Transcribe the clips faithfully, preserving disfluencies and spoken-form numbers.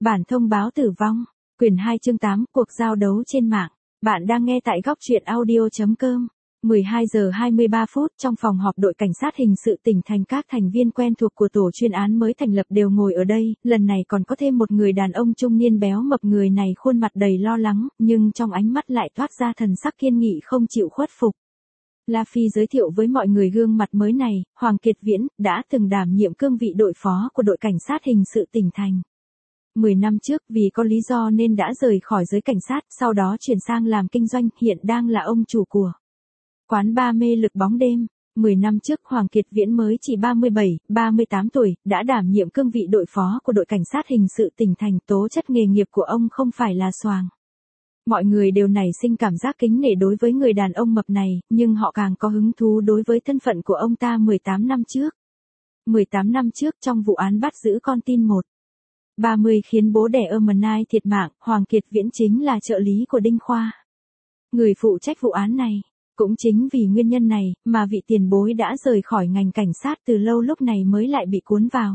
Bản thông báo tử vong, quyển hai chương tám, cuộc giao đấu trên mạng. Bạn đang nghe tại góc truyện audio chấm com. mười hai giờ hai mươi ba phút trong phòng họp đội cảnh sát hình sự tỉnh thành, các thành viên quen thuộc của tổ chuyên án mới thành lập đều ngồi ở đây, lần này còn có thêm một người đàn ông trung niên béo mập. Người này khuôn mặt đầy lo lắng, nhưng trong ánh mắt lại toát ra thần sắc kiên nghị không chịu khuất phục. La Phi giới thiệu với mọi người gương mặt mới này, Hoàng Kiệt Viễn, đã từng đảm nhiệm cương vị đội phó của đội cảnh sát hình sự tỉnh thành. mười năm trước vì có lý do nên đã rời khỏi giới cảnh sát, sau đó chuyển sang làm kinh doanh, hiện đang là ông chủ của quán bar mê lực bóng đêm. mười năm trước Hoàng Kiệt Viễn mới chỉ ba mươi bảy, ba mươi tám tuổi, đã đảm nhiệm cương vị đội phó của đội cảnh sát hình sự tỉnh thành. Tố chất nghề nghiệp của ông không phải là xoàng. Mọi người đều nảy sinh cảm giác kính nể đối với người đàn ông mập này, nhưng họ càng có hứng thú đối với thân phận của ông ta mười tám năm trước. mười tám năm trước trong vụ án bắt giữ con tin một ba mươi khiến bố đẻ Ermenai thiệt mạng, Hoàng Kiệt Viễn chính là trợ lý của Đinh Khoa, người phụ trách vụ án này. Cũng chính vì nguyên nhân này mà vị tiền bối đã rời khỏi ngành cảnh sát từ lâu, lúc này mới lại bị cuốn vào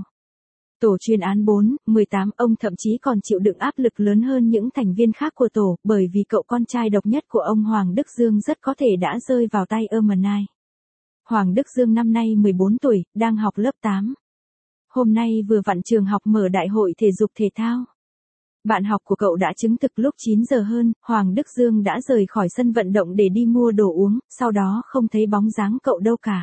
tổ chuyên án bốn, mười tám. Ông thậm chí còn chịu đựng áp lực lớn hơn những thành viên khác của tổ, bởi vì cậu con trai độc nhất của ông Hoàng Đức Dương rất có thể đã rơi vào tay Ermenai. Hoàng Đức Dương năm nay mười bốn tuổi, đang học lớp tám. Hôm nay vừa vặn trường học mở đại hội thể dục thể thao. Bạn học của cậu đã chứng thực lúc chín giờ hơn, Hoàng Đức Dương đã rời khỏi sân vận động để đi mua đồ uống, sau đó không thấy bóng dáng cậu đâu cả.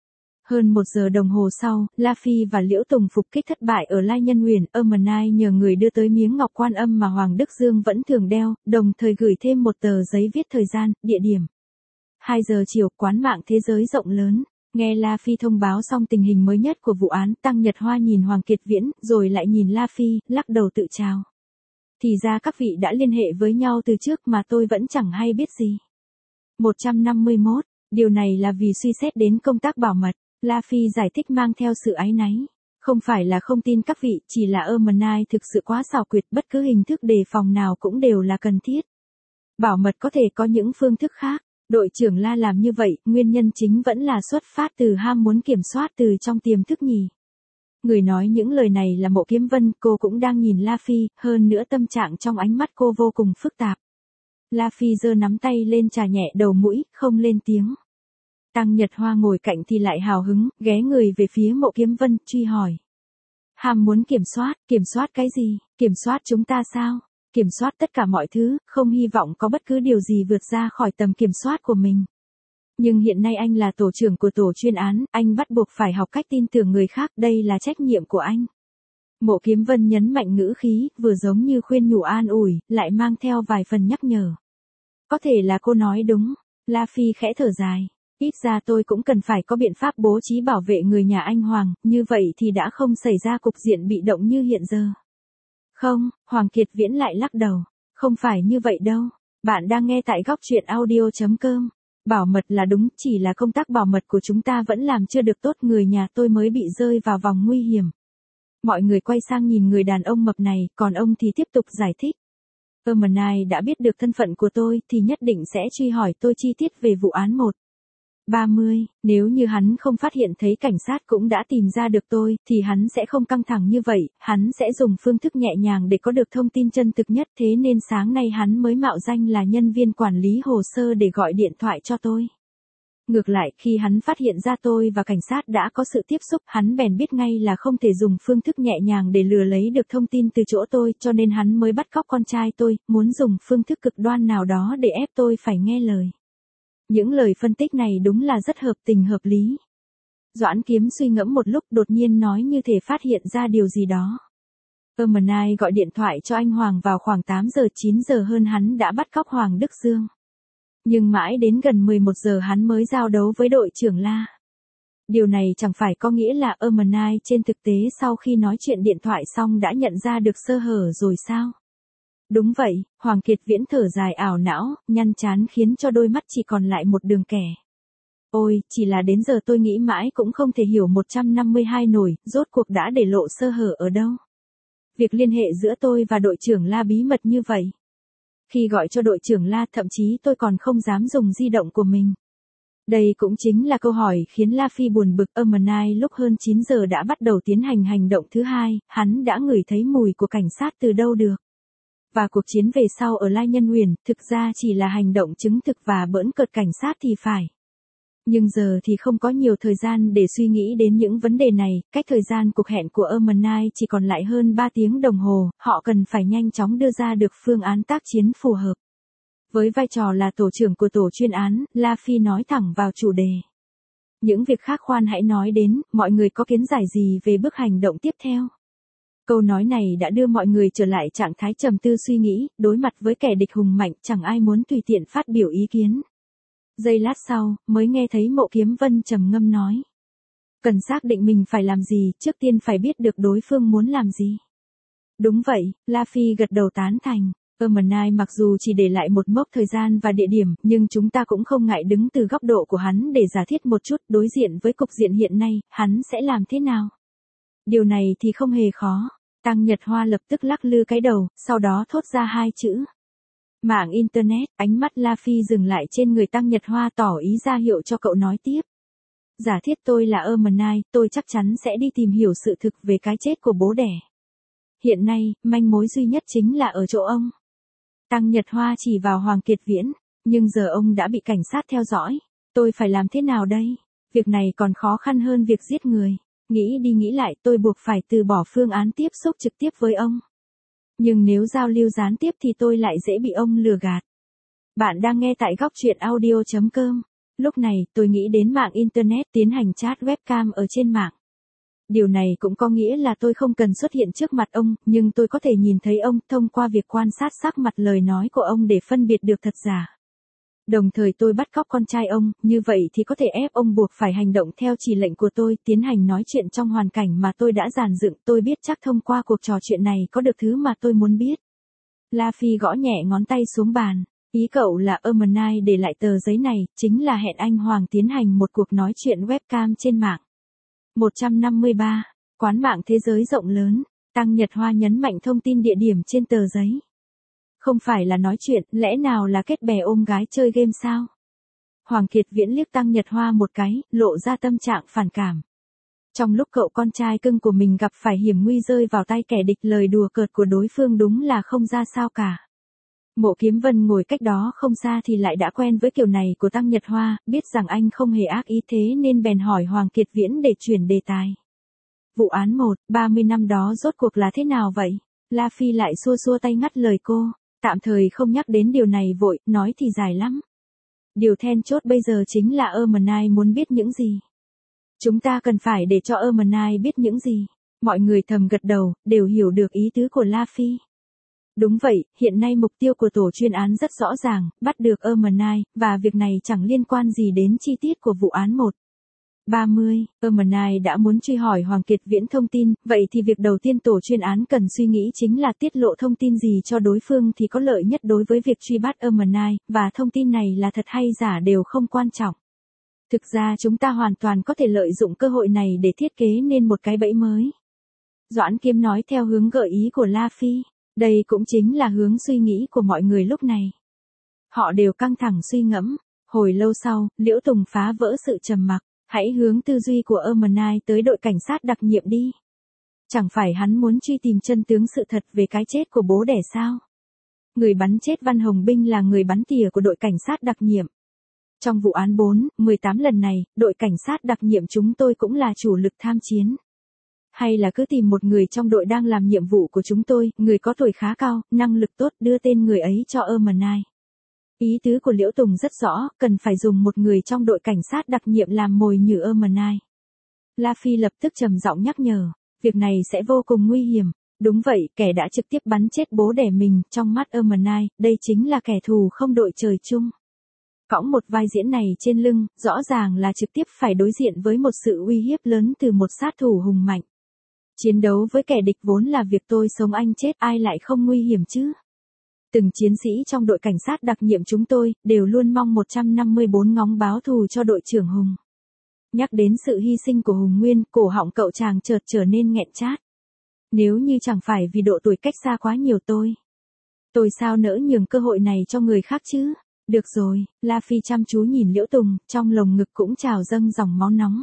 Hơn một giờ đồng hồ sau, La Phi và Liễu Tùng phục kích thất bại ở Lai Nhân Huyền. Ermenai nhờ người đưa tới miếng ngọc quan âm mà Hoàng Đức Dương vẫn thường đeo, đồng thời gửi thêm một tờ giấy viết thời gian, địa điểm. hai giờ chiều, quán mạng thế giới rộng lớn. Nghe La Phi thông báo xong tình hình mới nhất của vụ án, Tăng Nhật Hoa nhìn Hoàng Kiệt Viễn, rồi lại nhìn La Phi, lắc đầu tự chào. Thì ra các vị đã liên hệ với nhau từ trước mà tôi vẫn chẳng hay biết gì. một trăm năm mươi mốt. Điều này là vì suy xét đến công tác bảo mật. La Phi giải thích mang theo sự áy náy. Không phải là không tin các vị, chỉ là Ermenai thực sự quá xảo quyệt, bất cứ hình thức đề phòng nào cũng đều là cần thiết. Bảo mật có thể có những phương thức khác. Đội trưởng La làm như vậy, nguyên nhân chính vẫn là xuất phát từ ham muốn kiểm soát từ trong tiềm thức nhỉ. Người nói những lời này là Mộ Kiếm Vân, cô cũng đang nhìn La Phi, hơn nữa tâm trạng trong ánh mắt cô vô cùng phức tạp. La Phi giơ nắm tay lên chà nhẹ đầu mũi, không lên tiếng. Tăng Nhật Hoa ngồi cạnh thì lại hào hứng, ghé người về phía Mộ Kiếm Vân, truy hỏi. Ham muốn kiểm soát, kiểm soát cái gì? Kiểm soát chúng ta sao? Kiểm soát tất cả mọi thứ, không hy vọng có bất cứ điều gì vượt ra khỏi tầm kiểm soát của mình. Nhưng hiện nay anh là tổ trưởng của tổ chuyên án, anh bắt buộc phải học cách tin tưởng người khác, đây là trách nhiệm của anh. Mộ Kiếm Vân nhấn mạnh ngữ khí, vừa giống như khuyên nhủ an ủi, lại mang theo vài phần nhắc nhở. Có thể là cô nói đúng. La Phi khẽ thở dài. Ít ra tôi cũng cần phải có biện pháp bố trí bảo vệ người nhà anh Hoàng, như vậy thì đã không xảy ra cục diện bị động như hiện giờ. Không, Hoàng Kiệt Viễn lại lắc đầu. Không phải như vậy đâu. Bạn đang nghe tại góc truyện audio chấm com. Bảo mật là đúng, chỉ là công tác bảo mật của chúng ta vẫn làm chưa được tốt, người nhà tôi mới bị rơi vào vòng nguy hiểm. Mọi người quay sang nhìn người đàn ông mập này, còn ông thì tiếp tục giải thích. Ermenai đã biết được thân phận của tôi thì nhất định sẽ truy hỏi tôi chi tiết về vụ án một ba mươi, nếu như hắn không phát hiện thấy cảnh sát cũng đã tìm ra được tôi, thì hắn sẽ không căng thẳng như vậy, hắn sẽ dùng phương thức nhẹ nhàng để có được thông tin chân thực nhất, thế nên sáng nay hắn mới mạo danh là nhân viên quản lý hồ sơ để gọi điện thoại cho tôi. Ngược lại, khi hắn phát hiện ra tôi và cảnh sát đã có sự tiếp xúc, hắn bèn biết ngay là không thể dùng phương thức nhẹ nhàng để lừa lấy được thông tin từ chỗ tôi, cho nên hắn mới bắt cóc con trai tôi, muốn dùng phương thức cực đoan nào đó để ép tôi phải nghe lời. Những lời phân tích này đúng là rất hợp tình hợp lý. Doãn Kiếm suy ngẫm một lúc, đột nhiên nói như thể phát hiện ra điều gì đó. Ermenai gọi điện thoại cho anh Hoàng vào khoảng tám giờ, chín giờ hơn hắn đã bắt cóc Hoàng Đức Dương. Nhưng mãi đến gần mười một giờ hắn mới giao đấu với đội trưởng La. Điều này chẳng phải có nghĩa là Ermenai trên thực tế sau khi nói chuyện điện thoại xong đã nhận ra được sơ hở rồi sao? Đúng vậy, Hoàng Kiệt Viễn thở dài ảo não, nhăn chán khiến cho đôi mắt chỉ còn lại một đường kẻ. Ôi, chỉ là đến giờ tôi nghĩ mãi cũng không thể hiểu một trăm năm mươi hai nổi, rốt cuộc đã để lộ sơ hở ở đâu. Việc liên hệ giữa tôi và đội trưởng La bí mật như vậy. Khi gọi cho đội trưởng La, thậm chí tôi còn không dám dùng di động của mình. Đây cũng chính là câu hỏi khiến La Phi buồn bực. Ermenai lúc hơn chín giờ đã bắt đầu tiến hành hành động thứ hai, hắn đã ngửi thấy mùi của cảnh sát từ đâu được. Và cuộc chiến về sau ở Lai Nhân Huyền, thực ra chỉ là hành động chứng thực và bỡn cợt cảnh sát thì phải. Nhưng giờ thì không có nhiều thời gian để suy nghĩ đến những vấn đề này, cách thời gian cuộc hẹn của Ermenai chỉ còn lại hơn ba tiếng đồng hồ, họ cần phải nhanh chóng đưa ra được phương án tác chiến phù hợp. Với vai trò là tổ trưởng của tổ chuyên án, La Phi nói thẳng vào chủ đề. Những việc khác khoan hãy nói đến, mọi người có kiến giải gì về bước hành động tiếp theo? Câu nói này đã đưa mọi người trở lại trạng thái trầm tư suy nghĩ, đối mặt với kẻ địch hùng mạnh chẳng ai muốn tùy tiện phát biểu ý kiến. Giây lát sau, mới nghe thấy Mộ Kiếm Vân trầm ngâm nói. Cần xác định mình phải làm gì, trước tiên phải biết được đối phương muốn làm gì. Đúng vậy, La Phi gật đầu tán thành. Ermenai mặc dù chỉ để lại một mốc thời gian và địa điểm, nhưng chúng ta cũng không ngại đứng từ góc độ của hắn để giả thiết một chút, đối diện với cục diện hiện nay, hắn sẽ làm thế nào? Điều này thì không hề khó. Tăng Nhật Hoa lập tức lắc lư cái đầu, sau đó thốt ra hai chữ. Mạng Internet. Ánh mắt La Phi dừng lại trên người Tăng Nhật Hoa, tỏ ý ra hiệu cho cậu nói tiếp. Giả thiết tôi là Ermenai, tôi chắc chắn sẽ đi tìm hiểu sự thực về cái chết của bố đẻ. Hiện nay, manh mối duy nhất chính là ở chỗ ông. Tăng Nhật Hoa chỉ vào Hoàng Kiệt Viễn, nhưng giờ ông đã bị cảnh sát theo dõi. Tôi phải làm thế nào đây? Việc này còn khó khăn hơn việc giết người. Nghĩ đi nghĩ lại, tôi buộc phải từ bỏ phương án tiếp xúc trực tiếp với ông. Nhưng nếu giao lưu gián tiếp thì tôi lại dễ bị ông lừa gạt. Bạn đang nghe tại góc truyện audio chấm com. Lúc này, tôi nghĩ đến mạng Internet, tiến hành chat webcam ở trên mạng. Điều này cũng có nghĩa là tôi không cần xuất hiện trước mặt ông, nhưng tôi có thể nhìn thấy ông thông qua việc quan sát sắc mặt lời nói của ông để phân biệt được thật giả. Đồng thời tôi bắt cóc con trai ông, như vậy thì có thể ép ông buộc phải hành động theo chỉ lệnh của tôi, tiến hành nói chuyện trong hoàn cảnh mà tôi đã dàn dựng. Tôi biết chắc thông qua cuộc trò chuyện này có được thứ mà tôi muốn biết. La Phi gõ nhẹ ngón tay xuống bàn. Ý cậu là Ermenai để lại tờ giấy này, chính là hẹn anh Hoàng tiến hành một cuộc nói chuyện webcam trên mạng. một trăm năm mươi ba. Quán mạng thế giới rộng lớn. Tăng Nhật Hoa nhấn mạnh thông tin địa điểm trên tờ giấy. Không phải là nói chuyện, lẽ nào là kết bè ôm gái chơi game sao? Hoàng Kiệt Viễn liếc Tăng Nhật Hoa một cái, lộ ra tâm trạng phản cảm. Trong lúc cậu con trai cưng của mình gặp phải hiểm nguy rơi vào tay kẻ địch, lời đùa cợt của đối phương đúng là không ra sao cả. Mộ Kiếm Vân ngồi cách đó không xa thì lại đã quen với kiểu này của Tăng Nhật Hoa, biết rằng anh không hề ác ý thế nên bèn hỏi Hoàng Kiệt Viễn để chuyển đề tài. Vụ án một, ba mươi năm đó rốt cuộc là thế nào vậy? La Phi lại xua xua tay ngắt lời cô. Tạm thời không nhắc đến điều này vội, nói thì dài lắm. Điều then chốt bây giờ chính là Ermenai muốn biết những gì. Chúng ta cần phải để cho Ermenai biết những gì. Mọi người thầm gật đầu, đều hiểu được ý tứ của La Phi. Đúng vậy, hiện nay mục tiêu của tổ chuyên án rất rõ ràng, bắt được Ermenai, và việc này chẳng liên quan gì đến chi tiết của vụ án một. ba mươi, Ermenai đã muốn truy hỏi Hoàng Kiệt Viễn thông tin, vậy thì việc đầu tiên tổ chuyên án cần suy nghĩ chính là tiết lộ thông tin gì cho đối phương thì có lợi nhất đối với việc truy bắt Ermenai, và thông tin này là thật hay giả đều không quan trọng. Thực ra chúng ta hoàn toàn có thể lợi dụng cơ hội này để thiết kế nên một cái bẫy mới. Doãn Kiếm nói theo hướng gợi ý của La Phi, đây cũng chính là hướng suy nghĩ của mọi người lúc này. Họ đều căng thẳng suy ngẫm, hồi lâu sau, Liễu Tùng phá vỡ sự trầm mặc. Hãy hướng tư duy của Ermenai tới đội cảnh sát đặc nhiệm đi. Chẳng phải hắn muốn truy tìm chân tướng sự thật về cái chết của bố đẻ sao? Người bắn chết Văn Hồng Binh là người bắn tỉa của đội cảnh sát đặc nhiệm. Trong vụ án bốn, mười tám lần này, đội cảnh sát đặc nhiệm chúng tôi cũng là chủ lực tham chiến. Hay là cứ tìm một người trong đội đang làm nhiệm vụ của chúng tôi, người có tuổi khá cao, năng lực tốt, đưa tên người ấy cho Ermenai. Ý tứ của Liễu Tùng rất rõ, cần phải dùng một người trong đội cảnh sát đặc nhiệm làm mồi nhử Ermenai. La Phi lập tức trầm giọng nhắc nhở, việc này sẽ vô cùng nguy hiểm. Đúng vậy, kẻ đã trực tiếp bắn chết bố đẻ mình, trong mắt Ermenai, đây chính là kẻ thù không đội trời chung. Cõng một vai diễn này trên lưng, rõ ràng là trực tiếp phải đối diện với một sự uy hiếp lớn từ một sát thủ hùng mạnh. Chiến đấu với kẻ địch vốn là việc tôi sống anh chết, ai lại không nguy hiểm chứ? Từng chiến sĩ trong đội cảnh sát đặc nhiệm chúng tôi, đều luôn mong một trăm năm mươi bốn ngóng báo thù cho đội trưởng Hùng. Nhắc đến sự hy sinh của Hùng Nguyên, cổ họng cậu chàng chợt trở nên nghẹn chát. Nếu như chẳng phải vì độ tuổi cách xa quá nhiều tôi. Tôi sao nỡ nhường cơ hội này cho người khác chứ? Được rồi, La Phi chăm chú nhìn Liễu Tùng, trong lồng ngực cũng trào dâng dòng máu nóng.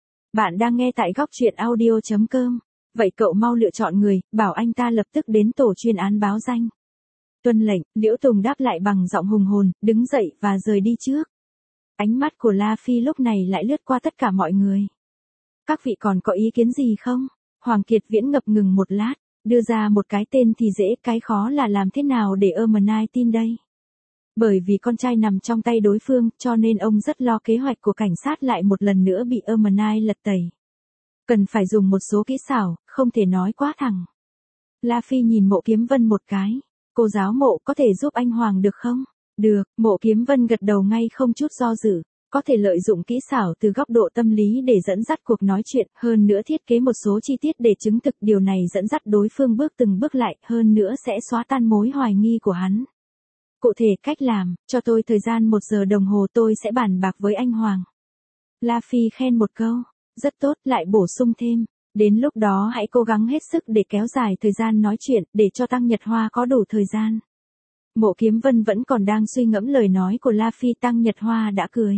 Bạn đang nghe tại góc truyện audio.com. Vậy cậu mau lựa chọn người, bảo anh ta lập tức đến tổ chuyên án báo danh. Tuân lệnh, Liễu Tùng đáp lại bằng giọng hùng hồn, đứng dậy và rời đi trước. Ánh mắt của La Phi lúc này lại lướt qua tất cả mọi người. Các vị còn có ý kiến gì không? Hoàng Kiệt Viễn ngập ngừng một lát, đưa ra một cái tên thì dễ, cái khó là làm thế nào để Ermenai tin đây. Bởi vì con trai nằm trong tay đối phương, cho nên ông rất lo kế hoạch của cảnh sát lại một lần nữa bị Ermenai lật tẩy. Cần phải dùng một số kỹ xảo, không thể nói quá thẳng. La Phi nhìn Mộ Kiếm Vân một cái. Cô giáo Mộ có thể giúp anh Hoàng được không? Được, Mộ Kiếm Vân gật đầu ngay không chút do dự. Có thể lợi dụng kỹ xảo từ góc độ tâm lý để dẫn dắt cuộc nói chuyện, hơn nữa thiết kế một số chi tiết để chứng thực điều này dẫn dắt đối phương bước từng bước lại, hơn nữa sẽ xóa tan mối hoài nghi của hắn. Cụ thể cách làm, cho tôi thời gian một giờ đồng hồ tôi sẽ bàn bạc với anh Hoàng. La Phi khen một câu, rất tốt, lại bổ sung thêm, đến lúc đó hãy cố gắng hết sức để kéo dài thời gian nói chuyện, để cho Tăng Nhật Hoa có đủ thời gian. Mộ Kiếm Vân vẫn còn đang suy ngẫm lời nói của La Phi, Tăng Nhật Hoa đã cười.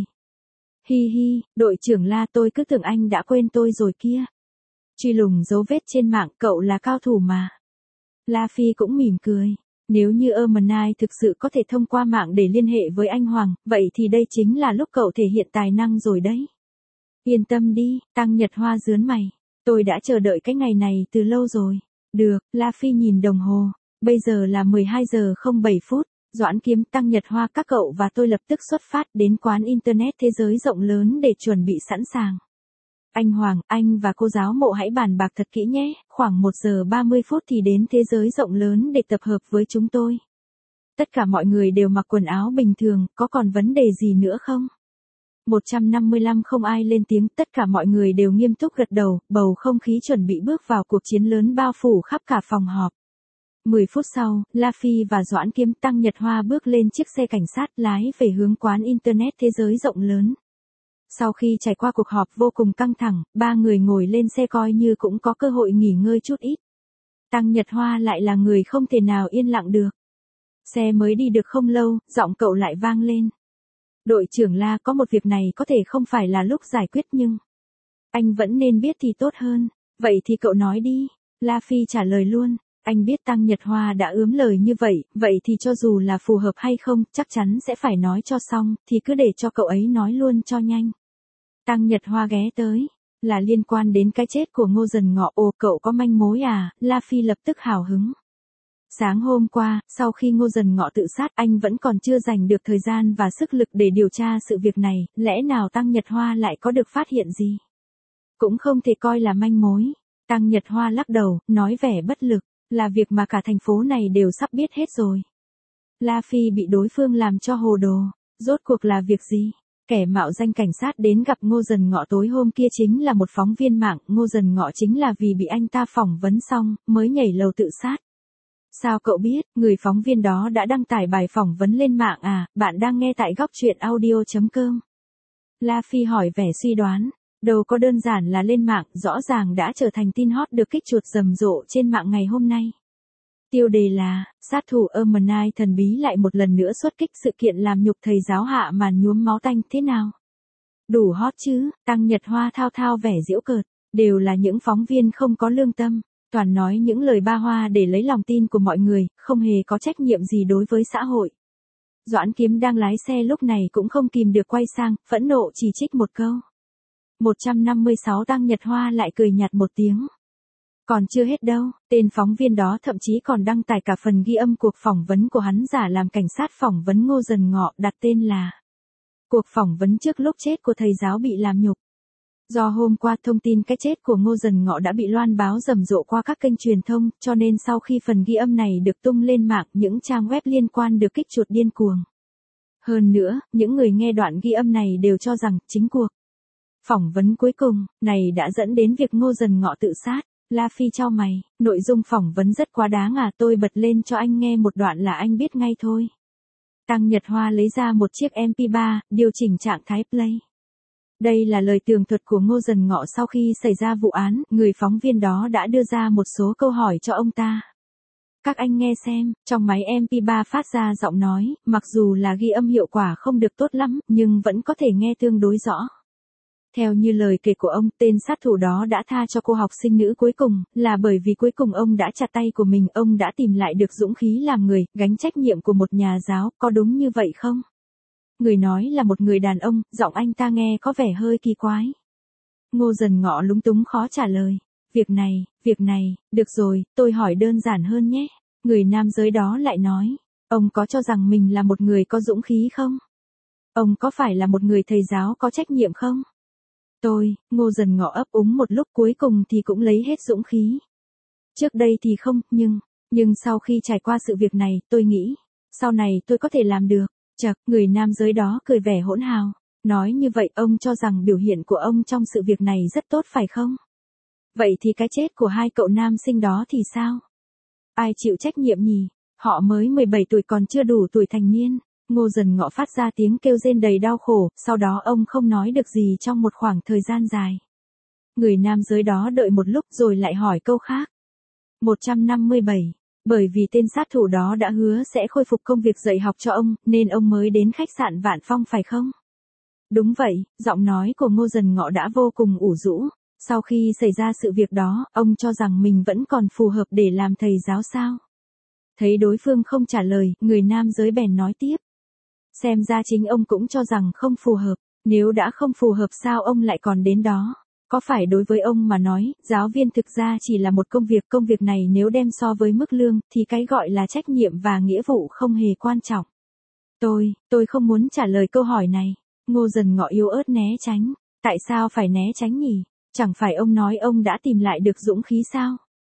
Hi hi, đội trưởng La, tôi cứ tưởng anh đã quên tôi rồi kia. Truy lùng dấu vết trên mạng, cậu là cao thủ mà. La Phi cũng mỉm cười. Nếu như Ermenai thực sự có thể thông qua mạng để liên hệ với anh Hoàng, vậy thì đây chính là lúc cậu thể hiện tài năng rồi đấy. Yên tâm đi, Tăng Nhật Hoa rướn mày. Tôi đã chờ đợi cái ngày này từ lâu rồi. Được, La Phi nhìn đồng hồ. Bây giờ là mười hai giờ không bảy phút. Doãn Kiếm, Tăng Nhật Hoa, các cậu và tôi lập tức xuất phát đến quán Internet thế giới rộng lớn để chuẩn bị sẵn sàng. Anh Hoàng, anh và cô giáo Mộ hãy bàn bạc thật kỹ nhé, khoảng một giờ ba mươi phút thì đến thế giới rộng lớn để tập hợp với chúng tôi. Tất cả mọi người đều mặc quần áo bình thường, có còn vấn đề gì nữa không? một trăm năm mươi lăm không ai lên tiếng, tất cả mọi người đều nghiêm túc gật đầu, bầu không khí chuẩn bị bước vào cuộc chiến lớn bao phủ khắp cả phòng họp. mười phút sau, La Phi và Doãn Kiếm, Tăng Nhật Hoa bước lên chiếc xe cảnh sát lái về hướng quán Internet thế giới rộng lớn. Sau khi trải qua cuộc họp vô cùng căng thẳng, ba người ngồi lên xe coi như cũng có cơ hội nghỉ ngơi chút ít. Tăng Nhật Hoa lại là người không thể nào yên lặng được. Xe mới đi được không lâu, giọng cậu lại vang lên. Đội trưởng La, có một việc này có thể không phải là lúc giải quyết nhưng anh vẫn nên biết thì tốt hơn. Vậy thì cậu nói đi. La Phi trả lời luôn. Anh biết Tăng Nhật Hoa đã ướm lời như vậy, vậy thì cho dù là phù hợp hay không, chắc chắn sẽ phải nói cho xong, thì cứ để cho cậu ấy nói luôn cho nhanh. Tăng Nhật Hoa ghé tới, là liên quan đến cái chết của Ngô Dần Ngọ. Ồ, cậu có manh mối à? La Phi lập tức hào hứng. Sáng hôm qua, sau khi Ngô Dần Ngọ tự sát, anh vẫn còn chưa dành được thời gian và sức lực để điều tra sự việc này, lẽ nào Tăng Nhật Hoa lại có được phát hiện gì? Cũng không thể coi là manh mối. Tăng Nhật Hoa lắc đầu, nói vẻ bất lực. Là việc mà cả thành phố này đều sắp biết hết rồi. La Phi bị đối phương làm cho hồ đồ. Rốt cuộc là việc gì? Kẻ mạo danh cảnh sát đến gặp Ngô Dần Ngọ tối hôm kia chính là một phóng viên mạng. Ngô Dần Ngọ chính là vì bị anh ta phỏng vấn xong, mới nhảy lầu tự sát. Sao cậu biết, người phóng viên đó đã đăng tải bài phỏng vấn lên mạng à? Bạn đang nghe tại góc truyện audio.com. La Phi hỏi vẻ suy đoán. Đâu có đơn giản là lên mạng, rõ ràng đã trở thành tin hot được kích chuột rầm rộ trên mạng ngày hôm nay. Tiêu đề là, sát thủ Ermenai thần bí lại một lần nữa xuất kích, sự kiện làm nhục thầy giáo hạ màn nhuốm máu tanh thế nào? Đủ hot chứ? Tăng Nhật Hoa thao thao vẻ giễu cợt, đều là những phóng viên không có lương tâm, toàn nói những lời ba hoa để lấy lòng tin của mọi người, không hề có trách nhiệm gì đối với xã hội. Doãn Kiếm đang lái xe lúc này cũng không kìm được quay sang, phẫn nộ chỉ trích một câu. một trăm năm mươi sáu Tăng Nhật Hoa lại cười nhạt một tiếng. Còn chưa hết đâu, tên phóng viên đó thậm chí còn đăng tải cả phần ghi âm cuộc phỏng vấn của hắn giả làm cảnh sát phỏng vấn Ngô Dần Ngọ, đặt tên là cuộc phỏng vấn trước lúc chết của thầy giáo bị làm nhục. Do hôm qua thông tin cái chết của Ngô Dần Ngọ đã bị loan báo rầm rộ qua các kênh truyền thông, cho nên sau khi phần ghi âm này được tung lên mạng, những trang web liên quan được kích chuột điên cuồng. Hơn nữa, những người nghe đoạn ghi âm này đều cho rằng chính cuộc phỏng vấn cuối cùng này đã dẫn đến việc Ngô Dần Ngọ tự sát. La Phi chau mày, nội dung phỏng vấn rất quá đáng à, tôi bật lên cho anh nghe một đoạn là anh biết ngay thôi. Tăng Nhật Hoa lấy ra một chiếc em pê ba, điều chỉnh trạng thái play. Đây là lời tường thuật của Ngô Dần Ngọ sau khi xảy ra vụ án, người phóng viên đó đã đưa ra một số câu hỏi cho ông ta. Các anh nghe xem, trong máy em pê ba phát ra giọng nói, mặc dù là ghi âm hiệu quả không được tốt lắm, nhưng vẫn có thể nghe tương đối rõ. Theo như lời kể của ông, tên sát thủ đó đã tha cho cô học sinh nữ cuối cùng, là bởi vì cuối cùng ông đã chặt tay của mình, ông đã tìm lại được dũng khí làm người, gánh trách nhiệm của một nhà giáo, có đúng như vậy không? Người nói là một người đàn ông, giọng anh ta nghe có vẻ hơi kỳ quái. Ngô Dần Ngọ lúng túng khó trả lời. Việc này, việc này, được rồi, tôi hỏi đơn giản hơn nhé. Người nam giới đó lại nói, ông có cho rằng mình là một người có dũng khí không? Ông có phải là một người thầy giáo có trách nhiệm không? Tôi, Ngô Dần Ngọ ấp úng một lúc, cuối cùng thì cũng lấy hết dũng khí. Trước đây thì không, nhưng, nhưng sau khi trải qua sự việc này, tôi nghĩ, sau này tôi có thể làm được. Chậc, người nam giới đó cười vẻ hỗn hào. Nói như vậy ông cho rằng biểu hiện của ông trong sự việc này rất tốt phải không? Vậy thì cái chết của hai cậu nam sinh đó thì sao? Ai chịu trách nhiệm nhỉ? Họ mới mười bảy tuổi còn chưa đủ tuổi thành niên. Ngô Dần Ngọ phát ra tiếng kêu rên đầy đau khổ, sau đó ông không nói được gì trong một khoảng thời gian dài. Người nam giới đó đợi một lúc rồi lại hỏi câu khác. một trăm năm mươi bảy. Bởi vì tên sát thủ đó đã hứa sẽ khôi phục công việc dạy học cho ông, nên ông mới đến khách sạn Vạn Phong phải không? Đúng vậy, giọng nói của Ngô Dần Ngọ đã vô cùng ủ rũ. Sau khi xảy ra sự việc đó, ông cho rằng mình vẫn còn phù hợp để làm thầy giáo sao? Thấy đối phương không trả lời, người nam giới bèn nói tiếp. Xem ra chính ông cũng cho rằng không phù hợp, nếu đã không phù hợp sao ông lại còn đến đó? Có phải đối với ông mà nói, giáo viên thực ra chỉ là một công việc, công việc này nếu đem so với mức lương, thì cái gọi là trách nhiệm và nghĩa vụ không hề quan trọng. Tôi, tôi không muốn trả lời câu hỏi này. Ngô Dần Ngọ yếu ớt né tránh. Tại sao phải né tránh nhỉ? Chẳng phải ông nói ông đã tìm lại được dũng khí sao?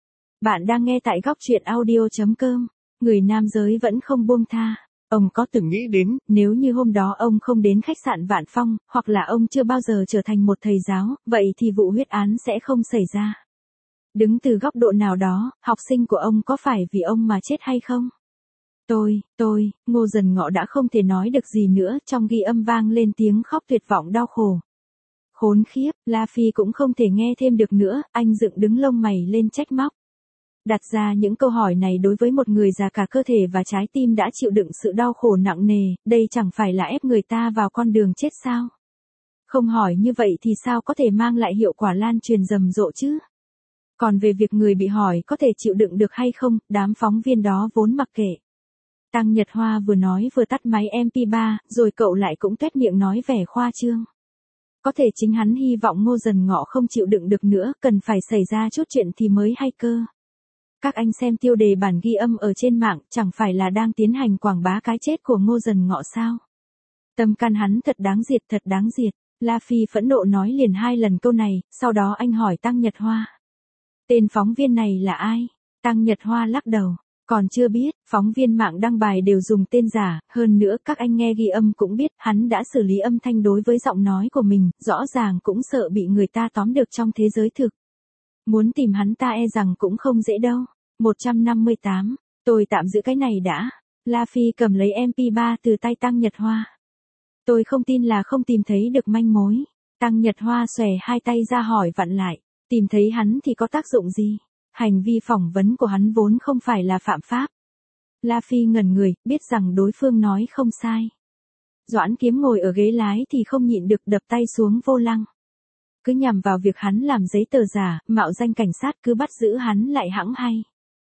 Bạn đang nghe tại góc truyện audio chấm com. Người nam giới vẫn không buông tha. Ông có từng nghĩ đến, nếu như hôm đó ông không đến khách sạn Vạn Phong, hoặc là ông chưa bao giờ trở thành một thầy giáo, vậy thì vụ huyết án sẽ không xảy ra. Đứng từ góc độ nào đó, học sinh của ông có phải vì ông mà chết hay không? Tôi, tôi, Ngô Dần Ngọ đã không thể nói được gì nữa, trong ghi âm vang lên tiếng khóc tuyệt vọng đau khổ. Khốn khiếp, La Phi cũng không thể nghe thêm được nữa, anh dựng đứng lông mày lên trách móc. Đặt ra những câu hỏi này đối với một người già cả cơ thể và trái tim đã chịu đựng sự đau khổ nặng nề, đây chẳng phải là ép người ta vào con đường chết sao? Không hỏi như vậy thì sao có thể mang lại hiệu quả lan truyền rầm rộ chứ? Còn về việc người bị hỏi có thể chịu đựng được hay không, đám phóng viên đó vốn mặc kệ. Tăng Nhật Hoa vừa nói vừa tắt máy em pê ba, rồi cậu lại cũng tuét miệng nói vẻ khoa trương. Có thể chính hắn hy vọng Ngô Dần Ngọ không chịu đựng được nữa, cần phải xảy ra chút chuyện thì mới hay cơ. Các anh xem tiêu đề bản ghi âm ở trên mạng, chẳng phải là đang tiến hành quảng bá cái chết của Ngô Dần Ngọ sao? Tâm can hắn thật đáng diệt, thật đáng diệt. La Phi phẫn nộ nói liền hai lần câu này, sau đó anh hỏi Tăng Nhật Hoa. Tên phóng viên này là ai? Tăng Nhật Hoa lắc đầu. Còn chưa biết, phóng viên mạng đăng bài đều dùng tên giả, hơn nữa các anh nghe ghi âm cũng biết, hắn đã xử lý âm thanh đối với giọng nói của mình, rõ ràng cũng sợ bị người ta tóm được trong thế giới thực. Muốn tìm hắn ta e rằng cũng không dễ đâu. một trăm năm mươi tám, tôi tạm giữ cái này đã. La Phi cầm lấy em pê ba từ tay Tăng Nhật Hoa. Tôi không tin là không tìm thấy được manh mối. Tăng Nhật Hoa xòe hai tay ra hỏi vặn lại, tìm thấy hắn thì có tác dụng gì? Hành vi phỏng vấn của hắn vốn không phải là phạm pháp. La Phi ngẩn người, biết rằng đối phương nói không sai. Doãn Kiếm ngồi ở ghế lái thì không nhịn được đập tay xuống vô lăng. Cứ nhằm vào việc hắn làm giấy tờ giả, mạo danh cảnh sát cứ bắt giữ hắn lại hẵng hay.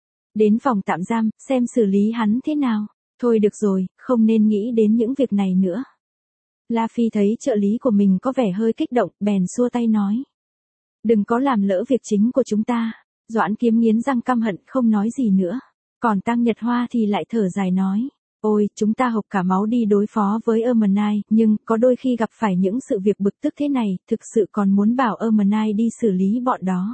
Đến phòng tạm giam, xem xử lý hắn thế nào. Thôi được rồi, không nên nghĩ đến những việc này nữa. La Phi thấy trợ lý của mình có vẻ hơi kích động, bèn xua tay nói. Đừng có làm lỡ việc chính của chúng ta. Doãn Kiếm nghiến răng căm hận không nói gì nữa. Còn Tăng Nhật Hoa thì lại thở dài nói. Ôi, chúng ta hộc cả máu đi đối phó với Ermenai, nhưng có đôi khi gặp phải những sự việc bực tức thế này, thực sự còn muốn bảo Ermenai đi xử lý bọn đó.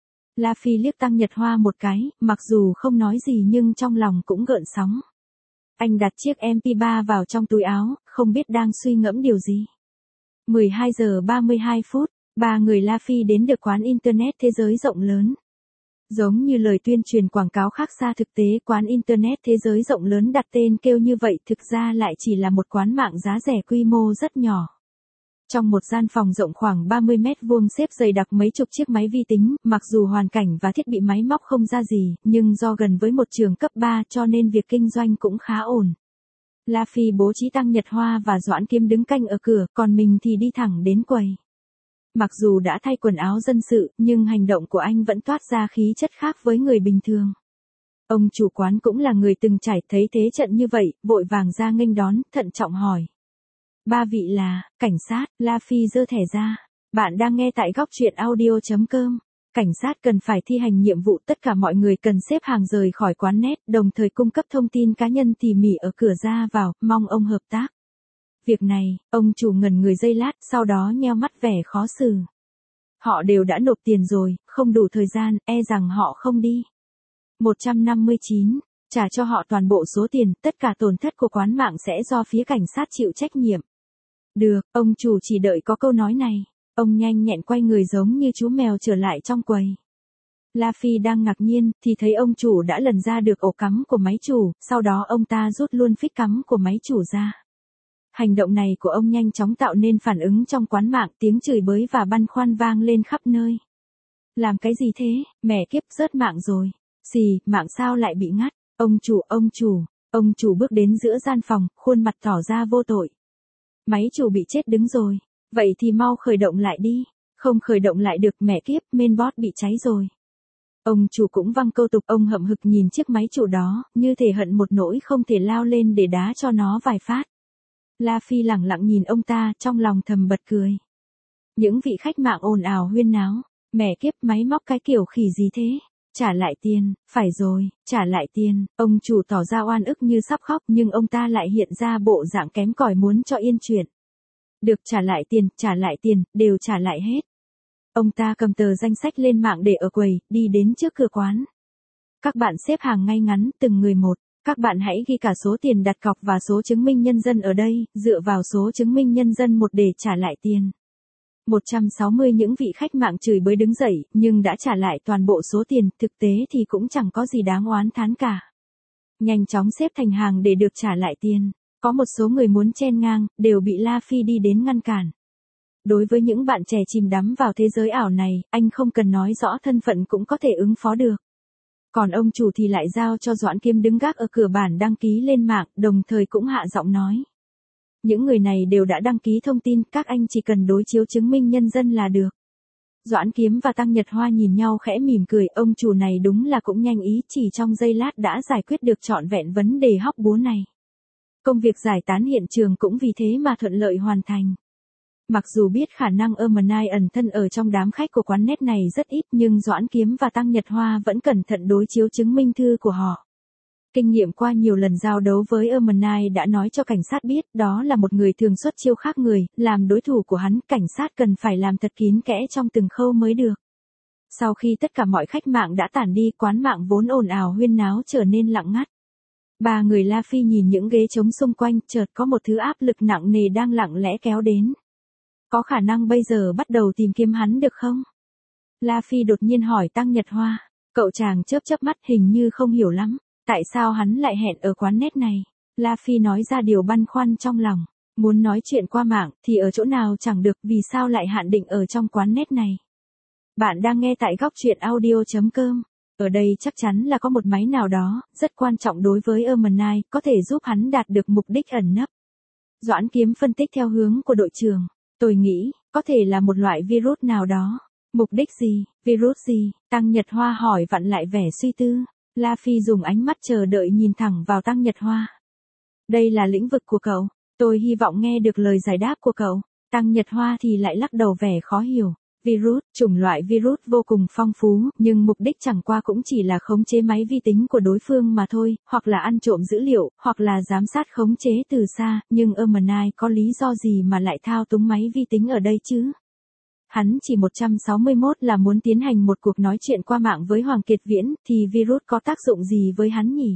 La Phi liếc Tăng Nhật Hoa một cái, mặc dù không nói gì nhưng trong lòng cũng gợn sóng. Anh đặt chiếc em pê ba vào trong túi áo, không biết đang suy ngẫm điều gì. mười hai giờ ba mươi hai phút, ba người La Phi đến được quán Internet thế giới rộng lớn. Giống như lời tuyên truyền quảng cáo khác xa thực tế, quán Internet thế giới rộng lớn đặt tên kêu như vậy thực ra lại chỉ là một quán mạng giá rẻ quy mô rất nhỏ. Trong một gian phòng rộng khoảng ba mươi mét vuông xếp dày đặc mấy chục chiếc máy vi tính, mặc dù hoàn cảnh và thiết bị máy móc không ra gì, nhưng do gần với một trường cấp ba cho nên việc kinh doanh cũng khá ổn. La Phi bố trí Tăng Nhật Hoa và Doãn Kiếm đứng canh ở cửa, còn mình thì đi thẳng đến quầy. Mặc dù đã thay quần áo dân sự, nhưng hành động của anh vẫn toát ra khí chất khác với người bình thường. Ông chủ quán cũng là người từng trải, thấy thế trận như vậy, vội vàng ra nghênh đón, thận trọng hỏi. Ba vị là, cảnh sát, La Phi giơ thẻ ra. Bạn đang nghe tại góc truyện audio chấm com. Cảnh sát cần phải thi hành nhiệm vụ, tất cả mọi người cần xếp hàng rời khỏi quán net, đồng thời cung cấp thông tin cá nhân tỉ mỉ ở cửa ra vào, mong ông hợp tác. Việc này, ông chủ ngẩn người giây lát, sau đó nheo mắt vẻ khó xử. Họ đều đã nộp tiền rồi, không đủ thời gian, e rằng họ không đi. một trăm năm mươi chín, trả cho họ toàn bộ số tiền, tất cả tổn thất của quán mạng sẽ do phía cảnh sát chịu trách nhiệm. Được, ông chủ chỉ đợi có câu nói này. Ông nhanh nhẹn quay người giống như chú mèo trở lại trong quầy. La Phi đang ngạc nhiên, thì thấy ông chủ đã lần ra được ổ cắm của máy chủ, sau đó ông ta rút luôn phích cắm của máy chủ ra. Hành động này của ông nhanh chóng tạo nên phản ứng trong quán mạng, tiếng chửi bới và băn khoăn vang lên khắp nơi. Làm cái gì thế, mẹ kiếp, rớt mạng rồi. Xì, mạng sao lại bị ngắt, ông chủ, ông chủ, ông chủ bước đến giữa gian phòng, khuôn mặt tỏ ra vô tội. Máy chủ bị chết đứng rồi. Vậy thì mau khởi động lại đi. Không khởi động lại được, mẹ kiếp, mainboard bị cháy rồi. Ông chủ cũng văng câu tục, ông hậm hực nhìn chiếc máy chủ đó, như thể hận một nỗi không thể lao lên để đá cho nó vài phát. La Phi lẳng lặng nhìn ông ta, trong lòng thầm bật cười. Những vị khách mạng ồn ào huyên náo. Mẹ kiếp, máy móc cái kiểu khỉ gì thế? Trả lại tiền, phải rồi, trả lại tiền. Ông chủ tỏ ra oan ức như sắp khóc, nhưng ông ta lại hiện ra bộ dạng kém cỏi muốn cho yên chuyện. Được, trả lại tiền, trả lại tiền, đều trả lại hết. Ông ta cầm tờ danh sách lên mạng để ở quầy, đi đến trước cửa quán. Các bạn xếp hàng ngay ngắn, từng người một. Các bạn hãy ghi cả số tiền đặt cọc và số chứng minh nhân dân ở đây, dựa vào số chứng minh nhân dân một để trả lại tiền. một trăm sáu mươi những vị khách mạng chửi bới đứng dậy, nhưng đã trả lại toàn bộ số tiền, thực tế thì cũng chẳng có gì đáng oán thán cả. Nhanh chóng xếp thành hàng để được trả lại tiền. Có một số người muốn chen ngang, đều bị La Phi đi đến ngăn cản. Đối với những bạn trẻ chìm đắm vào thế giới ảo này, anh không cần nói rõ thân phận cũng có thể ứng phó được. Còn ông chủ thì lại giao cho Doãn Kiếm đứng gác ở cửa bản đăng ký lên mạng, đồng thời cũng hạ giọng nói. Những người này đều đã đăng ký thông tin, các anh chỉ cần đối chiếu chứng minh nhân dân là được. Doãn Kiếm và Tăng Nhật Hoa nhìn nhau khẽ mỉm cười, ông chủ này đúng là cũng nhanh ý, chỉ trong giây lát đã giải quyết được trọn vẹn vấn đề hóc búa này. Công việc giải tán hiện trường cũng vì thế mà thuận lợi hoàn thành. Mặc dù biết khả năng Ermenai ẩn thân ở trong đám khách của quán net này rất ít, nhưng Doãn Kiếm và Tăng Nhật Hoa vẫn cẩn thận đối chiếu chứng minh thư của họ. Kinh nghiệm qua nhiều lần giao đấu với Ermenai đã nói cho cảnh sát biết, đó là một người thường xuất chiêu khác người, làm đối thủ của hắn, cảnh sát cần phải làm thật kín kẽ trong từng khâu mới được. Sau khi tất cả mọi khách mạng đã tản đi, quán mạng vốn ồn ào huyên náo trở nên lặng ngắt. Ba người La Phi nhìn những ghế trống xung quanh, chợt có một thứ áp lực nặng nề đang lặng lẽ kéo đến. Có khả năng bây giờ bắt đầu tìm kiếm hắn được không? La Phi đột nhiên hỏi Tăng Nhật Hoa. Cậu chàng chớp chớp mắt, hình như không hiểu lắm. Tại sao hắn lại hẹn ở quán net này? La Phi nói ra điều băn khoăn trong lòng. Muốn nói chuyện qua mạng thì ở chỗ nào chẳng được, vì sao lại hạn định ở trong quán net này? Bạn đang nghe tại góc truyện audio chấm com. Ở đây chắc chắn là có một máy nào đó, rất quan trọng đối với Ermenai, có thể giúp hắn đạt được mục đích ẩn nấp. Doãn Kiếm phân tích theo hướng của đội trưởng. Tôi nghĩ, có thể là một loại virus nào đó. Mục đích gì, virus gì? Tăng Nhật Hoa hỏi vặn lại vẻ suy tư. La Phi dùng ánh mắt chờ đợi nhìn thẳng vào Tăng Nhật Hoa. Đây là lĩnh vực của cậu, tôi hy vọng nghe được lời giải đáp của cậu. Tăng Nhật Hoa thì lại lắc đầu vẻ khó hiểu. Virus, chủng loại virus vô cùng phong phú, nhưng mục đích chẳng qua cũng chỉ là khống chế máy vi tính của đối phương mà thôi, hoặc là ăn trộm dữ liệu, hoặc là giám sát khống chế từ xa, nhưng Ermenai có lý do gì mà lại thao túng máy vi tính ở đây chứ? Hắn chỉ một trăm sáu mươi mốt là muốn tiến hành một cuộc nói chuyện qua mạng với Hoàng Kiệt Viễn, thì virus có tác dụng gì với hắn nhỉ?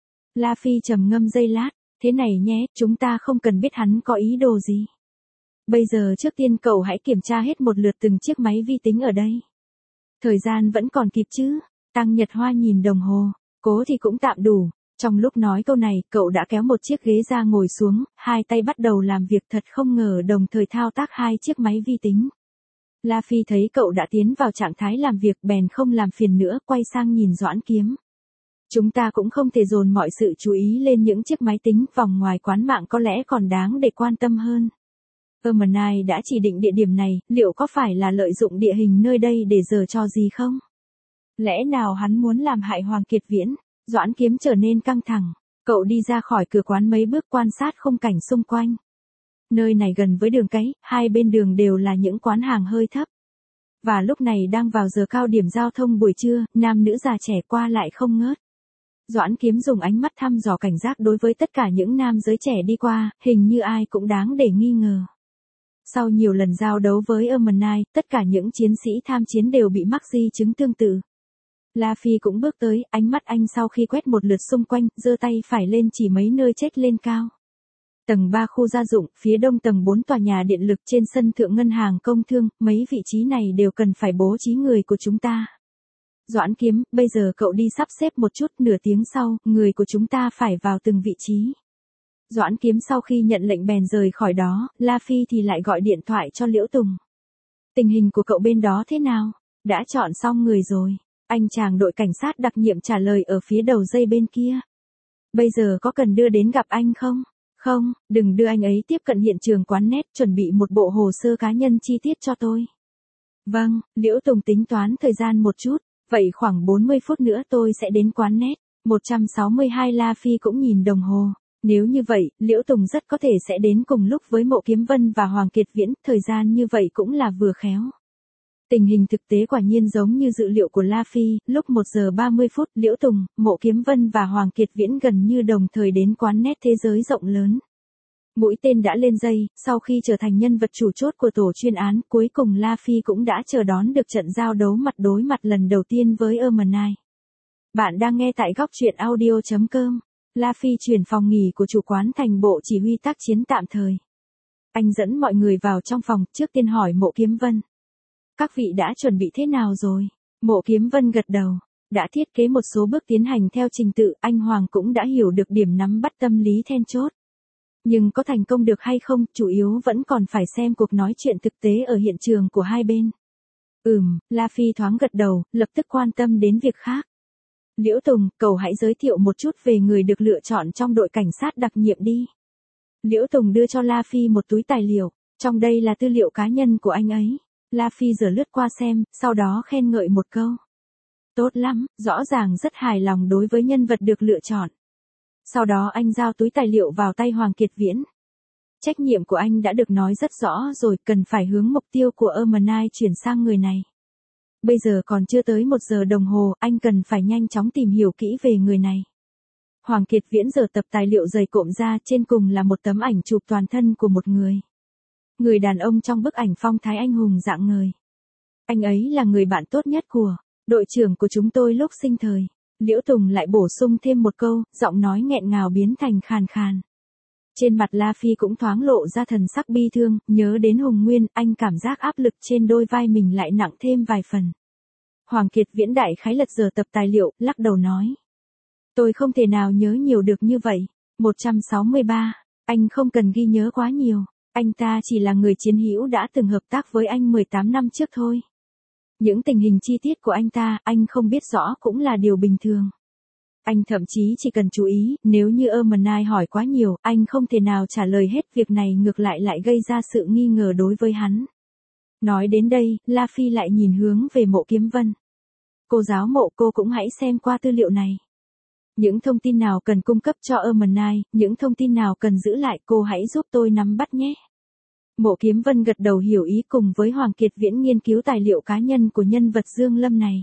La Phi trầm ngâm giây lát, thế này nhé, chúng ta không cần biết hắn có ý đồ gì. Bây giờ trước tiên cậu hãy kiểm tra hết một lượt từng chiếc máy vi tính ở đây. Thời gian vẫn còn kịp chứ? Tăng Nhật Hoa nhìn đồng hồ, cố thì cũng tạm đủ. Trong lúc nói câu này, cậu đã kéo một chiếc ghế ra ngồi xuống, hai tay bắt đầu làm việc thật không ngờ đồng thời thao tác hai chiếc máy vi tính. La Phi thấy cậu đã tiến vào trạng thái làm việc bèn không làm phiền nữa, quay sang nhìn Doãn Kiếm. Chúng ta cũng không thể dồn mọi sự chú ý lên những chiếc máy tính, vòng ngoài quán mạng có lẽ còn đáng để quan tâm hơn. Ermenai đã chỉ định địa điểm này, liệu có phải là lợi dụng địa hình nơi đây để giở trò gì không? Lẽ nào hắn muốn làm hại Hoàng Kiệt Viễn? Doãn Kiếm trở nên căng thẳng. Cậu đi ra khỏi cửa quán mấy bước quan sát khung cảnh xung quanh. Nơi này gần với đường cái, hai bên đường đều là những quán hàng hơi thấp. Và lúc này đang vào giờ cao điểm giao thông buổi trưa, nam nữ già trẻ qua lại không ngớt. Doãn Kiếm dùng ánh mắt thăm dò cảnh giác đối với tất cả những nam giới trẻ đi qua, hình như ai cũng đáng để nghi ngờ. Sau nhiều lần giao đấu với Ermenai, tất cả những chiến sĩ tham chiến đều bị mắc di chứng tương tự. La Phi cũng bước tới, ánh mắt anh sau khi quét một lượt xung quanh, giơ tay phải lên chỉ mấy nơi chết lên cao. Tầng ba khu gia dụng, phía đông tầng bốn tòa nhà điện lực, trên sân thượng ngân hàng công thương, mấy vị trí này đều cần phải bố trí người của chúng ta. Doãn Kiếm, bây giờ cậu đi sắp xếp một chút, nửa tiếng sau, người của chúng ta phải vào từng vị trí. Doãn Kiếm sau khi nhận lệnh bèn rời khỏi đó, La Phi thì lại gọi điện thoại cho Liễu Tùng. Tình hình của cậu bên đó thế nào? Đã chọn xong người rồi. Anh chàng đội cảnh sát đặc nhiệm trả lời ở phía đầu dây bên kia. Bây giờ có cần đưa đến gặp anh không? Không, đừng đưa anh ấy tiếp cận hiện trường quán net, chuẩn bị một bộ hồ sơ cá nhân chi tiết cho tôi. Vâng, Liễu Tùng tính toán thời gian một chút, vậy khoảng bốn mươi phút nữa tôi sẽ đến quán net. một trăm sáu mươi hai La Phi cũng nhìn đồng hồ. Nếu như vậy, Liễu Tùng rất có thể sẽ đến cùng lúc với Mộ Kiếm Vân và Hoàng Kiệt Viễn, thời gian như vậy cũng là vừa khéo. Tình hình thực tế quả nhiên giống như dự liệu của La Phi, lúc một giờ ba mươi phút, Liễu Tùng, Mộ Kiếm Vân và Hoàng Kiệt Viễn gần như đồng thời đến quán net thế giới rộng lớn. Mũi tên đã lên dây, sau khi trở thành nhân vật chủ chốt của tổ chuyên án, cuối cùng La Phi cũng đã chờ đón được trận giao đấu mặt đối mặt lần đầu tiên với Ermenai. Bạn đang nghe tại góc truyện audio chấm com. La Phi chuyển phòng nghỉ của chủ quán thành bộ chỉ huy tác chiến tạm thời. Anh dẫn mọi người vào trong phòng, trước tiên hỏi Mộ Kiếm Vân. Các vị đã chuẩn bị thế nào rồi? Mộ Kiếm Vân gật đầu. Đã thiết kế một số bước tiến hành theo trình tự, anh Hoàng cũng đã hiểu được điểm nắm bắt tâm lý then chốt. Nhưng có thành công được hay không, chủ yếu vẫn còn phải xem cuộc nói chuyện thực tế ở hiện trường của hai bên. Ừm, La Phi thoáng gật đầu, lập tức quan tâm đến việc khác. Liễu Tùng, cậu hãy giới thiệu một chút về người được lựa chọn trong đội cảnh sát đặc nhiệm đi. Liễu Tùng đưa cho La Phi một túi tài liệu, trong đây là tư liệu cá nhân của anh ấy. La Phi giờ lướt qua xem, sau đó khen ngợi một câu. Tốt lắm, rõ ràng rất hài lòng đối với nhân vật được lựa chọn. Sau đó anh giao túi tài liệu vào tay Hoàng Kiệt Viễn. Trách nhiệm của anh đã được nói rất rõ rồi, cần phải hướng mục tiêu của Ermenai chuyển sang người này. Bây giờ còn chưa tới một giờ đồng hồ, anh cần phải nhanh chóng tìm hiểu kỹ về người này. Hoàng Kiệt Viễn giờ tập tài liệu dày cộm ra, trên cùng là một tấm ảnh chụp toàn thân của một người. Người đàn ông trong bức ảnh phong thái anh hùng rạng ngời. Anh ấy là người bạn tốt nhất của đội trưởng của chúng tôi lúc sinh thời. Liễu Tùng lại bổ sung thêm một câu, giọng nói nghẹn ngào biến thành khàn khàn. Trên mặt La Phi cũng thoáng lộ ra thần sắc bi thương, nhớ đến Hùng Nguyên, anh cảm giác áp lực trên đôi vai mình lại nặng thêm vài phần. Hoàng Kiệt Viễn đại khái lật dở tập tài liệu, lắc đầu nói. Tôi không thể nào nhớ nhiều được như vậy. một trăm sáu mươi ba, anh không cần ghi nhớ quá nhiều. Anh ta chỉ là người chiến hữu đã từng hợp tác với anh mười tám năm trước thôi. Những tình hình chi tiết của anh ta, anh không biết rõ cũng là điều bình thường. Anh thậm chí chỉ cần chú ý, nếu như Ermenai hỏi quá nhiều, anh không thể nào trả lời hết, việc này ngược lại lại gây ra sự nghi ngờ đối với hắn. Nói đến đây, La Phi lại nhìn hướng về Mộ Kiếm Vân. Cô giáo Mộ, cô cũng hãy xem qua tư liệu này. Những thông tin nào cần cung cấp cho Ermenai, những thông tin nào cần giữ lại, cô hãy giúp tôi nắm bắt nhé. Mộ Kiếm Vân gật đầu hiểu ý, cùng với Hoàng Kiệt Viễn nghiên cứu tài liệu cá nhân của nhân vật Dương Lâm này.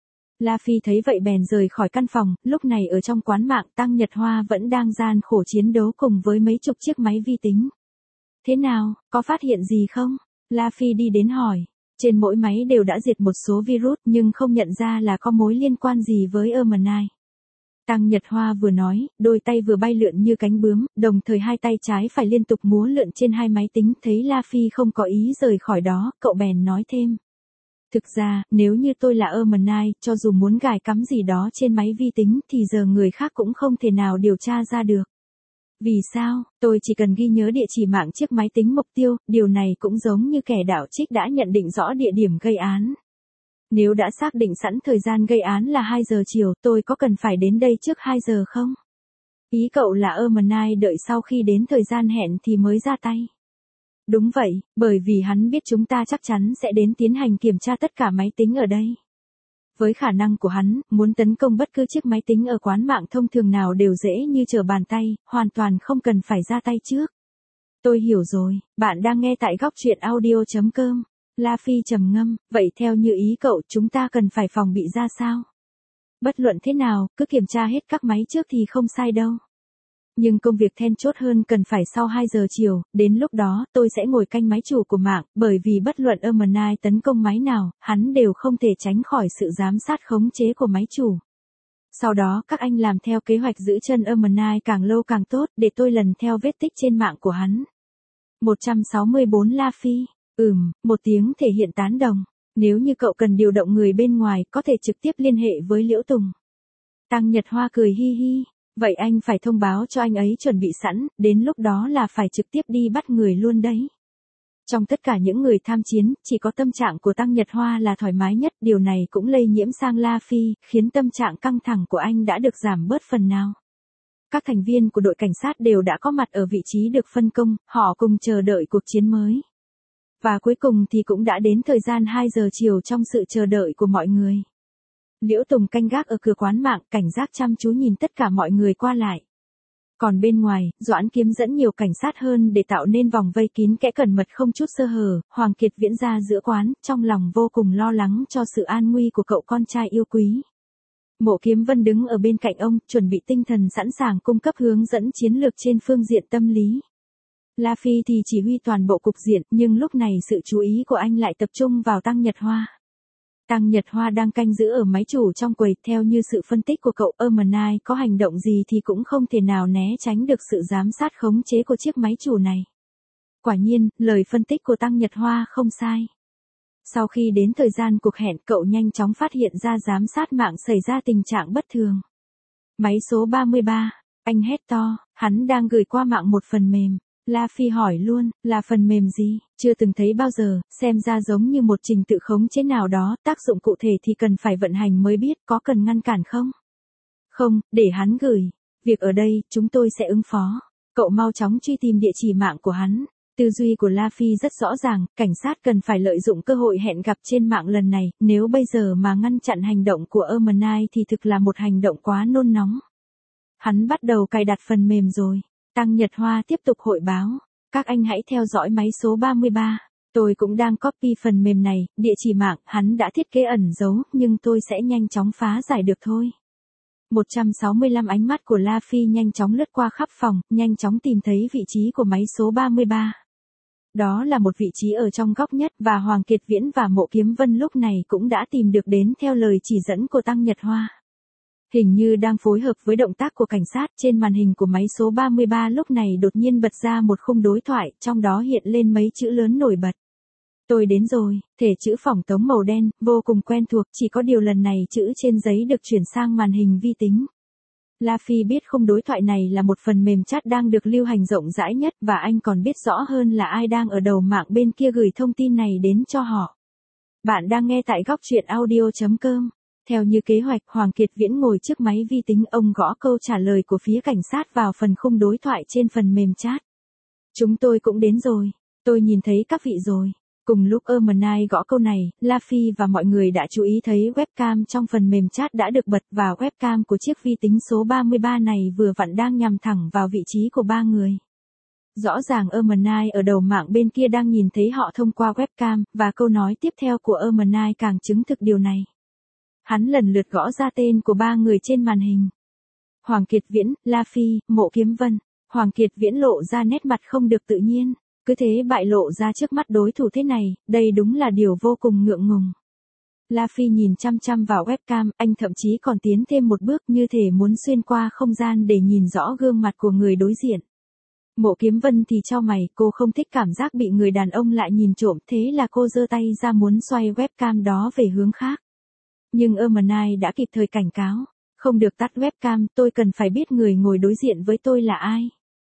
La Phi thấy vậy bèn rời khỏi căn phòng, lúc này ở trong quán mạng Tăng Nhật Hoa vẫn đang gian khổ chiến đấu cùng với mấy chục chiếc máy vi tính. Thế nào, có phát hiện gì không? La Phi đi đến hỏi. Trên mỗi máy đều đã diệt một số virus nhưng không nhận ra là có mối liên quan gì với Ermenai. Tăng Nhật Hoa vừa nói, đôi tay vừa bay lượn như cánh bướm, đồng thời hai tay trái phải liên tục múa lượn trên hai máy tính, thấy La Phi không có ý rời khỏi đó, cậu bèn nói thêm. Thực ra, nếu như tôi là Ermenai, cho dù muốn gài cắm gì đó trên máy vi tính thì giờ người khác cũng không thể nào điều tra ra được. Vì sao? Tôi chỉ cần ghi nhớ địa chỉ mạng chiếc máy tính mục tiêu, điều này cũng giống như kẻ đạo trích đã nhận định rõ địa điểm gây án. Nếu đã xác định sẵn thời gian gây án là hai giờ chiều, tôi có cần phải đến đây trước hai giờ không? Ý cậu là Ermenai đợi sau khi đến thời gian hẹn thì mới ra tay. Đúng vậy, bởi vì hắn biết chúng ta chắc chắn sẽ đến tiến hành kiểm tra tất cả máy tính ở đây. Với khả năng của hắn, muốn tấn công bất cứ chiếc máy tính ở quán mạng thông thường nào đều dễ như trở bàn tay, hoàn toàn không cần phải ra tay trước. Tôi hiểu rồi, bạn đang nghe tại góc truyện audio chấm com. La Phi trầm ngâm, vậy theo như ý cậu chúng ta cần phải phòng bị ra sao? Bất luận thế nào, cứ kiểm tra hết các máy trước thì không sai đâu. Nhưng công việc then chốt hơn cần phải sau hai giờ chiều, đến lúc đó tôi sẽ ngồi canh máy chủ của mạng, bởi vì bất luận Ermenai tấn công máy nào, hắn đều không thể tránh khỏi sự giám sát khống chế của máy chủ. Sau đó các anh làm theo kế hoạch giữ chân Ermenai càng lâu càng tốt để tôi lần theo vết tích trên mạng của hắn. một trăm sáu mươi bốn La Phi, ừm, một tiếng thể hiện tán đồng. Nếu như cậu cần điều động người bên ngoài có thể trực tiếp liên hệ với Liễu Tùng. Tăng Nhật Hoa cười hi hi. Vậy anh phải thông báo cho anh ấy chuẩn bị sẵn, đến lúc đó là phải trực tiếp đi bắt người luôn đấy. Trong tất cả những người tham chiến, chỉ có tâm trạng của Tăng Nhật Hoa là thoải mái nhất, điều này cũng lây nhiễm sang La Phi, khiến tâm trạng căng thẳng của anh đã được giảm bớt phần nào. Các thành viên của đội cảnh sát đều đã có mặt ở vị trí được phân công, họ cùng chờ đợi cuộc chiến mới. Và cuối cùng thì cũng đã đến thời gian hai giờ chiều trong sự chờ đợi của mọi người. Liễu Tùng canh gác ở cửa quán mạng, cảnh giác chăm chú nhìn tất cả mọi người qua lại. Còn bên ngoài, Doãn Kiếm dẫn nhiều cảnh sát hơn để tạo nên vòng vây kín kẽ cẩn mật không chút sơ hở. Hoàng Kiệt Viễn ra giữa quán, trong lòng vô cùng lo lắng cho sự an nguy của cậu con trai yêu quý. Mộ Kiếm Vân đứng ở bên cạnh ông, chuẩn bị tinh thần sẵn sàng cung cấp hướng dẫn chiến lược trên phương diện tâm lý. La Phi thì chỉ huy toàn bộ cục diện, nhưng lúc này sự chú ý của anh lại tập trung vào Tăng Nhật Hoa. Tăng Nhật Hoa đang canh giữ ở máy chủ trong quầy, theo như sự phân tích của cậu, Ermenai có hành động gì thì cũng không thể nào né tránh được sự giám sát khống chế của chiếc máy chủ này. Quả nhiên, lời phân tích của Tăng Nhật Hoa không sai. Sau khi đến thời gian cuộc hẹn, cậu nhanh chóng phát hiện ra giám sát mạng xảy ra tình trạng bất thường. Máy số ba mươi ba, anh hét to, hắn đang gửi qua mạng một phần mềm. La Phi hỏi luôn, là phần mềm gì? Chưa từng thấy bao giờ, xem ra giống như một trình tự khống chế nào đó, tác dụng cụ thể thì cần phải vận hành mới biết, có cần ngăn cản không? Không, để hắn gửi. Việc ở đây, chúng tôi sẽ ứng phó. Cậu mau chóng truy tìm địa chỉ mạng của hắn. Tư duy của La Phi rất rõ ràng, cảnh sát cần phải lợi dụng cơ hội hẹn gặp trên mạng lần này, nếu bây giờ mà ngăn chặn hành động của Ermenai thì thực là một hành động quá nôn nóng. Hắn bắt đầu cài đặt phần mềm rồi. Tăng Nhật Hoa tiếp tục hội báo, các anh hãy theo dõi máy số ba mươi ba, tôi cũng đang copy phần mềm này, địa chỉ mạng, hắn đã thiết kế ẩn giấu, nhưng tôi sẽ nhanh chóng phá giải được thôi. một trăm sáu mươi lăm ánh mắt của La Phi nhanh chóng lướt qua khắp phòng, nhanh chóng tìm thấy vị trí của máy số ba mươi ba. Đó là một vị trí ở trong góc nhất, và Hoàng Kiệt Viễn và Mộ Kiếm Vân lúc này cũng đã tìm được đến theo lời chỉ dẫn của Tăng Nhật Hoa. Hình như đang phối hợp với động tác của cảnh sát, trên màn hình của máy số ba mươi ba lúc này đột nhiên bật ra một khung đối thoại, trong đó hiện lên mấy chữ lớn nổi bật. Tôi đến rồi, thể chữ phỏng tống màu đen, vô cùng quen thuộc, chỉ có điều lần này chữ trên giấy được chuyển sang màn hình vi tính. La Phi biết khung đối thoại này là một phần mềm chat đang được lưu hành rộng rãi nhất, và anh còn biết rõ hơn là ai đang ở đầu mạng bên kia gửi thông tin này đến cho họ. Bạn đang nghe tại góc truyện audio chấm com. Theo như kế hoạch, Hoàng Kiệt Viễn ngồi trước máy vi tính, ông gõ câu trả lời của phía cảnh sát vào phần khung đối thoại trên phần mềm chat. Chúng tôi cũng đến rồi. Tôi nhìn thấy các vị rồi. Cùng lúc Ermenai gõ câu này, La Phi và mọi người đã chú ý thấy webcam trong phần mềm chat đã được bật, và webcam của chiếc vi tính số ba mươi ba này vừa vặn đang nhằm thẳng vào vị trí của ba người. Rõ ràng Ermenai ở đầu mạng bên kia đang nhìn thấy họ thông qua webcam, và câu nói tiếp theo của Ermenai càng chứng thực điều này. Hắn lần lượt gõ ra tên của ba người trên màn hình. Hoàng Kiệt Viễn, La Phi, Mộ Kiếm Vân. Hoàng Kiệt Viễn lộ ra nét mặt không được tự nhiên. Cứ thế bại lộ ra trước mắt đối thủ thế này, đây đúng là điều vô cùng ngượng ngùng. La Phi nhìn chăm chăm vào webcam, anh thậm chí còn tiến thêm một bước, như thể muốn xuyên qua không gian để nhìn rõ gương mặt của người đối diện. Mộ Kiếm Vân thì chau mày, cô không thích cảm giác bị người đàn ông lại nhìn trộm, thế là cô giơ tay ra muốn xoay webcam đó về hướng khác. Nhưng Ermenai đã kịp thời cảnh cáo, không được tắt webcam, tôi cần phải biết người ngồi đối diện với tôi là ai.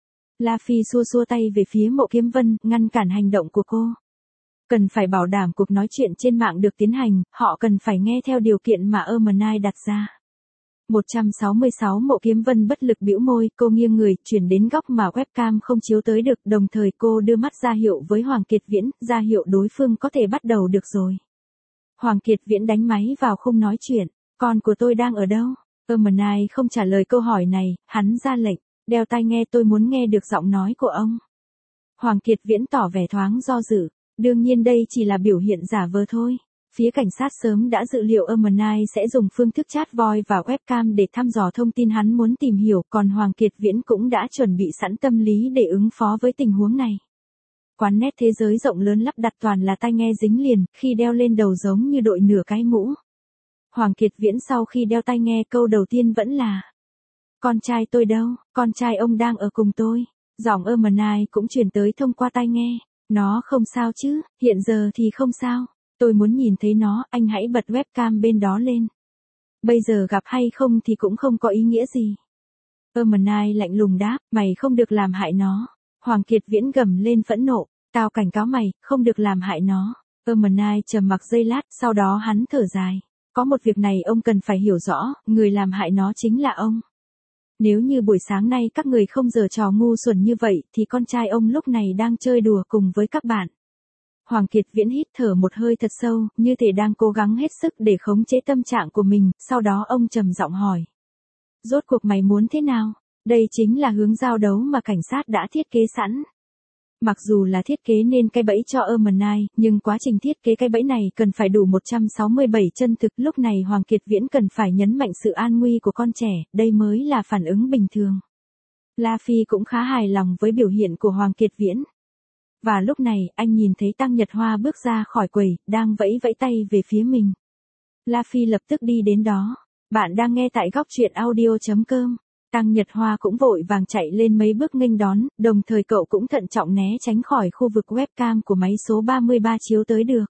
La Phi xua xua tay về phía Mộ Kiếm Vân, ngăn cản hành động của cô. Cần phải bảo đảm cuộc nói chuyện trên mạng được tiến hành, họ cần phải nghe theo điều kiện mà Ermenai đặt ra. một trăm sáu mươi sáu Mộ Kiếm Vân bất lực bĩu môi, cô nghiêng người, chuyển đến góc mà webcam không chiếu tới được, đồng thời cô đưa mắt ra hiệu với Hoàng Kiệt Viễn, ra hiệu đối phương có thể bắt đầu được rồi. Hoàng Kiệt Viễn đánh máy vào khung nói chuyện, con của tôi đang ở đâu? Ermenai không trả lời câu hỏi này, hắn ra lệnh, đeo tai nghe, tôi muốn nghe được giọng nói của ông. Hoàng Kiệt Viễn tỏ vẻ thoáng do dự, đương nhiên đây chỉ là biểu hiện giả vờ thôi. Phía cảnh sát sớm đã dự liệu Ermenai sẽ dùng phương thức chat voice và webcam để thăm dò thông tin hắn muốn tìm hiểu, còn Hoàng Kiệt Viễn cũng đã chuẩn bị sẵn tâm lý để ứng phó với tình huống này. Quán net thế giới rộng lớn lắp đặt toàn là tai nghe dính liền, khi đeo lên đầu giống như đội nửa cái mũ. Hoàng Kiệt Viễn sau khi đeo tai nghe, câu đầu tiên vẫn là: con trai tôi đâu, con trai ông đang ở cùng tôi. Giọng Ermenai cũng truyền tới thông qua tai nghe. Nó không sao chứ, hiện giờ thì không sao. Tôi muốn nhìn thấy nó, anh hãy bật webcam bên đó lên. Bây giờ gặp hay không thì cũng không có ý nghĩa gì. Ermenai lạnh lùng đáp, mày không được làm hại nó. Hoàng Kiệt Viễn gầm lên phẫn nộ, tao cảnh cáo mày, không được làm hại nó. Ermenai trầm mặc giây lát, sau đó hắn thở dài. Có một việc này ông cần phải hiểu rõ, người làm hại nó chính là ông. Nếu như buổi sáng nay các người không giở trò ngu xuẩn như vậy, thì con trai ông lúc này đang chơi đùa cùng với các bạn. Hoàng Kiệt Viễn hít thở một hơi thật sâu, như thể đang cố gắng hết sức để khống chế tâm trạng của mình, sau đó ông trầm giọng hỏi. Rốt cuộc mày muốn thế nào? Đây chính là hướng giao đấu mà cảnh sát đã thiết kế sẵn. Mặc dù là thiết kế nên cái bẫy cho Ermenai, nhưng quá trình thiết kế cái bẫy này cần phải đủ một trăm sáu mươi bảy chân thực. Lúc này Hoàng Kiệt Viễn cần phải nhấn mạnh sự an nguy của con trẻ, đây mới là phản ứng bình thường. La Phi cũng khá hài lòng với biểu hiện của Hoàng Kiệt Viễn. Và lúc này, anh nhìn thấy Tăng Nhật Hoa bước ra khỏi quầy, đang vẫy vẫy tay về phía mình. La Phi lập tức đi đến đó. Bạn đang nghe tại góc truyện audio chấm com. Tăng Nhật Hoa cũng vội vàng chạy lên mấy bước nghênh đón, đồng thời cậu cũng thận trọng né tránh khỏi khu vực webcam của máy số ba mươi ba chiếu tới được.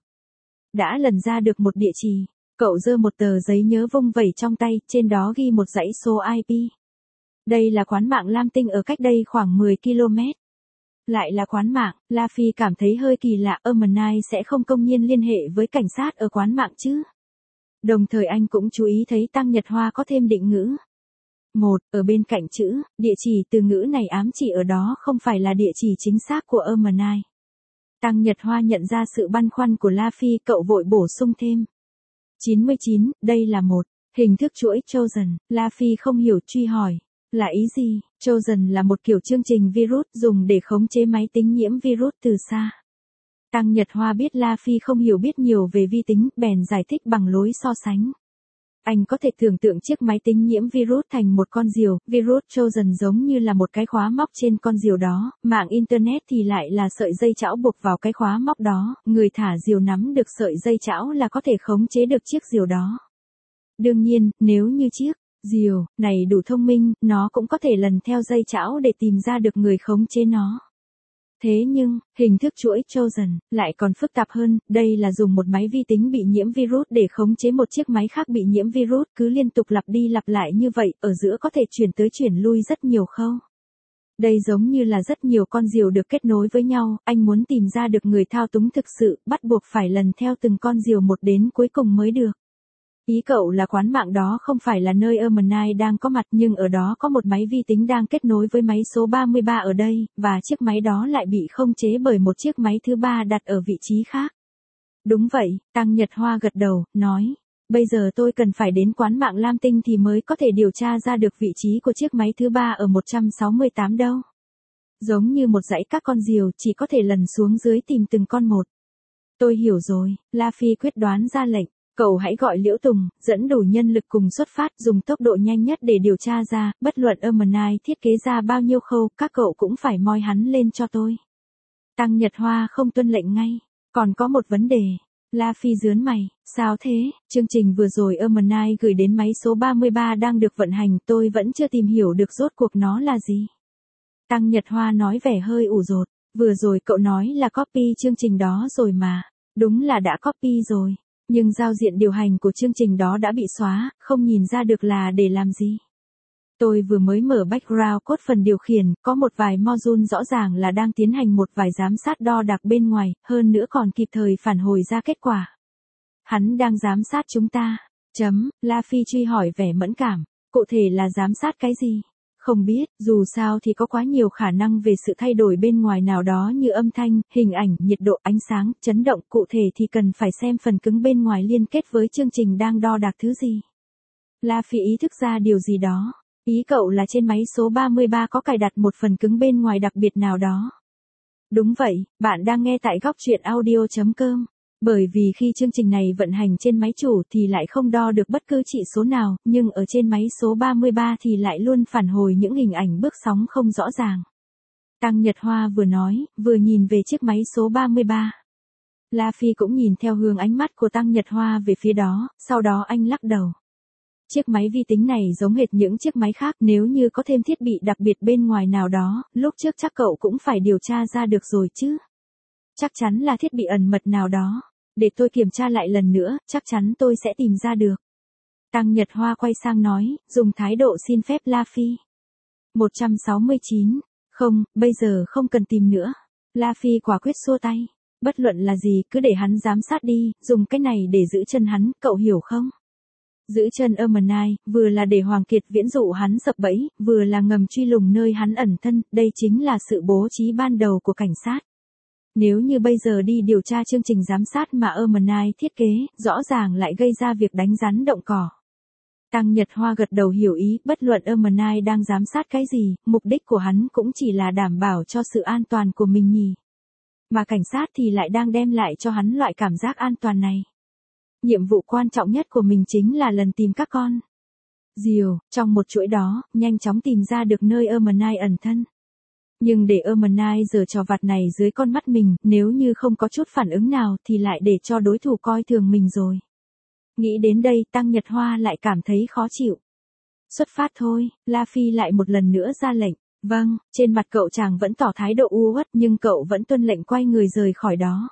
Đã lần ra được một địa chỉ, cậu giơ một tờ giấy nhớ vung vẩy trong tay, trên đó ghi một dãy số i pê. Đây là quán mạng Lam Tinh ở cách đây khoảng mười ki lô mét. Lại là quán mạng, La Phi cảm thấy hơi kỳ lạ, Ermenai sẽ không công nhiên liên hệ với cảnh sát ở quán mạng chứ. Đồng thời anh cũng chú ý thấy Tăng Nhật Hoa có thêm định ngữ. Một, ở bên cạnh chữ, địa chỉ từ ngữ này ám chỉ ở đó không phải là địa chỉ chính xác của Ermenai. Tăng Nhật Hoa nhận ra sự băn khoăn của La Phi, cậu vội bổ sung thêm. chín mươi chín, đây là một hình thức chuỗi Trojan. La Phi không hiểu, truy hỏi. Là ý gì? Trojan là một kiểu chương trình virus dùng để khống chế máy tính nhiễm virus từ xa. Tăng Nhật Hoa biết La Phi không hiểu biết nhiều về vi tính, bèn giải thích bằng lối so sánh. Anh có thể tưởng tượng chiếc máy tính nhiễm virus thành một con diều, virus Trojan giống như là một cái khóa móc trên con diều đó, mạng Internet thì lại là sợi dây chảo buộc vào cái khóa móc đó, người thả diều nắm được sợi dây chảo là có thể khống chế được chiếc diều đó. Đương nhiên, nếu như chiếc diều này đủ thông minh, nó cũng có thể lần theo dây chảo để tìm ra được người khống chế nó. Thế nhưng, hình thức chuỗi Trojan lại còn phức tạp hơn, đây là dùng một máy vi tính bị nhiễm virus để khống chế một chiếc máy khác bị nhiễm virus, cứ liên tục lặp đi lặp lại như vậy, ở giữa có thể chuyển tới chuyển lui rất nhiều khâu. Đây giống như là rất nhiều con diều được kết nối với nhau, anh muốn tìm ra được người thao túng thực sự, bắt buộc phải lần theo từng con diều một đến cuối cùng mới được. Ý cậu là quán mạng đó không phải là nơi Ermenai đang có mặt, nhưng ở đó có một máy vi tính đang kết nối với máy số ba mươi ba ở đây, và chiếc máy đó lại bị khống chế bởi một chiếc máy thứ ba đặt ở vị trí khác. Đúng vậy, Tăng Nhật Hoa gật đầu, nói. Bây giờ tôi cần phải đến quán mạng Lam Tinh thì mới có thể điều tra ra được vị trí của chiếc máy thứ ba ở một trăm sáu mươi tám đâu. Giống như một dãy các con diều, chỉ có thể lần xuống dưới tìm từng con một. Tôi hiểu rồi, La Phi quyết đoán ra lệnh. Cậu hãy gọi Liễu Tùng, dẫn đủ nhân lực cùng xuất phát, dùng tốc độ nhanh nhất để điều tra ra, bất luận Ermenai thiết kế ra bao nhiêu khâu, các cậu cũng phải moi hắn lên cho tôi. Tăng Nhật Hoa không tuân lệnh ngay. Còn có một vấn đề. La Phi rướn mày, sao thế? Chương trình vừa rồi Ermenai gửi đến máy số ba mươi ba đang được vận hành, tôi vẫn chưa tìm hiểu được rốt cuộc nó là gì. Tăng Nhật Hoa nói vẻ hơi ủ rột, vừa rồi cậu nói là copy chương trình đó rồi mà. Đúng là đã copy rồi, nhưng giao diện điều hành của chương trình đó đã bị xóa, không nhìn ra được là để làm gì. Tôi vừa mới mở background code phần điều khiển, có một vài module rõ ràng là đang tiến hành một vài giám sát đo đạc bên ngoài, hơn nữa còn kịp thời phản hồi ra kết quả. Hắn đang giám sát chúng ta. Chấm, La Phi truy hỏi vẻ mẫn cảm. Cụ thể là giám sát cái gì? Không biết, dù sao thì có quá nhiều khả năng về sự thay đổi bên ngoài nào đó như âm thanh, hình ảnh, nhiệt độ, ánh sáng, chấn động. Cụ thể thì cần phải xem phần cứng bên ngoài liên kết với chương trình đang đo đạc thứ gì. La Phi ý thức ra điều gì đó. Ý cậu là trên máy số ba mươi ba có cài đặt một phần cứng bên ngoài đặc biệt nào đó. Đúng vậy, bạn đang nghe tại góc truyện audio chấm com. Bởi vì khi chương trình này vận hành trên máy chủ thì lại không đo được bất cứ chỉ số nào, nhưng ở trên máy số ba mươi ba thì lại luôn phản hồi những hình ảnh bước sóng không rõ ràng. Tăng Nhật Hoa vừa nói, vừa nhìn về chiếc máy số ba mươi ba. La Phi cũng nhìn theo hướng ánh mắt của Tăng Nhật Hoa về phía đó, sau đó anh lắc đầu. Chiếc máy vi tính này giống hệt những chiếc máy khác, nếu như có thêm thiết bị đặc biệt bên ngoài nào đó, lúc trước chắc cậu cũng phải điều tra ra được rồi chứ. Chắc chắn là thiết bị ẩn mật nào đó. Để tôi kiểm tra lại lần nữa, chắc chắn tôi sẽ tìm ra được. Tăng Nhật Hoa quay sang nói, dùng thái độ xin phép La Phi. một trăm sáu mươi chín. Không, bây giờ không cần tìm nữa. La Phi quả quyết xua tay. Bất luận là gì, cứ để hắn giám sát đi, dùng cái này để giữ chân hắn, cậu hiểu không? Giữ chân Ermenai, vừa là để Hoàng Kiệt Viễn dụ hắn sập bẫy, vừa là ngầm truy lùng nơi hắn ẩn thân, đây chính là sự bố trí ban đầu của cảnh sát. Nếu như bây giờ đi điều tra chương trình giám sát mà Ermenai thiết kế, rõ ràng lại gây ra việc đánh rắn động cỏ. Tăng Nhật Hoa gật đầu hiểu ý, bất luận Ermenai đang giám sát cái gì, mục đích của hắn cũng chỉ là đảm bảo cho sự an toàn của mình nhỉ. Mà cảnh sát thì lại đang đem lại cho hắn loại cảm giác an toàn này. Nhiệm vụ quan trọng nhất của mình chính là lần tìm các con diều, trong một chuỗi đó, nhanh chóng tìm ra được nơi Ermenai ẩn thân. Nhưng để Ermenai giở trò vặt này dưới con mắt mình, nếu như không có chút phản ứng nào thì lại để cho đối thủ coi thường mình rồi. Nghĩ đến đây, Tăng Nhật Hoa lại cảm thấy khó chịu. Xuất phát thôi, La Phi lại một lần nữa ra lệnh. Vâng, trên mặt cậu chàng vẫn tỏ thái độ u uất nhưng cậu vẫn tuân lệnh quay người rời khỏi đó.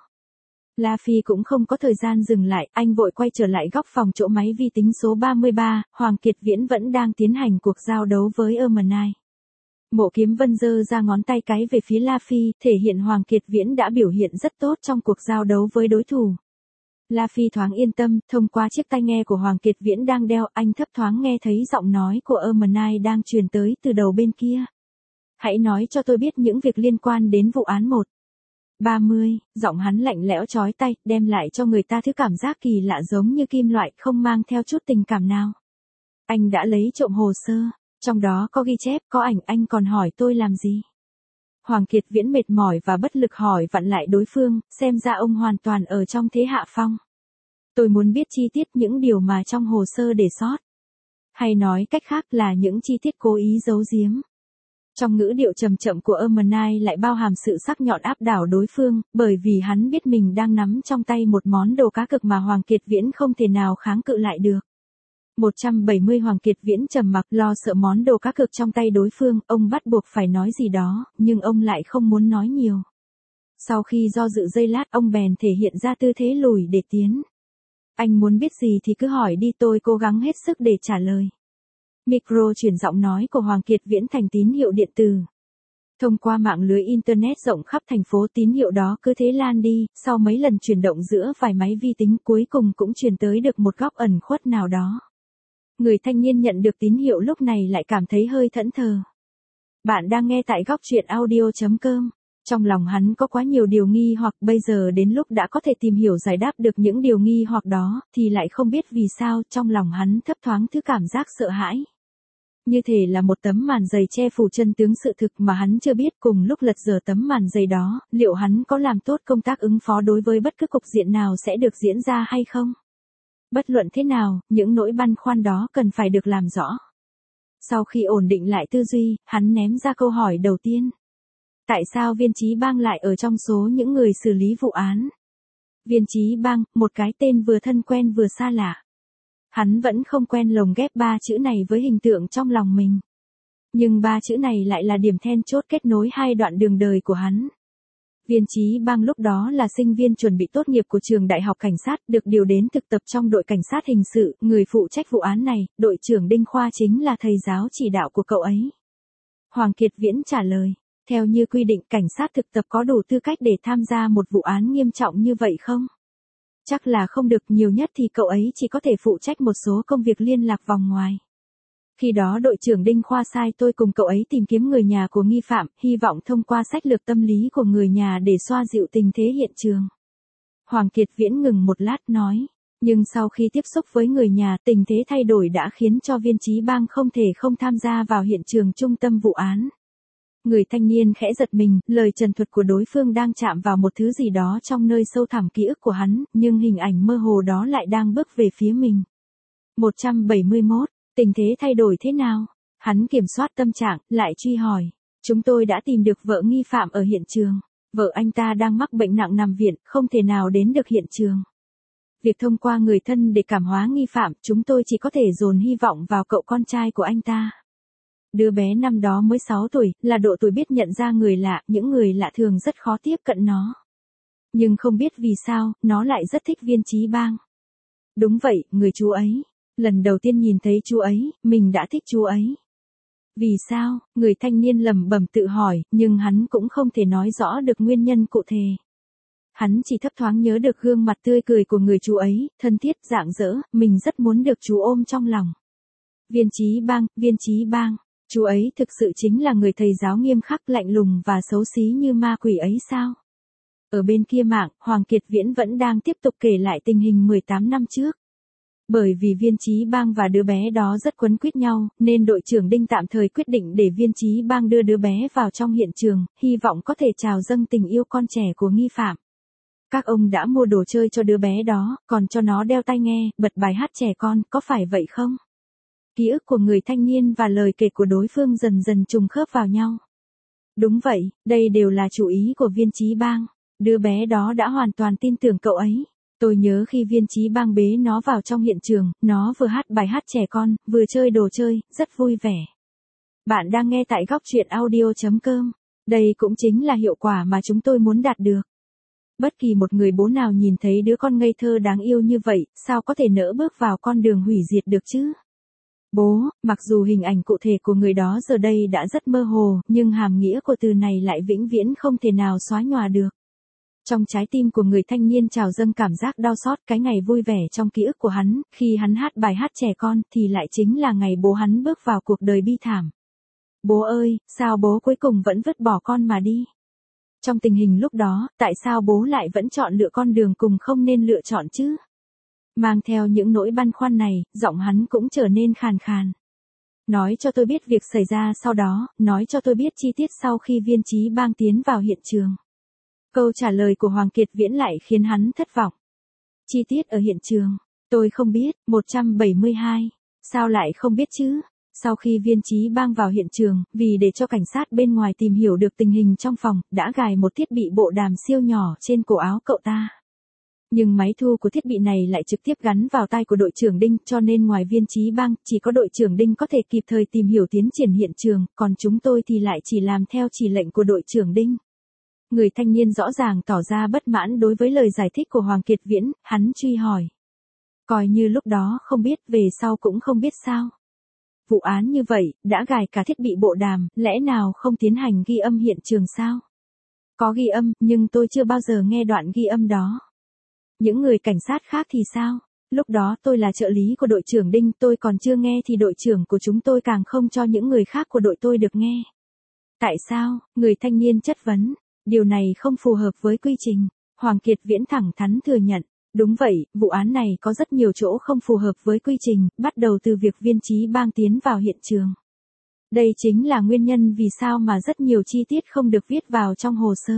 La Phi cũng không có thời gian dừng lại, anh vội quay trở lại góc phòng chỗ máy vi tính số ba mươi ba, Hoàng Kiệt Viễn vẫn đang tiến hành cuộc giao đấu với Ermenai. Mộ Kiếm Vân giơ ra ngón tay cái về phía La Phi, thể hiện Hoàng Kiệt Viễn đã biểu hiện rất tốt trong cuộc giao đấu với đối thủ. La Phi thoáng yên tâm, thông qua chiếc tai nghe của Hoàng Kiệt Viễn đang đeo, anh thấp thoáng nghe thấy giọng nói của Ermenai đang truyền tới từ đầu bên kia. Hãy nói cho tôi biết những việc liên quan đến vụ án một ba mươi, giọng hắn lạnh lẽo chói tai, đem lại cho người ta thứ cảm giác kỳ lạ giống như kim loại, không mang theo chút tình cảm nào. Anh đã lấy trộm hồ sơ, trong đó có ghi chép, có ảnh, anh còn hỏi tôi làm gì? Hoàng Kiệt Viễn mệt mỏi và bất lực hỏi vặn lại đối phương, xem ra ông hoàn toàn ở trong thế hạ phong. Tôi muốn biết chi tiết những điều mà trong hồ sơ để sót. Hay nói cách khác là những chi tiết cố ý giấu giếm. Trong ngữ điệu trầm chậm của Ermenai lại bao hàm sự sắc nhọn áp đảo đối phương, bởi vì hắn biết mình đang nắm trong tay một món đồ cá cực mà Hoàng Kiệt Viễn không thể nào kháng cự lại được. một trăm bảy mươi Hoàng Kiệt Viễn trầm mặc, lo sợ món đồ cá cực trong tay đối phương, ông bắt buộc phải nói gì đó, nhưng ông lại không muốn nói nhiều. Sau khi do dự giây lát, ông bèn thể hiện ra tư thế lùi để tiến. Anh muốn biết gì thì cứ hỏi đi, tôi cố gắng hết sức để trả lời. Micro chuyển giọng nói của Hoàng Kiệt Viễn thành tín hiệu điện tử. Thông qua mạng lưới Internet rộng khắp thành phố, tín hiệu đó cứ thế lan đi, sau mấy lần chuyển động giữa vài máy vi tính cuối cùng cũng truyền tới được một góc ẩn khuất nào đó. Người thanh niên nhận được tín hiệu lúc này lại cảm thấy hơi thẫn thờ. Bạn đang nghe tại góc truyện audio chấm com. Trong lòng hắn có quá nhiều điều nghi hoặc, bây giờ đến lúc đã có thể tìm hiểu giải đáp được những điều nghi hoặc đó, thì lại không biết vì sao trong lòng hắn thấp thoáng thứ cảm giác sợ hãi. Như thể là một tấm màn dày che phủ chân tướng sự thực mà hắn chưa biết, cùng lúc lật dở tấm màn dày đó, liệu hắn có làm tốt công tác ứng phó đối với bất cứ cục diện nào sẽ được diễn ra hay không? Bất luận thế nào, những nỗi băn khoăn đó cần phải được làm rõ. Sau khi ổn định lại tư duy, hắn ném ra câu hỏi đầu tiên. Tại sao Viên Chí Bang lại ở trong số những người xử lý vụ án? Viên Chí Bang, một cái tên vừa thân quen vừa xa lạ. Hắn vẫn không quen lồng ghép ba chữ này với hình tượng trong lòng mình. Nhưng ba chữ này lại là điểm then chốt kết nối hai đoạn đường đời của hắn. Viên Chí Bang lúc đó là sinh viên chuẩn bị tốt nghiệp của trường đại học cảnh sát, được điều đến thực tập trong đội cảnh sát hình sự, người phụ trách vụ án này, đội trưởng Đinh Khoa chính là thầy giáo chỉ đạo của cậu ấy. Hoàng Kiệt Viễn trả lời, theo như quy định cảnh sát thực tập có đủ tư cách để tham gia một vụ án nghiêm trọng như vậy không? Chắc là không được, nhiều nhất thì cậu ấy chỉ có thể phụ trách một số công việc liên lạc vòng ngoài. Khi đó đội trưởng Đinh Khoa sai tôi cùng cậu ấy tìm kiếm người nhà của nghi phạm, hy vọng thông qua sách lược tâm lý của người nhà để xoa dịu tình thế hiện trường. Hoàng Kiệt Viễn ngừng một lát nói, nhưng sau khi tiếp xúc với người nhà, tình thế thay đổi đã khiến cho Viên Chí Bang không thể không tham gia vào hiện trường trung tâm vụ án. Người thanh niên khẽ giật mình, lời trần thuật của đối phương đang chạm vào một thứ gì đó trong nơi sâu thẳm ký ức của hắn, nhưng hình ảnh mơ hồ đó lại đang bước về phía mình. một trăm bảy mươi mốt, tình thế thay đổi thế nào? Hắn kiểm soát tâm trạng, lại truy hỏi. Chúng tôi đã tìm được vợ nghi phạm ở hiện trường. Vợ anh ta đang mắc bệnh nặng nằm viện, không thể nào đến được hiện trường. Việc thông qua người thân để cảm hóa nghi phạm, chúng tôi chỉ có thể dồn hy vọng vào cậu con trai của anh ta. Đứa bé năm đó mới sáu tuổi, là độ tuổi biết nhận ra người lạ, những người lạ thường rất khó tiếp cận nó. Nhưng không biết vì sao, nó lại rất thích Viên Chí Bang. Đúng vậy, người chú ấy. Lần đầu tiên nhìn thấy chú ấy, mình đã thích chú ấy. Vì sao? Người thanh niên lẩm bẩm tự hỏi, nhưng hắn cũng không thể nói rõ được nguyên nhân cụ thể. Hắn chỉ thấp thoáng nhớ được gương mặt tươi cười của người chú ấy, thân thiết, rạng rỡ, mình rất muốn được chú ôm trong lòng. Viên Chí Bang, Viên Chí Bang, chú ấy thực sự chính là người thầy giáo nghiêm khắc, lạnh lùng và xấu xí như ma quỷ ấy sao? Ở bên kia mạng, Hoàng Kiệt Viễn vẫn đang tiếp tục kể lại tình hình mười tám năm trước. Bởi vì Viên Chí Bang và đứa bé đó rất quấn quýt nhau, nên đội trưởng Đinh tạm thời quyết định để Viên Chí Bang đưa đứa bé vào trong hiện trường, hy vọng có thể trào dâng tình yêu con trẻ của nghi phạm. Các ông đã mua đồ chơi cho đứa bé đó, còn cho nó đeo tai nghe, bật bài hát trẻ con, có phải vậy không? Ký ức của người thanh niên và lời kể của đối phương dần dần trùng khớp vào nhau. Đúng vậy, đây đều là chủ ý của Viên Chí Bang. Đứa bé đó đã hoàn toàn tin tưởng cậu ấy. Tôi nhớ khi Viên Chí Bang bế nó vào trong hiện trường, nó vừa hát bài hát trẻ con, vừa chơi đồ chơi, rất vui vẻ. Bạn đang nghe tại góc truyện audio chấm com. Đây cũng chính là hiệu quả mà chúng tôi muốn đạt được. Bất kỳ một người bố nào nhìn thấy đứa con ngây thơ đáng yêu như vậy, sao có thể nỡ bước vào con đường hủy diệt được chứ? Bố, mặc dù hình ảnh cụ thể của người đó giờ đây đã rất mơ hồ, nhưng hàm nghĩa của từ này lại vĩnh viễn không thể nào xóa nhòa được. Trong trái tim của người thanh niên trào dâng cảm giác đau xót, cái ngày vui vẻ trong ký ức của hắn, khi hắn hát bài hát trẻ con, thì lại chính là ngày bố hắn bước vào cuộc đời bi thảm. Bố ơi, sao bố cuối cùng vẫn vứt bỏ con mà đi? Trong tình hình lúc đó, tại sao bố lại vẫn chọn lựa con đường cùng không nên lựa chọn chứ? Mang theo những nỗi băn khoăn này, giọng hắn cũng trở nên khàn khàn. Nói cho tôi biết việc xảy ra sau đó, nói cho tôi biết chi tiết sau khi Viên Chí Bang tiến vào hiện trường. Câu trả lời của Hoàng Kiệt Viễn lại khiến hắn thất vọng. Chi tiết ở hiện trường, tôi không biết. Một trăm bảy mươi hai. Sao lại không biết chứ? Sau khi Viên Chí Bang vào hiện trường, vì để cho cảnh sát bên ngoài tìm hiểu được tình hình trong phòng, đã gài một thiết bị bộ đàm siêu nhỏ trên cổ áo cậu ta. Nhưng máy thu của thiết bị này lại trực tiếp gắn vào tai của đội trưởng Đinh, cho nên ngoài Viên Chí Bang, chỉ có đội trưởng Đinh có thể kịp thời tìm hiểu tiến triển hiện trường, còn chúng tôi thì lại chỉ làm theo chỉ lệnh của đội trưởng Đinh. Người thanh niên rõ ràng tỏ ra bất mãn đối với lời giải thích của Hoàng Kiệt Viễn, hắn truy hỏi. Coi như lúc đó không biết, về sau cũng không biết sao. Vụ án như vậy, đã gài cả thiết bị bộ đàm, lẽ nào không tiến hành ghi âm hiện trường sao? Có ghi âm, nhưng tôi chưa bao giờ nghe đoạn ghi âm đó. Những người cảnh sát khác thì sao? Lúc đó tôi là trợ lý của đội trưởng Đinh, tôi còn chưa nghe thì đội trưởng của chúng tôi càng không cho những người khác của đội tôi được nghe. Tại sao? Người thanh niên chất vấn. Điều này không phù hợp với quy trình. Hoàng Kiệt Viễn thẳng thắn thừa nhận. Đúng vậy, vụ án này có rất nhiều chỗ không phù hợp với quy trình, bắt đầu từ việc Viên Chí Bang tiến vào hiện trường. Đây chính là nguyên nhân vì sao mà rất nhiều chi tiết không được viết vào trong hồ sơ.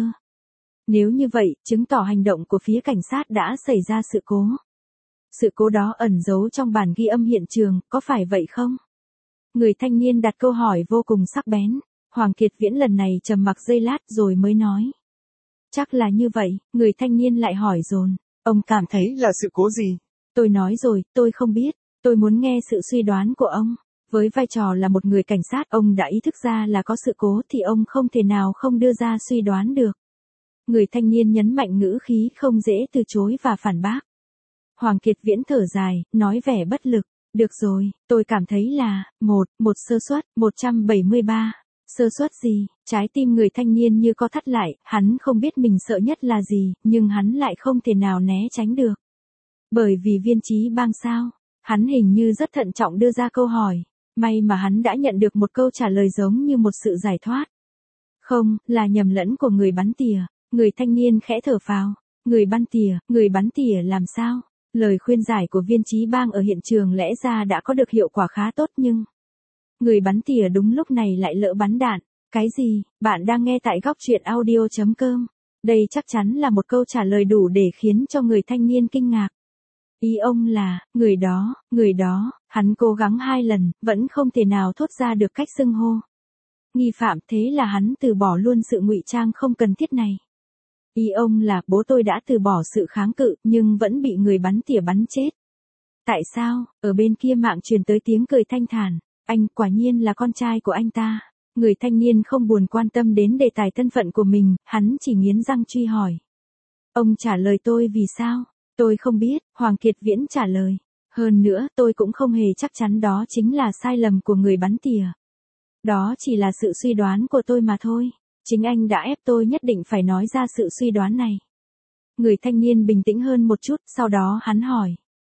Nếu như vậy, chứng tỏ hành động của phía cảnh sát đã xảy ra sự cố. Sự cố đó ẩn giấu trong bản ghi âm hiện trường, có phải vậy không? Người thanh niên đặt câu hỏi vô cùng sắc bén. Hoàng Kiệt Viễn lần này trầm mặc giây lát rồi mới nói. Chắc là như vậy, người thanh niên lại hỏi dồn. Ông cảm thấy là sự cố gì? Tôi nói rồi, tôi không biết, tôi muốn nghe sự suy đoán của ông. Với vai trò là một người cảnh sát, ông đã ý thức ra là có sự cố thì ông không thể nào không đưa ra suy đoán được. Người thanh niên nhấn mạnh ngữ khí không dễ từ chối và phản bác. Hoàng Kiệt Viễn thở dài, nói vẻ bất lực. Được rồi, tôi cảm thấy là, một, một sơ suất, một trăm bảy mươi ba. Sơ suất gì? Trái tim người thanh niên như co thắt lại, hắn không biết mình sợ nhất là gì, nhưng hắn lại không thể nào né tránh được. Bởi vì Viên Chí Bang sao? Hắn hình như rất thận trọng đưa ra câu hỏi. May mà hắn đã nhận được một câu trả lời giống như một sự giải thoát. Không, là nhầm lẫn của người bắn tỉa. Người thanh niên khẽ thở phào. Người bắn tỉa, người bắn tỉa làm sao? Lời khuyên giải của Viên Chí Bang ở hiện trường lẽ ra đã có được hiệu quả khá tốt nhưng... Người bắn tỉa đúng lúc này lại lỡ bắn đạn. Cái gì? Bạn đang nghe tại góc truyện audio chấm com. Đây chắc chắn là một câu trả lời đủ để khiến cho người thanh niên kinh ngạc. Ý ông là, người đó, người đó, hắn cố gắng hai lần, vẫn không thể nào thốt ra được cách xưng hô. Nghi phạm, thế là hắn từ bỏ luôn sự ngụy trang không cần thiết này. Ý ông là bố tôi đã từ bỏ sự kháng cự nhưng vẫn bị người bắn tỉa bắn chết. Tại sao? Ở bên kia mạng truyền tới tiếng cười thanh thản. Anh quả nhiên là con trai của anh ta. Người thanh niên không buồn quan tâm đến đề tài thân phận của mình, hắn chỉ nghiến răng truy hỏi. Ông trả lời tôi vì sao? Tôi không biết, Hoàng Kiệt Viễn trả lời. Hơn nữa, tôi cũng không hề chắc chắn đó chính là sai lầm của người bắn tỉa. Đó chỉ là sự suy đoán của tôi mà thôi. Chính anh đã ép tôi nhất định phải nói ra sự suy đoán này. Người thanh niên bình tĩnh hơn một chút, sau đó hắn hỏi.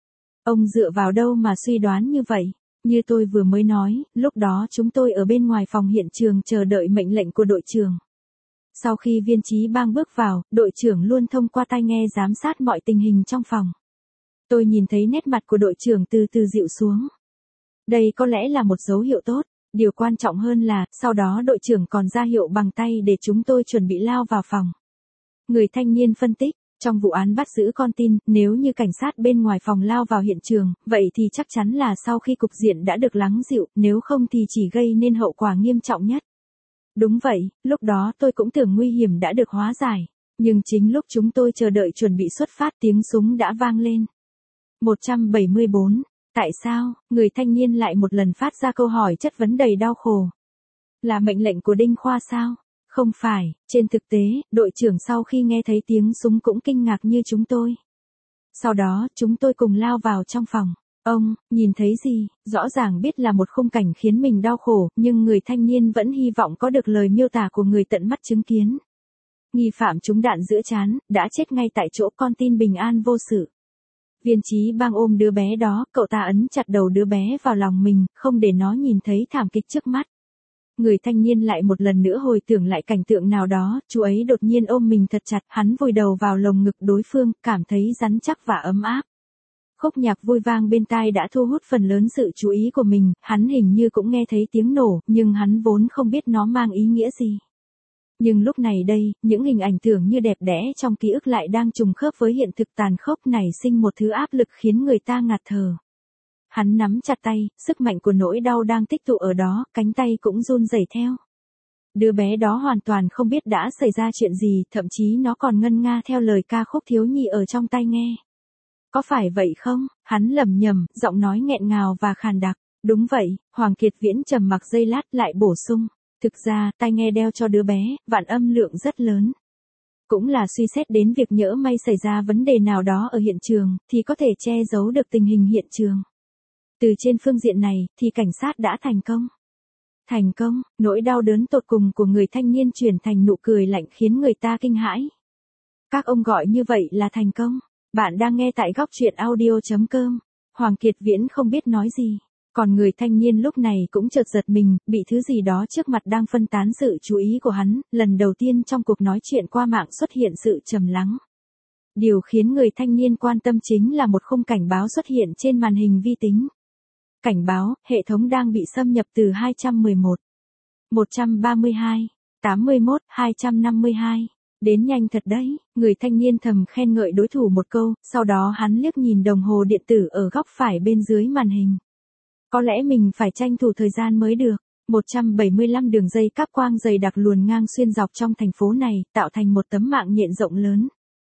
Ông dựa vào đâu mà suy đoán như vậy? Như tôi vừa mới nói, lúc đó chúng tôi ở bên ngoài phòng hiện trường chờ đợi mệnh lệnh của đội trưởng. Sau khi Viên Chí Bang bước vào, đội trưởng luôn thông qua tai nghe giám sát mọi tình hình trong phòng. Tôi nhìn thấy nét mặt của đội trưởng từ từ dịu xuống. Đây có lẽ là một dấu hiệu tốt. Điều quan trọng hơn là, sau đó đội trưởng còn ra hiệu bằng tay để chúng tôi chuẩn bị lao vào phòng. Người thanh niên phân tích, trong vụ án bắt giữ con tin, nếu như cảnh sát bên ngoài phòng lao vào hiện trường, vậy thì chắc chắn là sau khi cục diện đã được lắng dịu, nếu không thì chỉ gây nên hậu quả nghiêm trọng nhất. Đúng vậy, lúc đó tôi cũng tưởng nguy hiểm đã được hóa giải. Nhưng chính lúc chúng tôi chờ đợi chuẩn bị xuất phát tiếng súng đã vang lên. một trăm bảy mươi bốn. Tại sao, người thanh niên lại một lần phát ra câu hỏi chất vấn đầy đau khổ. Là mệnh lệnh của Đinh Khoa sao? Không phải, trên thực tế, đội trưởng sau khi nghe thấy tiếng súng cũng kinh ngạc như chúng tôi. Sau đó, chúng tôi cùng lao vào trong phòng. Ông, nhìn thấy gì? Rõ ràng biết là một khung cảnh khiến mình đau khổ, nhưng người thanh niên vẫn hy vọng có được lời miêu tả của người tận mắt chứng kiến. Nghi phạm trúng đạn giữa trán, đã chết ngay tại chỗ, con tin bình an vô sự. Viên Chí Bang ôm đứa bé đó, cậu ta ấn chặt đầu đứa bé vào lòng mình, không để nó nhìn thấy thảm kịch trước mắt. Người thanh niên lại một lần nữa hồi tưởng lại cảnh tượng nào đó, chú ấy đột nhiên ôm mình thật chặt, hắn vùi đầu vào lồng ngực đối phương, cảm thấy rắn chắc và ấm áp. Khúc nhạc vui vang bên tai đã thu hút phần lớn sự chú ý của mình, hắn hình như cũng nghe thấy tiếng nổ, nhưng hắn vốn không biết nó mang ý nghĩa gì. Nhưng lúc này đây, những hình ảnh tưởng như đẹp đẽ trong ký ức lại đang trùng khớp với hiện thực tàn khốc, nảy sinh một thứ áp lực khiến người ta ngạt thở. Hắn nắm chặt tay, sức mạnh của nỗi đau đang tích tụ ở đó, cánh tay cũng run rẩy theo. Đứa bé đó hoàn toàn không biết đã xảy ra chuyện gì, thậm chí nó còn ngân nga theo lời ca khúc thiếu nhi ở trong tai nghe. Có phải vậy không? Hắn lẩm nhẩm, giọng nói nghẹn ngào và khàn đặc. Đúng vậy, Hoàng Kiệt Viễn trầm mặc giây lát lại bổ sung. Thực ra, tai nghe đeo cho đứa bé, vạn âm lượng rất lớn. Cũng là suy xét đến việc nhỡ may xảy ra vấn đề nào đó ở hiện trường, thì có thể che giấu được tình hình hiện trường. Từ trên phương diện này, thì cảnh sát đã thành công. Thành công, nỗi đau đớn tột cùng của người thanh niên chuyển thành nụ cười lạnh khiến người ta kinh hãi. Các ông gọi như vậy là thành công. Bạn đang nghe tại góc truyện audio chấm com. Hoàng Kiệt Viễn không biết nói gì. Còn người thanh niên lúc này cũng chợt giật mình, bị thứ gì đó trước mặt đang phân tán sự chú ý của hắn, lần đầu tiên trong cuộc nói chuyện qua mạng xuất hiện sự trầm lắng. Điều khiến người thanh niên quan tâm chính là một khung cảnh báo xuất hiện trên màn hình vi tính. Cảnh báo, hệ thống đang bị xâm nhập từ hai trăm mười một, một trăm ba mươi hai, tám mươi mốt, hai trăm năm mươi hai. Đến nhanh thật đấy, người thanh niên thầm khen ngợi đối thủ một câu, sau đó hắn liếc nhìn đồng hồ điện tử ở góc phải bên dưới màn hình. Có lẽ mình phải tranh thủ thời gian mới được. một trăm bảy mươi lăm đường dây cáp quang dày đặc luồn ngang xuyên dọc trong thành phố này, tạo thành một tấm mạng nhện rộng lớn.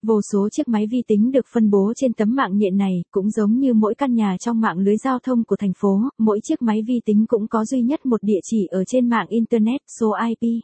Vô số chiếc máy vi tính được phân bố trên tấm mạng nhện này, cũng giống như mỗi căn nhà trong mạng lưới giao thông của thành phố, mỗi chiếc máy vi tính cũng có duy nhất một địa chỉ ở trên mạng Internet, số i pê.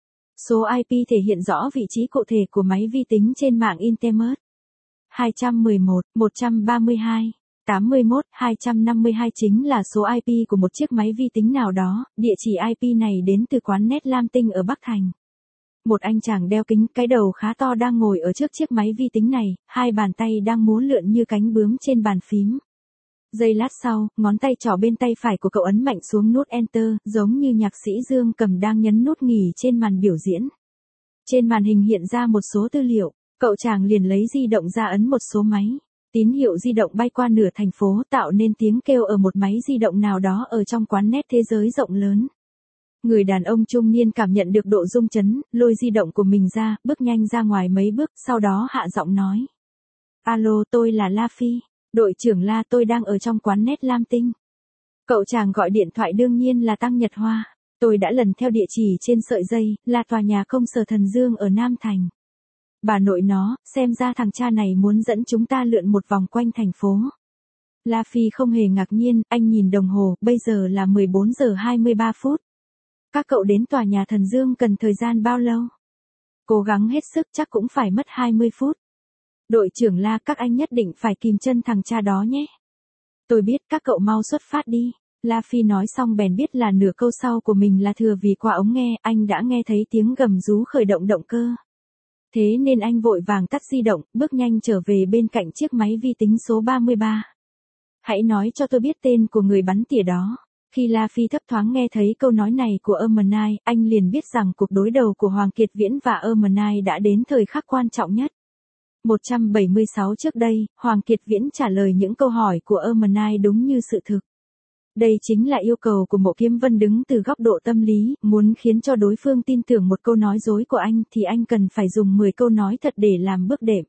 Số i pê thể hiện rõ vị trí cụ thể của máy vi tính trên mạng Internet. hai một một, một ba hai, tám mốt, hai năm hai chính là số i pê của một chiếc máy vi tính nào đó, địa chỉ i pê này đến từ quán net Lam Tinh ở Bắc Thành. Một anh chàng đeo kính, cái đầu khá to đang ngồi ở trước chiếc máy vi tính này, hai bàn tay đang múa lượn như cánh bướm trên bàn phím. Giây lát sau, ngón tay trỏ bên tay phải của cậu ấn mạnh xuống nút Enter, giống như nhạc sĩ Dương Cầm đang nhấn nút nghỉ trên màn biểu diễn. Trên màn hình hiện ra một số tư liệu, cậu chàng liền lấy di động ra ấn một số máy. Tín hiệu di động bay qua nửa thành phố tạo nên tiếng kêu ở một máy di động nào đó ở trong quán net thế giới rộng lớn. Người đàn ông trung niên cảm nhận được độ rung chấn, lôi di động của mình ra, bước nhanh ra ngoài mấy bước, sau đó hạ giọng nói. Alo, tôi là La Phi, đội trưởng La, tôi đang ở trong quán net Lam Tinh. Cậu chàng gọi điện thoại đương nhiên là Tăng Nhật Hoa. Tôi đã lần theo địa chỉ trên sợi dây, là tòa nhà công sở Thần Dương ở Nam Thành. Bà nội nó, xem ra thằng cha này muốn dẫn chúng ta lượn một vòng quanh thành phố. La Phi không hề ngạc nhiên, anh nhìn đồng hồ, bây giờ là mười bốn giờ hai mươi ba phút. Các cậu đến tòa nhà Thần Dương cần thời gian bao lâu? Cố gắng hết sức chắc cũng phải mất hai mươi phút. Đội trưởng La, các anh nhất định phải kìm chân thằng cha đó nhé. Tôi biết, các cậu mau xuất phát đi. La Phi nói xong bèn biết là nửa câu sau của mình là thừa vì qua ống nghe, anh đã nghe thấy tiếng gầm rú khởi động động cơ. Thế nên anh vội vàng tắt di động, bước nhanh trở về bên cạnh chiếc máy vi tính số ba mươi ba. Hãy nói cho tôi biết tên của người bắn tỉa đó. Khi La Phi thấp thoáng nghe thấy câu nói này của Ermenai, anh liền biết rằng cuộc đối đầu của Hoàng Kiệt Viễn và Ermenai đã đến thời khắc quan trọng nhất. một trăm bảy mươi sáu trước đây, Hoàng Kiệt Viễn trả lời những câu hỏi của Ermenai đúng như sự thực. Đây chính là yêu cầu của Mộ Kiếm Vân đứng từ góc độ tâm lý, muốn khiến cho đối phương tin tưởng một câu nói dối của anh thì anh cần phải dùng mười câu nói thật để làm bước đệm.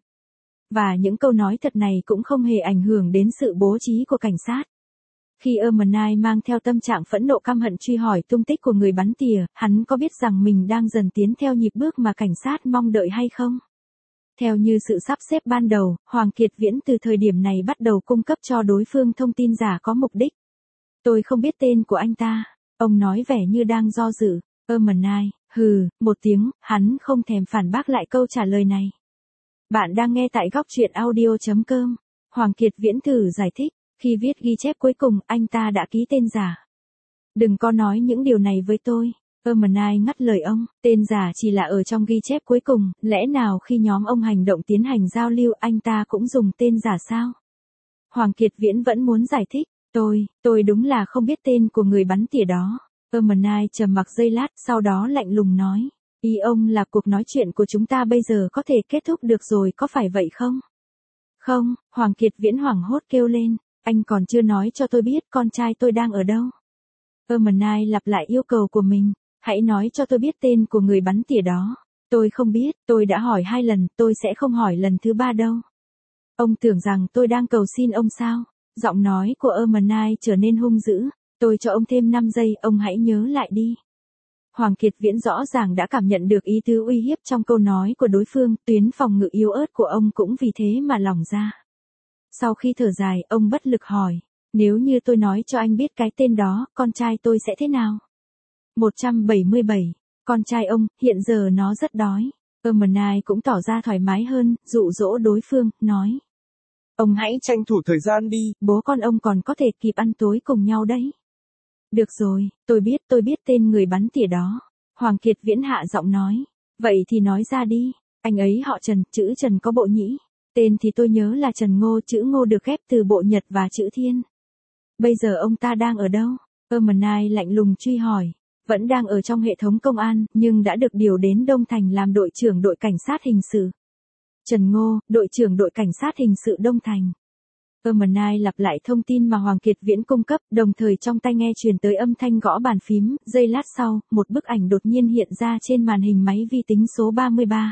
Và những câu nói thật này cũng không hề ảnh hưởng đến sự bố trí của cảnh sát. Khi Ermenai mang theo tâm trạng phẫn nộ căm hận truy hỏi tung tích của người bắn tỉa, hắn có biết rằng mình đang dần tiến theo nhịp bước mà cảnh sát mong đợi hay không? Theo như sự sắp xếp ban đầu, Hoàng Kiệt Viễn từ thời điểm này bắt đầu cung cấp cho đối phương thông tin giả có mục đích. Tôi không biết tên của anh ta, ông nói vẻ như đang do dự. Ermenai, hừ, một tiếng, hắn không thèm phản bác lại câu trả lời này. Bạn đang nghe tại góc truyện audio chấm com. Hoàng Kiệt Viễn thử giải thích, khi viết ghi chép cuối cùng anh ta đã ký tên giả. Đừng có nói những điều này với tôi. Ermenai ngắt lời ông, tên giả chỉ là ở trong ghi chép cuối cùng, lẽ nào khi nhóm ông hành động tiến hành giao lưu anh ta cũng dùng tên giả sao? Hoàng Kiệt Viễn vẫn muốn giải thích, tôi, tôi đúng là không biết tên của người bắn tỉa đó. Ermenai trầm mặc giây lát, sau đó lạnh lùng nói, ý ông là cuộc nói chuyện của chúng ta bây giờ có thể kết thúc được rồi có phải vậy không? Không, Hoàng Kiệt Viễn hoảng hốt kêu lên, anh còn chưa nói cho tôi biết con trai tôi đang ở đâu. Ermenai lặp lại yêu cầu của mình. Hãy nói cho tôi biết tên của người bắn tỉa đó. Tôi không biết, tôi đã hỏi hai lần, tôi sẽ không hỏi lần thứ ba đâu. Ông tưởng rằng tôi đang cầu xin ông sao? Giọng nói của Ermenai trở nên hung dữ. Tôi cho ông thêm năm giây, ông hãy nhớ lại đi. Hoàng Kiệt Viễn rõ ràng đã cảm nhận được ý tứ uy hiếp trong câu nói của đối phương, tuyến phòng ngự yếu ớt của ông cũng vì thế mà lỏng ra. Sau khi thở dài, ông bất lực hỏi, nếu như tôi nói cho anh biết cái tên đó, con trai tôi sẽ thế nào? một trăm bảy mươi bảy. Con trai ông, hiện giờ nó rất đói. Ermenai cũng tỏ ra thoải mái hơn, dụ dỗ đối phương, nói. Ông hãy tranh thủ thời gian đi, bố con ông còn có thể kịp ăn tối cùng nhau đấy. Được rồi, tôi biết, tôi biết tên người bắn tỉa đó. Hoàng Kiệt Viễn hạ giọng nói. Vậy thì nói ra đi, anh ấy họ Trần, chữ Trần có bộ nhĩ. Tên thì tôi nhớ là Trần Ngô, chữ Ngô được ghép từ bộ Nhật và chữ Thiên. Bây giờ ông ta đang ở đâu? Ermenai lạnh lùng truy hỏi. Vẫn đang ở trong hệ thống công an, nhưng đã được điều đến Đông Thành làm đội trưởng đội cảnh sát hình sự. Trần Ngô, đội trưởng đội cảnh sát hình sự Đông Thành. Ermenai lặp lại thông tin mà Hoàng Kiệt Viễn cung cấp, đồng thời trong tai nghe truyền tới âm thanh gõ bàn phím, giây lát sau, một bức ảnh đột nhiên hiện ra trên màn hình máy vi tính số ba mươi ba.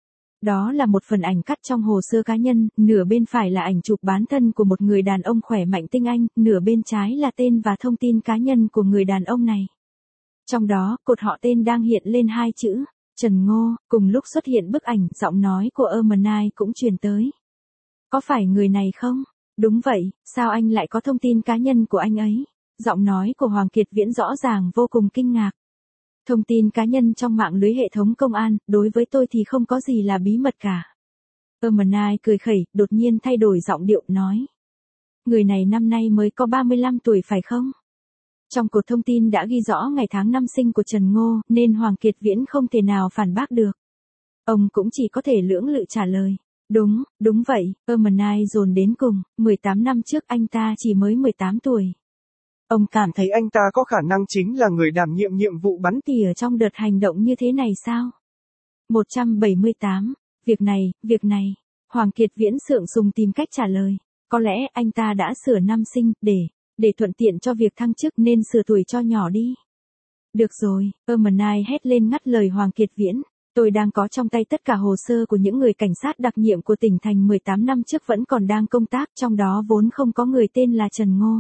Đó là một phần ảnh cắt trong hồ sơ cá nhân, nửa bên phải là ảnh chụp bán thân của một người đàn ông khỏe mạnh tinh anh, nửa bên trái là tên và thông tin cá nhân của người đàn ông này. Trong đó, cột họ tên đang hiện lên hai chữ, Trần Ngô, cùng lúc xuất hiện bức ảnh, giọng nói của Ermenai cũng truyền tới. Có phải người này không? Đúng vậy, sao anh lại có thông tin cá nhân của anh ấy? Giọng nói của Hoàng Kiệt Viễn rõ ràng vô cùng kinh ngạc. Thông tin cá nhân trong mạng lưới hệ thống công an, đối với tôi thì không có gì là bí mật cả. Ermenai cười khẩy, đột nhiên thay đổi giọng điệu nói. Người này năm nay mới có ba mươi lăm tuổi phải không? Trong cột thông tin đã ghi rõ ngày tháng năm sinh của Trần Ngô, nên Hoàng Kiệt Viễn không thể nào phản bác được. Ông cũng chỉ có thể lưỡng lự trả lời. Đúng, đúng vậy, Ermenai dồn đến cùng, mười tám năm trước anh ta chỉ mới mười tám tuổi. Ông cảm thấy anh ta có khả năng chính là người đảm nhiệm nhiệm vụ bắn tỉa trong đợt hành động như thế này sao? một trăm bảy mươi tám. Việc này, việc này. Hoàng Kiệt Viễn sượng sùng tìm cách trả lời. Có lẽ anh ta đã sửa năm sinh, để, để thuận tiện cho việc thăng chức nên sửa tuổi cho nhỏ đi. Được rồi, Ermenai hét lên ngắt lời Hoàng Kiệt Viễn. Tôi đang có trong tay tất cả hồ sơ của những người cảnh sát đặc nhiệm của tỉnh thành mười tám năm trước vẫn còn đang công tác, trong đó vốn không có người tên là Trần Ngô.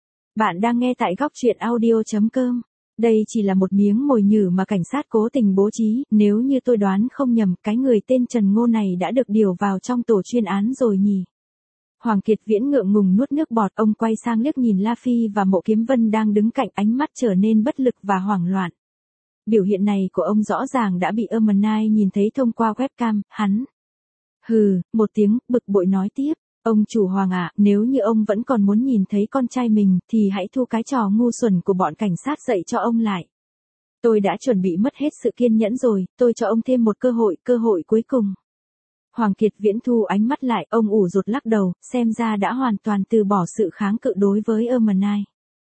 Bạn đang nghe tại góc truyện audio chấm com. Đây chỉ là một miếng mồi nhử mà cảnh sát cố tình bố trí, nếu như tôi đoán không nhầm, cái người tên Trần Ngô này đã được điều vào trong tổ chuyên án rồi nhỉ. Hoàng Kiệt Viễn ngượng ngùng nuốt nước bọt, ông quay sang liếc nhìn La Phi và Mộ Kiếm Vân đang đứng cạnh, ánh mắt trở nên bất lực và hoảng loạn. Biểu hiện này của ông rõ ràng đã bị Ermenai nhìn thấy thông qua webcam, hắn. Hừ, một tiếng, bực bội nói tiếp. Ông chủ Hoàng ạ, nếu như ông vẫn còn muốn nhìn thấy con trai mình, thì hãy thu cái trò ngu xuẩn của bọn cảnh sát dạy cho ông lại. Tôi đã chuẩn bị mất hết sự kiên nhẫn rồi, tôi cho ông thêm một cơ hội, cơ hội cuối cùng. Hoàng Kiệt Viễn thu ánh mắt lại, ông ủ rột lắc đầu, xem ra đã hoàn toàn từ bỏ sự kháng cự đối với Ermenai.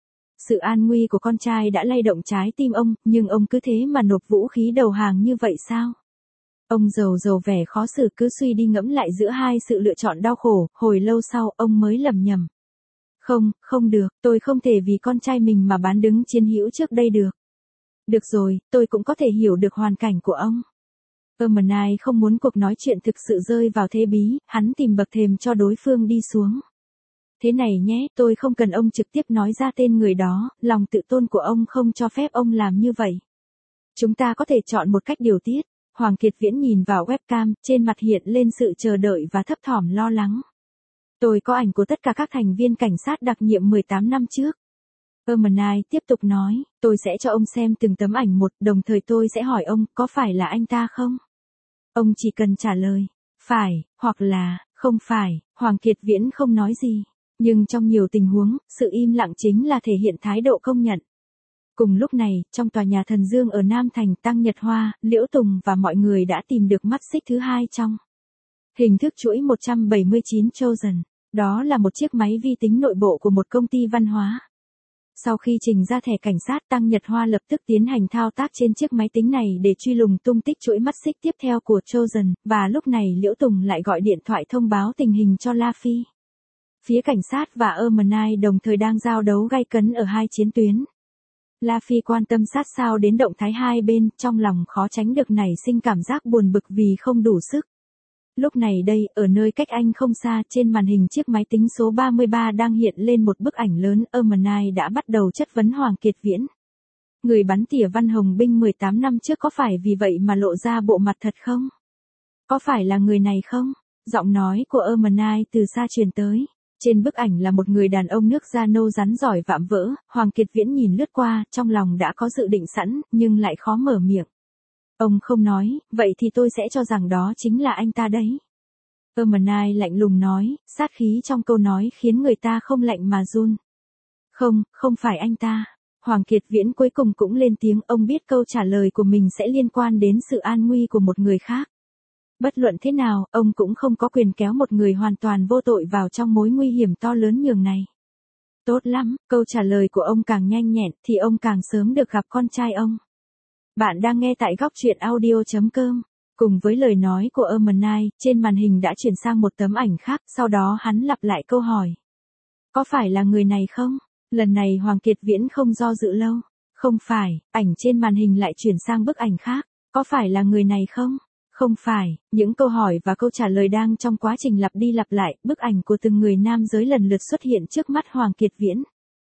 Sự an nguy của con trai đã lay động trái tim ông, nhưng ông cứ thế mà nộp vũ khí đầu hàng như vậy sao? Ông giàu giàu vẻ khó xử, cứ suy đi ngẫm lại giữa hai sự lựa chọn đau khổ, hồi lâu sau ông mới lầm nhầm. Không, không được, tôi không thể vì con trai mình mà bán đứng chiến hữu trước đây được. Được rồi, tôi cũng có thể hiểu được hoàn cảnh của ông. Ermenai không muốn cuộc nói chuyện thực sự rơi vào thế bí, hắn tìm bậc thềm cho đối phương đi xuống. Thế này nhé, tôi không cần ông trực tiếp nói ra tên người đó, lòng tự tôn của ông không cho phép ông làm như vậy. Chúng ta có thể chọn một cách điều tiết. Hoàng Kiệt Viễn nhìn vào webcam, trên mặt hiện lên sự chờ đợi và thấp thỏm lo lắng. Tôi có ảnh của tất cả các thành viên cảnh sát đặc nhiệm mười tám năm trước. Ermenai tiếp tục nói, tôi sẽ cho ông xem từng tấm ảnh một, đồng thời tôi sẽ hỏi ông, có phải là anh ta không? Ông chỉ cần trả lời, phải, hoặc là, không phải. Hoàng Kiệt Viễn không nói gì. Nhưng trong nhiều tình huống, sự im lặng chính là thể hiện thái độ công nhận. Cùng lúc này, trong tòa nhà Thần Dương ở Nam Thành, Tăng Nhật Hoa, Liễu Tùng và mọi người đã tìm được mắt xích thứ hai trong hình thức chuỗi một trăm bảy mươi chín Chosen. Đó là một chiếc máy vi tính nội bộ của một công ty văn hóa. Sau khi trình ra thẻ cảnh sát, Tăng Nhật Hoa lập tức tiến hành thao tác trên chiếc máy tính này để truy lùng tung tích chuỗi mắt xích tiếp theo của Chosen, và lúc này Liễu Tùng lại gọi điện thoại thông báo tình hình cho La Phi. Phía cảnh sát và Ermenai đồng thời đang giao đấu gay cấn ở hai chiến tuyến. La Phi quan tâm sát sao đến động thái hai bên, trong lòng khó tránh được nảy sinh cảm giác buồn bực vì không đủ sức. Lúc này đây, ở nơi cách anh không xa, trên màn hình chiếc máy tính số ba mươi ba đang hiện lên một bức ảnh lớn. Ermenai đã bắt đầu chất vấn Hoàng Kiệt Viễn. Người bắn tỉa Văn Hồng Binh mười tám năm trước có phải vì vậy mà lộ ra bộ mặt thật không? Có phải là người này không? Giọng nói của Ermenai từ xa truyền tới. Trên bức ảnh là một người đàn ông nước da nâu rắn giỏi vạm vỡ. Hoàng Kiệt Viễn nhìn lướt qua, trong lòng đã có dự định sẵn, nhưng lại khó mở miệng. Ông không nói, vậy thì tôi sẽ cho rằng đó chính là anh ta đấy. Ermenai lạnh lùng nói, sát khí trong câu nói khiến người ta không lạnh mà run. Không, không phải anh ta. Hoàng Kiệt Viễn cuối cùng cũng lên tiếng, ông biết câu trả lời của mình sẽ liên quan đến sự an nguy của một người khác. Bất luận thế nào, ông cũng không có quyền kéo một người hoàn toàn vô tội vào trong mối nguy hiểm to lớn nhường này. Tốt lắm, câu trả lời của ông càng nhanh nhẹn thì ông càng sớm được gặp con trai ông. Bạn đang nghe tại góc truyện audio chấm com. Cùng với lời nói của Ermenai, trên màn hình đã chuyển sang một tấm ảnh khác, sau đó hắn lặp lại câu hỏi. Có phải là người này không? Lần này Hoàng Kiệt Viễn không do dự lâu. Không phải, ảnh trên màn hình lại chuyển sang bức ảnh khác. Có phải là người này không? Không phải, những câu hỏi và câu trả lời đang trong quá trình lặp đi lặp lại, bức ảnh của từng người nam giới lần lượt xuất hiện trước mắt Hoàng Kiệt Viễn.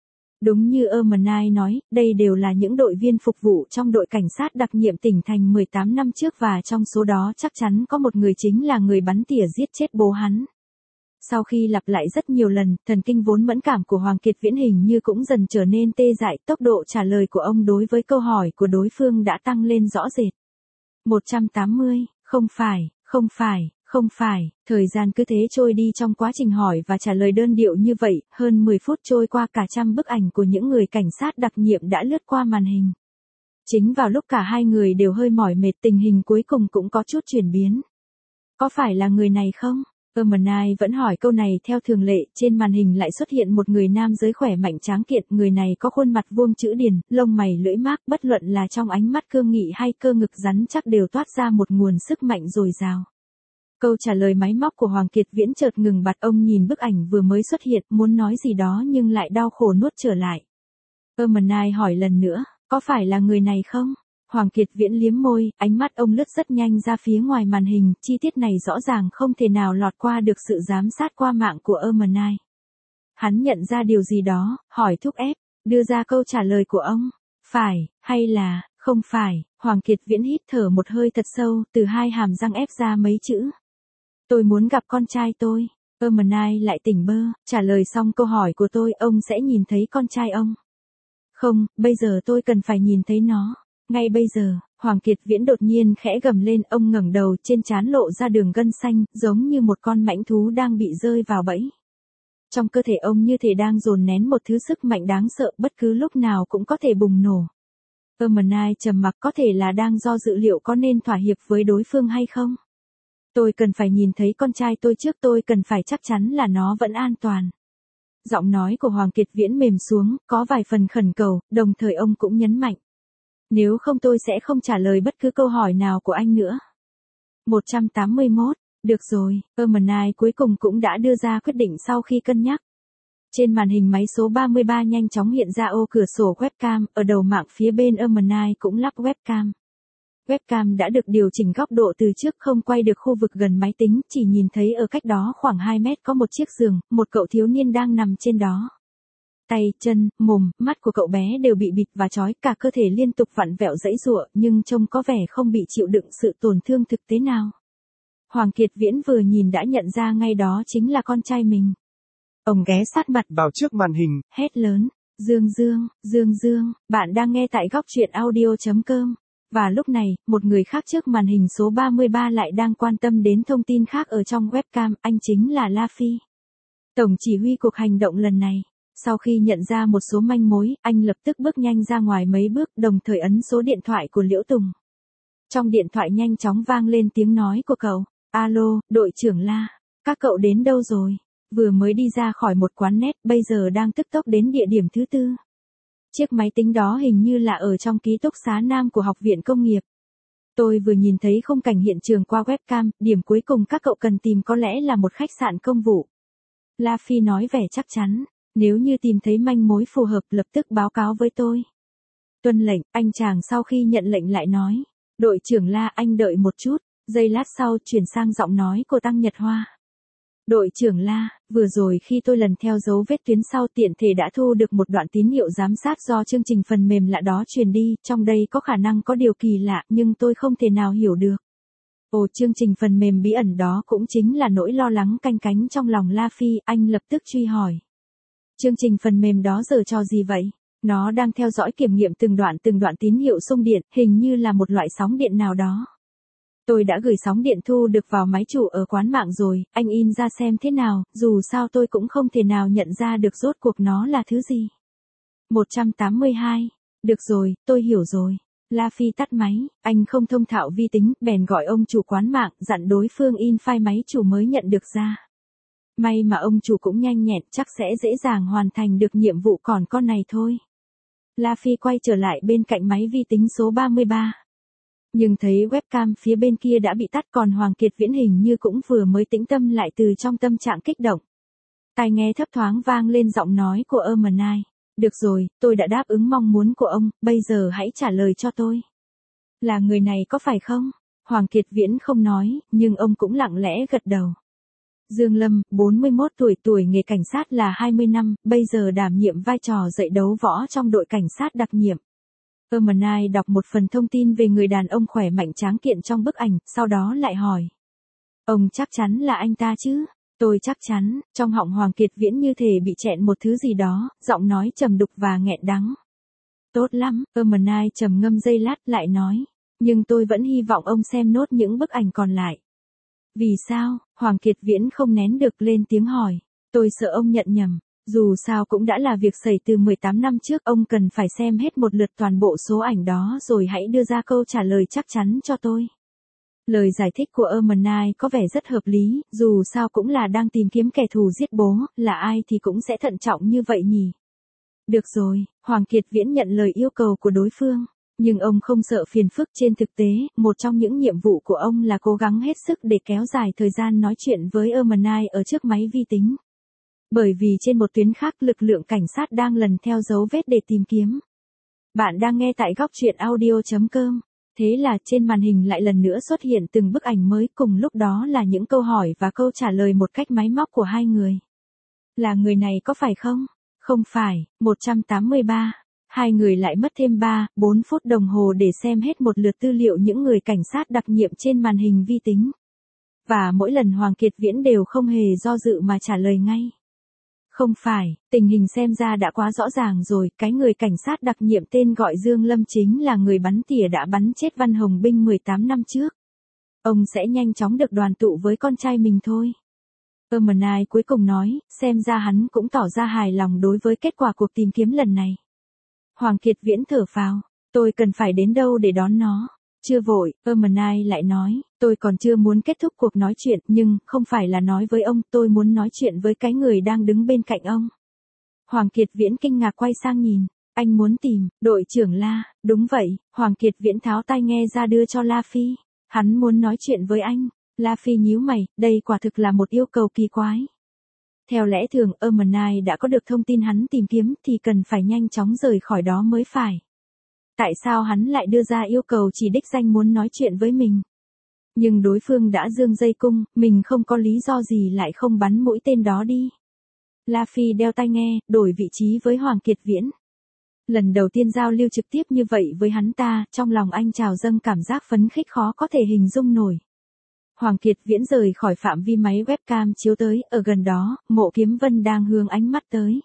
Đúng như Ermenai nói, đây đều là những đội viên phục vụ trong đội cảnh sát đặc nhiệm tỉnh thành mười tám năm trước và trong số đó chắc chắn có một người chính là người bắn tỉa giết chết bố hắn. Sau khi lặp lại rất nhiều lần, thần kinh vốn mẫn cảm của Hoàng Kiệt Viễn hình như cũng dần trở nên tê dại, tốc độ trả lời của ông đối với câu hỏi của đối phương đã tăng lên rõ rệt. một trăm tám mươi, không phải, không phải, không phải, thời gian cứ thế trôi đi trong quá trình hỏi và trả lời đơn điệu như vậy, hơn mười phút trôi qua cả trăm bức ảnh của những người cảnh sát đặc nhiệm đã lướt qua màn hình. Chính vào lúc cả hai người đều hơi mỏi mệt tình hình cuối cùng cũng có chút chuyển biến. Có phải là người này không? Ermenai vẫn hỏi câu này theo thường lệ, trên màn hình lại xuất hiện một người nam giới khỏe mạnh tráng kiện, người này có khuôn mặt vuông chữ điền, lông mày lưỡi mác, bất luận là trong ánh mắt cương nghị hay cơ ngực rắn chắc đều toát ra một nguồn sức mạnh dồi dào. Câu trả lời máy móc của Hoàng Kiệt Viễn chợt ngừng bặt, ông nhìn bức ảnh vừa mới xuất hiện, muốn nói gì đó nhưng lại đau khổ nuốt trở lại. Ermenai hỏi lần nữa, có phải là người này không? Hoàng Kiệt Viễn liếm môi, ánh mắt ông lướt rất nhanh ra phía ngoài màn hình, chi tiết này rõ ràng không thể nào lọt qua được sự giám sát qua mạng của Ermenai. Hắn nhận ra điều gì đó, hỏi thúc ép, đưa ra câu trả lời của ông, phải, hay là, không phải. Hoàng Kiệt Viễn hít thở một hơi thật sâu, từ hai hàm răng ép ra mấy chữ. Tôi muốn gặp con trai tôi. Ermenai lại tỉnh bơ, trả lời xong câu hỏi của tôi, ông sẽ nhìn thấy con trai ông. Không, bây giờ tôi cần phải nhìn thấy nó. Ngay bây giờ, Hoàng Kiệt Viễn đột nhiên khẽ gầm lên, ông ngẩng đầu, trên trán lộ ra đường gân xanh, giống như một con mãnh thú đang bị rơi vào bẫy. Trong cơ thể ông như thể đang dồn nén một thứ sức mạnh đáng sợ, bất cứ lúc nào cũng có thể bùng nổ. Ermenai trầm mặc, có thể là đang do dự liệu có nên thỏa hiệp với đối phương hay không. Tôi cần phải nhìn thấy con trai tôi trước, tôi cần phải chắc chắn là nó vẫn an toàn. Giọng nói của Hoàng Kiệt Viễn mềm xuống, có vài phần khẩn cầu, đồng thời ông cũng nhấn mạnh. Nếu không tôi sẽ không trả lời bất cứ câu hỏi nào của anh nữa. một trăm tám mươi mốt, được rồi, Ermenai cuối cùng cũng đã đưa ra quyết định sau khi cân nhắc. Trên màn hình máy số ba mươi ba nhanh chóng hiện ra ô cửa sổ webcam, ở đầu mạng phía bên Ermenai cũng lắp webcam. Webcam đã được điều chỉnh góc độ từ trước, không quay được khu vực gần máy tính, chỉ nhìn thấy ở cách đó khoảng hai mét có một chiếc giường, một cậu thiếu niên đang nằm trên đó. Tay, chân, mồm, mắt của cậu bé đều bị bịt và trói, cả cơ thể liên tục vặn vẹo giãy giụa, nhưng trông có vẻ không bị chịu đựng sự tổn thương thực tế nào. Hoàng Kiệt Viễn vừa nhìn đã nhận ra ngay đó chính là con trai mình. Ông ghé sát mặt vào trước màn hình, hét lớn, Dương Dương, Dương Dương, bạn đang nghe tại góc truyện audio chấm com. Và lúc này, một người khác trước màn hình số ba mươi ba lại đang quan tâm đến thông tin khác ở trong webcam, anh chính là La Phi. Tổng chỉ huy cuộc hành động lần này. Sau khi nhận ra một số manh mối, anh lập tức bước nhanh ra ngoài mấy bước, đồng thời ấn số điện thoại của Liễu Tùng. Trong điện thoại nhanh chóng vang lên tiếng nói của cậu. Alo, đội trưởng La. Các cậu đến đâu rồi? Vừa mới đi ra khỏi một quán net, bây giờ đang tức tốc đến địa điểm thứ tư. Chiếc máy tính đó hình như là ở trong ký túc xá nam của Học viện Công nghiệp. Tôi vừa nhìn thấy khung cảnh hiện trường qua webcam, điểm cuối cùng các cậu cần tìm có lẽ là một khách sạn công vụ. La Phi nói vẻ chắc chắn. Nếu như tìm thấy manh mối phù hợp lập tức báo cáo với tôi. Tuân lệnh, anh chàng sau khi nhận lệnh lại nói. Đội trưởng La, anh đợi một chút. Giây lát sau chuyển sang giọng nói của Tăng Nhật Hoa. Đội trưởng La, vừa rồi khi tôi lần theo dấu vết tuyến sau tiện thể đã thu được một đoạn tín hiệu giám sát do chương trình phần mềm lạ đó truyền đi, trong đây có khả năng có điều kỳ lạ nhưng tôi không thể nào hiểu được. Ồ, chương trình phần mềm bí ẩn đó cũng chính là nỗi lo lắng canh cánh trong lòng La Phi, anh lập tức truy hỏi. Chương trình phần mềm đó giở trò gì vậy? Nó đang theo dõi kiểm nghiệm từng đoạn từng đoạn tín hiệu xung điện, hình như là một loại sóng điện nào đó. Tôi đã gửi sóng điện thu được vào máy chủ ở quán mạng rồi, anh in ra xem thế nào, dù sao tôi cũng không thể nào nhận ra được rốt cuộc nó là thứ gì. một trăm tám mươi hai. Được rồi, tôi hiểu rồi. La Phi tắt máy, anh không thông thạo vi tính, bèn gọi ông chủ quán mạng, dặn đối phương in file máy chủ mới nhận được ra. May mà ông chủ cũng nhanh nhẹn, chắc sẽ dễ dàng hoàn thành được nhiệm vụ còn con này thôi. La Phi quay trở lại bên cạnh máy vi tính số ba mươi ba. Nhưng thấy webcam phía bên kia đã bị tắt, còn Hoàng Kiệt Viễn hình như cũng vừa mới tĩnh tâm lại từ trong tâm trạng kích động. Tai nghe thấp thoáng vang lên giọng nói của Ermenai. Được rồi, tôi đã đáp ứng mong muốn của ông, bây giờ hãy trả lời cho tôi. Là người này có phải không? Hoàng Kiệt Viễn không nói, nhưng ông cũng lặng lẽ gật đầu. Dương Lâm, bốn mươi mốt tuổi, tuổi nghề cảnh sát là hai mươi năm, bây giờ đảm nhiệm vai trò dạy đấu võ trong đội cảnh sát đặc nhiệm. Ermenai đọc một phần thông tin về người đàn ông khỏe mạnh tráng kiện trong bức ảnh, sau đó lại hỏi. Ông chắc chắn là anh ta chứ? Tôi chắc chắn, trong họng Hoàng Kiệt Viễn như thể bị chẹn một thứ gì đó, giọng nói trầm đục và nghẹn đắng. Tốt lắm, Ermenai trầm ngâm giây lát lại nói. Nhưng tôi vẫn hy vọng ông xem nốt những bức ảnh còn lại. Vì sao? Hoàng Kiệt Viễn không nén được lên tiếng hỏi. Tôi sợ ông nhận nhầm. Dù sao cũng đã là việc xảy từ mười tám năm trước, ông cần phải xem hết một lượt toàn bộ số ảnh đó rồi hãy đưa ra câu trả lời chắc chắn cho tôi. Lời giải thích của Ermenai có vẻ rất hợp lý, dù sao cũng là đang tìm kiếm kẻ thù giết bố, là ai thì cũng sẽ thận trọng như vậy nhỉ. Được rồi, Hoàng Kiệt Viễn nhận lời yêu cầu của đối phương. Nhưng ông không sợ phiền phức, trên thực tế, một trong những nhiệm vụ của ông là cố gắng hết sức để kéo dài thời gian nói chuyện với Ermenai ở trước máy vi tính. Bởi vì trên một tuyến khác lực lượng cảnh sát đang lần theo dấu vết để tìm kiếm. Bạn đang nghe tại góc truyện audio chấm com. Thế là trên màn hình lại lần nữa xuất hiện từng bức ảnh mới, cùng lúc đó là những câu hỏi và câu trả lời một cách máy móc của hai người. Là người này có phải không? Không phải. một trăm tám mươi ba. Hai người lại mất thêm ba, bốn phút đồng hồ để xem hết một lượt tư liệu những người cảnh sát đặc nhiệm trên màn hình vi tính. Và mỗi lần Hoàng Kiệt Viễn đều không hề do dự mà trả lời ngay. Không phải, tình hình xem ra đã quá rõ ràng rồi, cái người cảnh sát đặc nhiệm tên gọi Dương Lâm chính là người bắn tỉa đã bắn chết Văn Hồng Binh mười tám năm trước. Ông sẽ nhanh chóng được đoàn tụ với con trai mình thôi. Ermenai cuối cùng nói, xem ra hắn cũng tỏ ra hài lòng đối với kết quả cuộc tìm kiếm lần này. Hoàng Kiệt Viễn thở phào, tôi cần phải đến đâu để đón nó? Chưa vội, Ermenai lại nói, tôi còn chưa muốn kết thúc cuộc nói chuyện, nhưng không phải là nói với ông, tôi muốn nói chuyện với cái người đang đứng bên cạnh ông. Hoàng Kiệt Viễn kinh ngạc quay sang nhìn, anh muốn tìm, đội trưởng La, đúng vậy, Hoàng Kiệt Viễn tháo tai nghe ra đưa cho La Phi, hắn muốn nói chuyện với anh. La Phi nhíu mày, đây quả thực là một yêu cầu kỳ quái. Theo lẽ thường, Ermenai đã có được thông tin hắn tìm kiếm thì cần phải nhanh chóng rời khỏi đó mới phải. Tại sao hắn lại đưa ra yêu cầu chỉ đích danh muốn nói chuyện với mình? Nhưng đối phương đã giương dây cung, mình không có lý do gì lại không bắn mũi tên đó đi. La Phi đeo tai nghe, đổi vị trí với Hoàng Kiệt Viễn. Lần đầu tiên giao lưu trực tiếp như vậy với hắn ta, trong lòng anh trào dâng cảm giác phấn khích khó có thể hình dung nổi. Hoàng Kiệt Viễn rời khỏi phạm vi máy webcam chiếu tới, ở gần đó, Mộ Kiếm Vân đang hướng ánh mắt tới.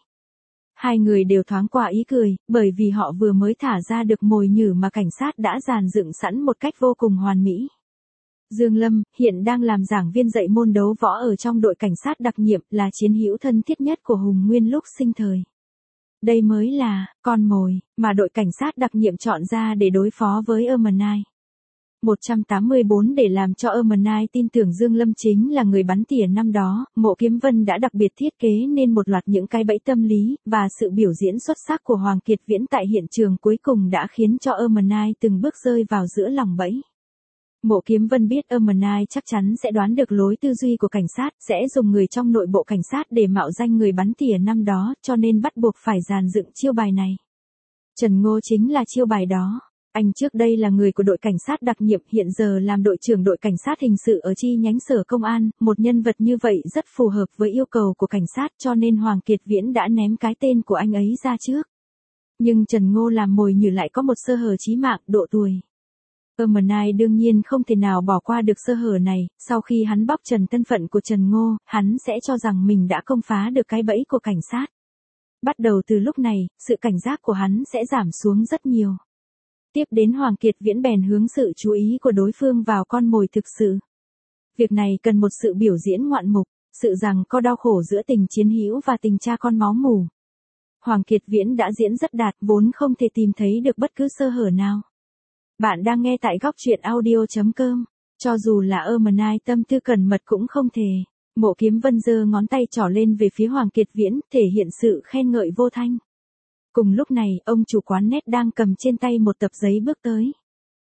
Hai người đều thoáng qua ý cười, bởi vì họ vừa mới thả ra được mồi nhử mà cảnh sát đã dàn dựng sẵn một cách vô cùng hoàn mỹ. Dương Lâm, hiện đang làm giảng viên dạy môn đấu võ ở trong đội cảnh sát đặc nhiệm, là chiến hữu thân thiết nhất của Hùng Nguyên lúc sinh thời. Đây mới là con mồi mà đội cảnh sát đặc nhiệm chọn ra để đối phó với Ermenai. một trăm tám mươi bốn Để làm cho Ermenai tin tưởng Dương Lâm chính là người bắn tỉa năm đó, Mộ Kiếm Vân đã đặc biệt thiết kế nên một loạt những cái bẫy tâm lý, và sự biểu diễn xuất sắc của Hoàng Kiệt Viễn tại hiện trường cuối cùng đã khiến cho Ermenai từng bước rơi vào giữa lòng bẫy. Mộ Kiếm Vân biết Ermenai chắc chắn sẽ đoán được lối tư duy của cảnh sát, sẽ dùng người trong nội bộ cảnh sát để mạo danh người bắn tỉa năm đó, cho nên bắt buộc phải dàn dựng chiêu bài này. Trần Ngô chính là chiêu bài đó. Anh trước đây là người của đội cảnh sát đặc nhiệm, hiện giờ làm đội trưởng đội cảnh sát hình sự ở chi nhánh sở công an, một nhân vật như vậy rất phù hợp với yêu cầu của cảnh sát, cho nên Hoàng Kiệt Viễn đã ném cái tên của anh ấy ra trước. Nhưng Trần Ngô làm mồi nhử lại có một sơ hở chí mạng, độ tuổi. Ermenai đương nhiên không thể nào bỏ qua được sơ hở này, sau khi hắn bóc trần thân phận của Trần Ngô, hắn sẽ cho rằng mình đã công phá được cái bẫy của cảnh sát. Bắt đầu từ lúc này, sự cảnh giác của hắn sẽ giảm xuống rất nhiều. Tiếp đến Hoàng Kiệt Viễn bèn hướng sự chú ý của đối phương vào con mồi thực sự. Việc này cần một sự biểu diễn ngoạn mục, sự rằng có đau khổ giữa tình chiến hữu và tình cha con máu mủ. Hoàng Kiệt Viễn đã diễn rất đạt, vốn không thể tìm thấy được bất cứ sơ hở nào. Bạn đang nghe tại góc truyện audio chấm com. Cho dù là Ermenai tâm tư cẩn mật cũng không thể. Mộ Kiếm Vân giơ ngón tay trỏ lên về phía Hoàng Kiệt Viễn, thể hiện sự khen ngợi vô thanh. Cùng lúc này, ông chủ quán net đang cầm trên tay một tập giấy bước tới.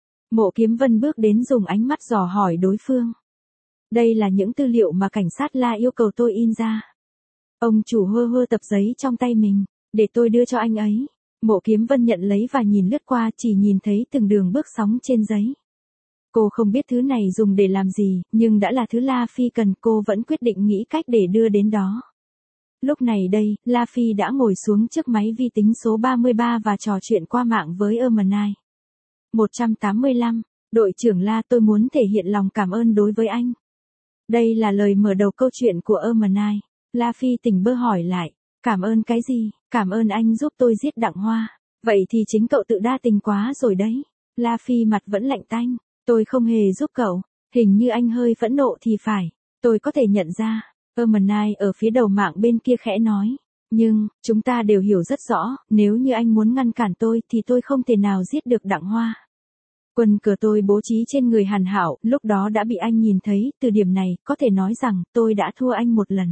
Mộ Kiếm Vân bước đến dùng ánh mắt dò hỏi đối phương. Đây là những tư liệu mà cảnh sát La yêu cầu tôi in ra. Ông chủ hơ hơ tập giấy trong tay mình, để tôi đưa cho anh ấy. Mộ Kiếm Vân nhận lấy và nhìn lướt qua, chỉ nhìn thấy từng đường bước sóng trên giấy. Cô không biết thứ này dùng để làm gì, nhưng đã là thứ La Phi cần, cô vẫn quyết định nghĩ cách để đưa đến đó. Lúc này đây, La Phi đã ngồi xuống trước máy vi tính số ba mươi ba và trò chuyện qua mạng với Ermenai. một trăm tám mươi lăm, đội trưởng La, tôi muốn thể hiện lòng cảm ơn đối với anh. Đây là lời mở đầu câu chuyện của Ermenai. La Phi tỉnh bơ hỏi lại, cảm ơn cái gì? Cảm ơn anh giúp tôi giết Đặng Hoa. Vậy thì chính cậu tự đa tình quá rồi đấy. La Phi mặt vẫn lạnh tanh, tôi không hề giúp cậu, hình như anh hơi phẫn nộ thì phải, tôi có thể nhận ra. Ermenai ở phía đầu mạng bên kia khẽ nói, nhưng, chúng ta đều hiểu rất rõ, nếu như anh muốn ngăn cản tôi thì tôi không thể nào giết được Đặng Hoa. Quân cờ tôi bố trí trên người Hàn Hảo, lúc đó đã bị anh nhìn thấy, từ điểm này, có thể nói rằng, tôi đã thua anh một lần.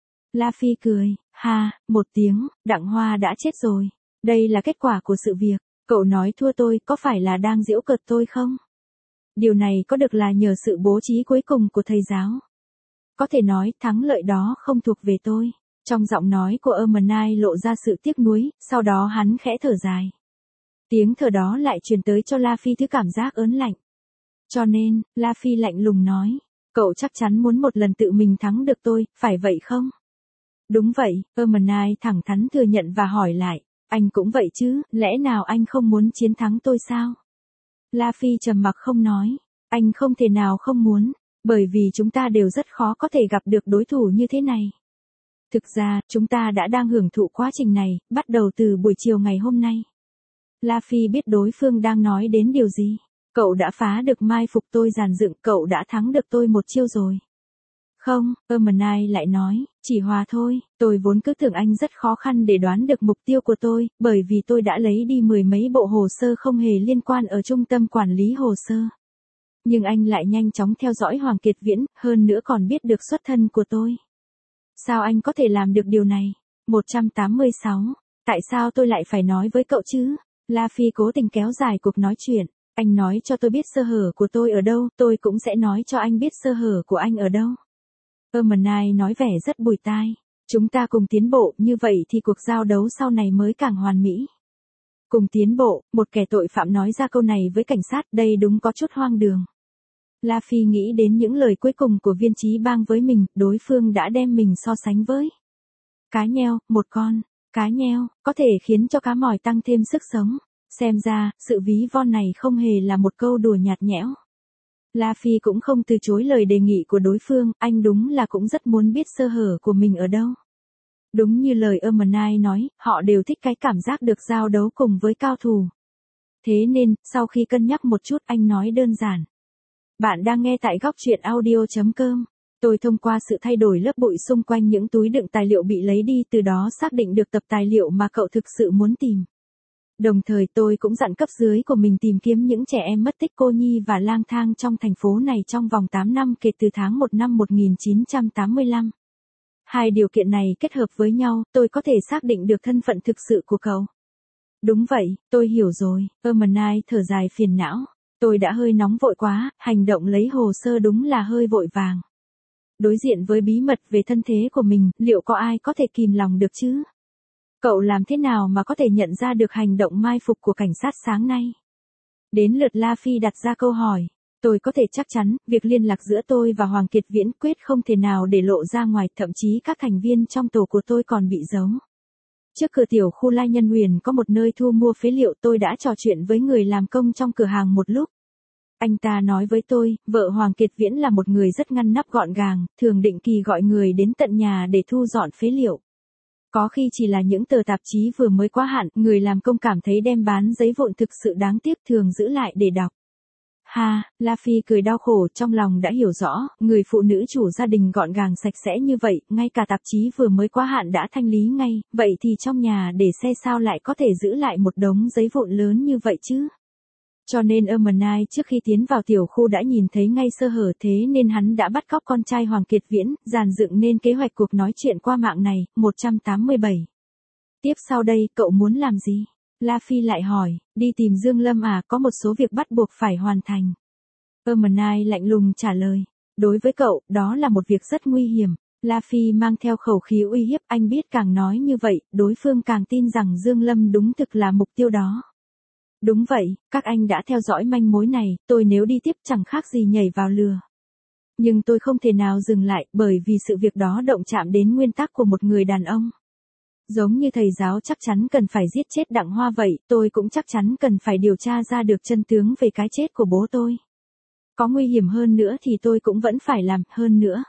La Phi cười, ha, một tiếng, Đặng Hoa đã chết rồi. Đây là kết quả của sự việc, cậu nói thua tôi, có phải là đang giễu cợt tôi không? Điều này có được là nhờ sự bố trí cuối cùng của thầy giáo. Có thể nói, thắng lợi đó không thuộc về tôi. Trong giọng nói của Ermenai lộ ra sự tiếc nuối, sau đó hắn khẽ thở dài. Tiếng thở đó lại truyền tới cho La Phi thứ cảm giác ớn lạnh. Cho nên, La Phi lạnh lùng nói, cậu chắc chắn muốn một lần tự mình thắng được tôi, phải vậy không? Đúng vậy, Ermenai thẳng thắn thừa nhận và hỏi lại, anh cũng vậy chứ, lẽ nào anh không muốn chiến thắng tôi sao? La Phi trầm mặc không nói, anh không thể nào không muốn, bởi vì chúng ta đều rất khó có thể gặp được đối thủ như thế này. Thực ra, chúng ta đã đang hưởng thụ quá trình này, bắt đầu từ buổi chiều ngày hôm nay. La Phi biết đối phương đang nói đến điều gì. Cậu đã phá được mai phục tôi dàn dựng, cậu đã thắng được tôi một chiêu rồi. Không, Ermenai lại nói, chỉ hòa thôi, tôi vốn cứ tưởng anh rất khó khăn để đoán được mục tiêu của tôi, bởi vì tôi đã lấy đi mười mấy bộ hồ sơ không hề liên quan ở trung tâm quản lý hồ sơ. Nhưng anh lại nhanh chóng theo dõi Hoàng Kiệt Viễn, hơn nữa còn biết được xuất thân của tôi. Sao anh có thể làm được điều này? một trăm tám mươi sáu. Tại sao tôi lại phải nói với cậu chứ? La Phi cố tình kéo dài cuộc nói chuyện. Anh nói cho tôi biết sơ hở của tôi ở đâu, tôi cũng sẽ nói cho anh biết sơ hở của anh ở đâu. Ermenai nói vẻ rất bùi tai. Chúng ta cùng tiến bộ, như vậy thì cuộc giao đấu sau này mới càng hoàn mỹ. Cùng tiến bộ, một kẻ tội phạm nói ra câu này với cảnh sát, đây đúng có chút hoang đường. La Phi nghĩ đến những lời cuối cùng của Viên Chí Bang với mình, đối phương đã đem mình so sánh với cá nheo, một con cá nheo, có thể khiến cho cá mòi tăng thêm sức sống. Xem ra, sự ví von này không hề là một câu đùa nhạt nhẽo. La Phi cũng không từ chối lời đề nghị của đối phương, anh đúng là cũng rất muốn biết sơ hở của mình ở đâu. Đúng như lời Ermenai nói, họ đều thích cái cảm giác được giao đấu cùng với cao thủ. Thế nên, sau khi cân nhắc một chút, anh nói đơn giản. Bạn đang nghe tại góc truyện audio chấm com. Tôi thông qua sự thay đổi lớp bụi xung quanh những túi đựng tài liệu bị lấy đi, từ đó xác định được tập tài liệu mà cậu thực sự muốn tìm. Đồng thời tôi cũng dặn cấp dưới của mình tìm kiếm những trẻ em mất tích cô nhi và lang thang trong thành phố này trong vòng tám năm kể từ tháng một năm một nghìn chín trăm tám mươi lăm. Hai điều kiện này kết hợp với nhau, tôi có thể xác định được thân phận thực sự của cậu. Đúng vậy, tôi hiểu rồi, Ermenai thở dài phiền não. Tôi đã hơi nóng vội quá, hành động lấy hồ sơ đúng là hơi vội vàng. Đối diện với bí mật về thân thế của mình, liệu có ai có thể kìm lòng được chứ? Cậu làm thế nào mà có thể nhận ra được hành động mai phục của cảnh sát sáng nay? Đến lượt La Phi đặt ra câu hỏi. Tôi có thể chắc chắn, việc liên lạc giữa tôi và Hoàng Kiệt Viễn quyết không thể nào để lộ ra ngoài, thậm chí các thành viên trong tổ của tôi còn bị giấu. Trước cửa tiểu khu Lai Nhân Huyền có một nơi thu mua phế liệu, tôi đã trò chuyện với người làm công trong cửa hàng một lúc. Anh ta nói với tôi, vợ Hoàng Kiệt Viễn là một người rất ngăn nắp gọn gàng, thường định kỳ gọi người đến tận nhà để thu dọn phế liệu. Có khi chỉ là những tờ tạp chí vừa mới quá hạn, người làm công cảm thấy đem bán giấy vụn thực sự đáng tiếc, thường giữ lại để đọc. Ha, La Phi cười đau khổ, trong lòng đã hiểu rõ, người phụ nữ chủ gia đình gọn gàng sạch sẽ như vậy, ngay cả tạp chí vừa mới quá hạn đã thanh lý ngay, vậy thì trong nhà để xe sao lại có thể giữ lại một đống giấy vụn lớn như vậy chứ? Cho nên Ermenai trước khi tiến vào tiểu khu đã nhìn thấy ngay sơ hở, thế nên hắn đã bắt cóc con trai Hoàng Kiệt Viễn, dàn dựng nên kế hoạch cuộc nói chuyện qua mạng này. một trăm tám mươi bảy. Tiếp sau đây, cậu muốn làm gì? La Phi lại hỏi, đi tìm Dương Lâm à, có một số việc bắt buộc phải hoàn thành. Ermenai lạnh lùng trả lời, đối với cậu, đó là một việc rất nguy hiểm. La Phi mang theo khẩu khí uy hiếp, anh biết càng nói như vậy, đối phương càng tin rằng Dương Lâm đúng thực là mục tiêu đó. Đúng vậy, các anh đã theo dõi manh mối này, tôi nếu đi tiếp chẳng khác gì nhảy vào lừa. Nhưng tôi không thể nào dừng lại bởi vì sự việc đó động chạm đến nguyên tắc của một người đàn ông. Giống như thầy giáo chắc chắn cần phải giết chết Đặng Hoa vậy, tôi cũng chắc chắn cần phải điều tra ra được chân tướng về cái chết của bố tôi. Có nguy hiểm hơn nữa thì tôi cũng vẫn phải làm hơn nữa.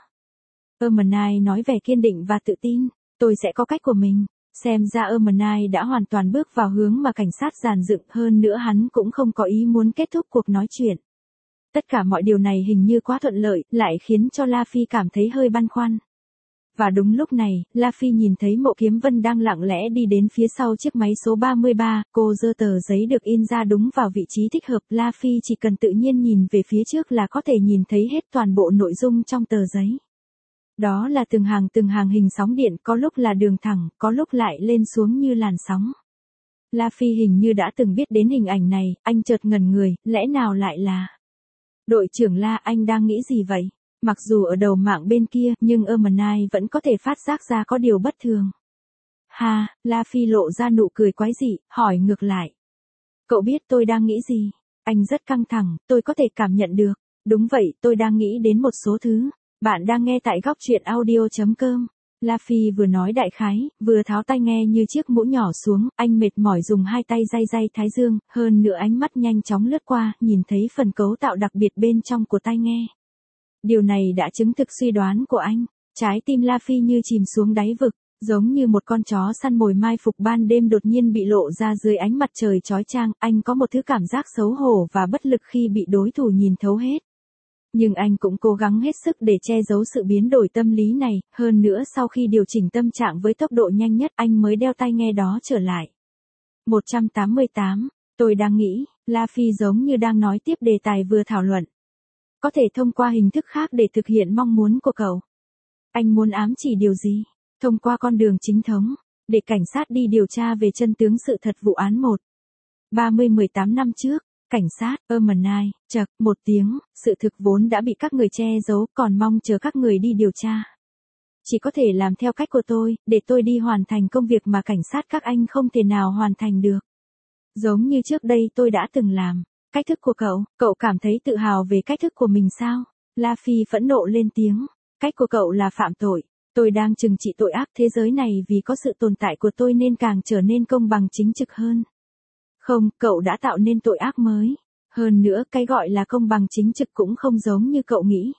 Ermenai nói vẻ kiên định và tự tin, tôi sẽ có cách của mình. Xem ra Ermenai đã hoàn toàn bước vào hướng mà cảnh sát dàn dựng, hơn nữa hắn cũng không có ý muốn kết thúc cuộc nói chuyện. Tất cả mọi điều này hình như quá thuận lợi, lại khiến cho La Phi cảm thấy hơi băn khoăn. Và đúng lúc này, La Phi nhìn thấy Mộ Kiếm Vân đang lặng lẽ đi đến phía sau chiếc máy số ba mươi ba, cô giơ tờ giấy được in ra đúng vào vị trí thích hợp, La Phi chỉ cần tự nhiên nhìn về phía trước là có thể nhìn thấy hết toàn bộ nội dung trong tờ giấy. Đó là từng hàng từng hàng hình sóng điện, có lúc là đường thẳng, có lúc lại lên xuống như làn sóng. La Phi hình như đã từng biết đến hình ảnh này, anh chợt ngẩn người, lẽ nào lại là... Đội trưởng La, anh đang nghĩ gì vậy? Mặc dù ở đầu mạng bên kia, nhưng Ermenai vẫn có thể phát giác ra có điều bất thường. Ha, La Phi lộ ra nụ cười quái dị, hỏi ngược lại. Cậu biết tôi đang nghĩ gì? Anh rất căng thẳng, tôi có thể cảm nhận được. Đúng vậy, tôi đang nghĩ đến một số thứ. Bạn đang nghe tại góc truyện audio chấm com. La Phi vừa nói đại khái, vừa tháo tai nghe như chiếc mũ nhỏ xuống, anh mệt mỏi dùng hai tay day day thái dương, hơn nữa ánh mắt nhanh chóng lướt qua, nhìn thấy phần cấu tạo đặc biệt bên trong của tai nghe. Điều này đã chứng thực suy đoán của anh. Trái tim La Phi như chìm xuống đáy vực, giống như một con chó săn mồi mai phục ban đêm đột nhiên bị lộ ra dưới ánh mặt trời chói chang, anh có một thứ cảm giác xấu hổ và bất lực khi bị đối thủ nhìn thấu hết. Nhưng anh cũng cố gắng hết sức để che giấu sự biến đổi tâm lý này, hơn nữa sau khi điều chỉnh tâm trạng với tốc độ nhanh nhất anh mới đeo tai nghe đó trở lại. một trăm tám mươi tám, tôi đang nghĩ, La Phi giống như đang nói tiếp đề tài vừa thảo luận. Có thể thông qua hình thức khác để thực hiện mong muốn của cậu. Anh muốn ám chỉ điều gì? Thông qua con đường chính thống, để cảnh sát đi điều tra về chân tướng sự thật vụ án một. ba mươi mười tám năm trước, cảnh sát, Ermenai, chậc, một tiếng, sự thực vốn đã bị các người che giấu, còn mong chờ các người đi điều tra. Chỉ có thể làm theo cách của tôi, để tôi đi hoàn thành công việc mà cảnh sát các anh không thể nào hoàn thành được. Giống như trước đây tôi đã từng làm. Cách thức của cậu, cậu cảm thấy tự hào về cách thức của mình sao? La Phi phẫn nộ lên tiếng. Cách của cậu là phạm tội. Tôi đang trừng trị tội ác thế giới này vì có sự tồn tại của tôi nên càng trở nên công bằng chính trực hơn. Không, cậu đã tạo nên tội ác mới. Hơn nữa, cái gọi là công bằng chính trực cũng không giống như cậu nghĩ.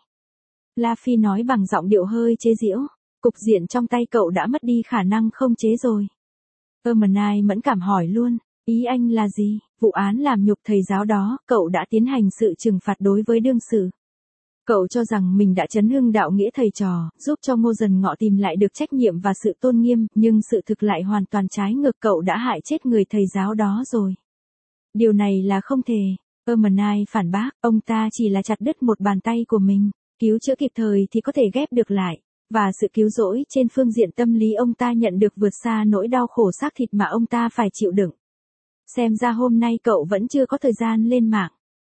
La Phi nói bằng giọng điệu hơi chế giễu. Cục diện trong tay cậu đã mất đi khả năng không chế rồi. Ermenai mẫn cảm hỏi luôn. Ý anh là gì? Vụ án làm nhục thầy giáo đó, cậu đã tiến hành sự trừng phạt đối với đương sự. Cậu cho rằng mình đã chấn hưng đạo nghĩa thầy trò, giúp cho Ngô Dần Ngọ tìm lại được trách nhiệm và sự tôn nghiêm, nhưng sự thực lại hoàn toàn trái ngược, cậu đã hại chết người thầy giáo đó rồi. Điều này là không thể. Ermenai phản bác, ông ta chỉ là chặt đứt một bàn tay của mình, cứu chữa kịp thời thì có thể ghép được lại. Và sự cứu rỗi trên phương diện tâm lý ông ta nhận được vượt xa nỗi đau khổ xác thịt mà ông ta phải chịu đựng. Xem ra hôm nay cậu vẫn chưa có thời gian lên mạng.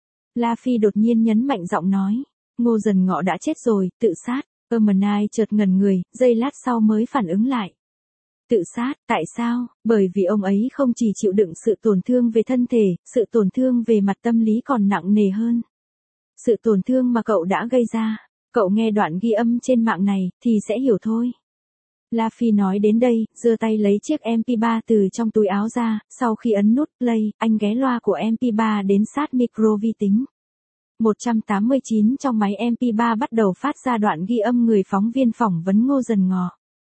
La Phi đột nhiên nhấn mạnh giọng nói. Ngô Dần Ngọ đã chết rồi, tự sát. Ermenai chợt ngẩn người, giây lát sau mới phản ứng lại. Tự sát, tại sao? Bởi vì ông ấy không chỉ chịu đựng sự tổn thương về thân thể, sự tổn thương về mặt tâm lý còn nặng nề hơn. Sự tổn thương mà cậu đã gây ra. Cậu nghe đoạn ghi âm trên mạng này, thì sẽ hiểu thôi. La Phi nói đến đây, giơ tay lấy chiếc em pê ba từ trong túi áo ra, sau khi ấn nút play, anh ghé loa của em pê ba đến sát micro vi tính. một trăm tám mươi chín trong máy em pê ba bắt đầu phát ra đoạn ghi âm người phóng viên phỏng vấn Ngô Dần Ngọ.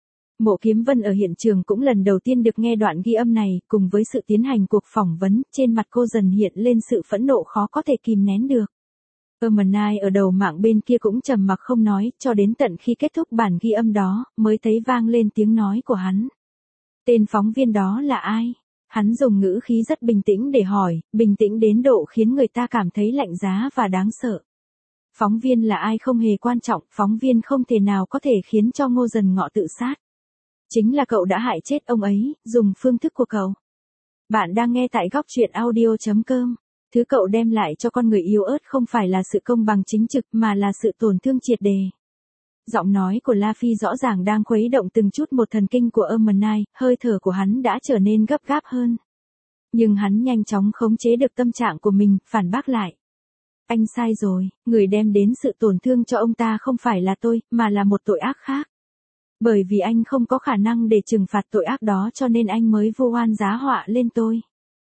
Mộ Kiếm Vân ở hiện trường cũng lần đầu tiên được nghe đoạn ghi âm này, cùng với sự tiến hành cuộc phỏng vấn, trên mặt cô dần hiện lên sự phẫn nộ khó có thể kìm nén được. Ermenai ở đầu mạng bên kia cũng trầm mặc không nói, cho đến tận khi kết thúc bản ghi âm đó, mới thấy vang lên tiếng nói của hắn. Tên phóng viên đó là ai? Hắn dùng ngữ khí rất bình tĩnh để hỏi, bình tĩnh đến độ khiến người ta cảm thấy lạnh giá và đáng sợ. Phóng viên là ai không hề quan trọng, phóng viên không thể nào có thể khiến cho Ngô Dần Ngọ tự sát. Chính là cậu đã hại chết ông ấy, dùng phương thức của cậu. Bạn đang nghe tại góc truyện audio chấm com. Thứ cậu đem lại cho con người yếu ớt không phải là sự công bằng chính trực mà là sự tổn thương triệt đề. Giọng nói của La Phi rõ ràng đang khuấy động từng chút một thần kinh của Ermenai, hơi thở của hắn đã trở nên gấp gáp hơn. Nhưng hắn nhanh chóng khống chế được tâm trạng của mình, phản bác lại. Anh sai rồi, người đem đến sự tổn thương cho ông ta không phải là tôi, mà là một tội ác khác. Bởi vì anh không có khả năng để trừng phạt tội ác đó cho nên anh mới vu oan giá họa lên tôi.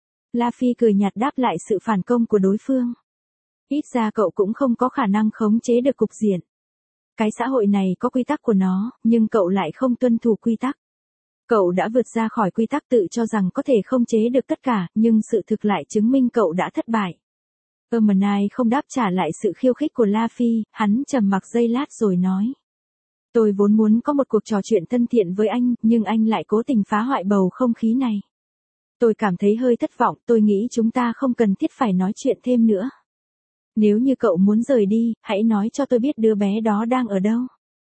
La Phi cười nhạt đáp lại sự phản công của đối phương. Ít ra cậu cũng không có khả năng khống chế được cục diện. Cái xã hội này có quy tắc của nó, nhưng cậu lại không tuân thủ quy tắc. Cậu đã vượt ra khỏi quy tắc tự cho rằng có thể khống chế được tất cả, nhưng sự thực lại chứng minh cậu đã thất bại. Ermenai không đáp trả lại sự khiêu khích của La Phi, hắn trầm mặc giây lát rồi nói. Tôi vốn muốn có một cuộc trò chuyện thân thiện với anh, nhưng anh lại cố tình phá hoại bầu không khí này. Tôi cảm thấy hơi thất vọng, tôi nghĩ chúng ta không cần thiết phải nói chuyện thêm nữa. Nếu như cậu muốn rời đi, hãy nói cho tôi biết đứa bé đó đang ở đâu.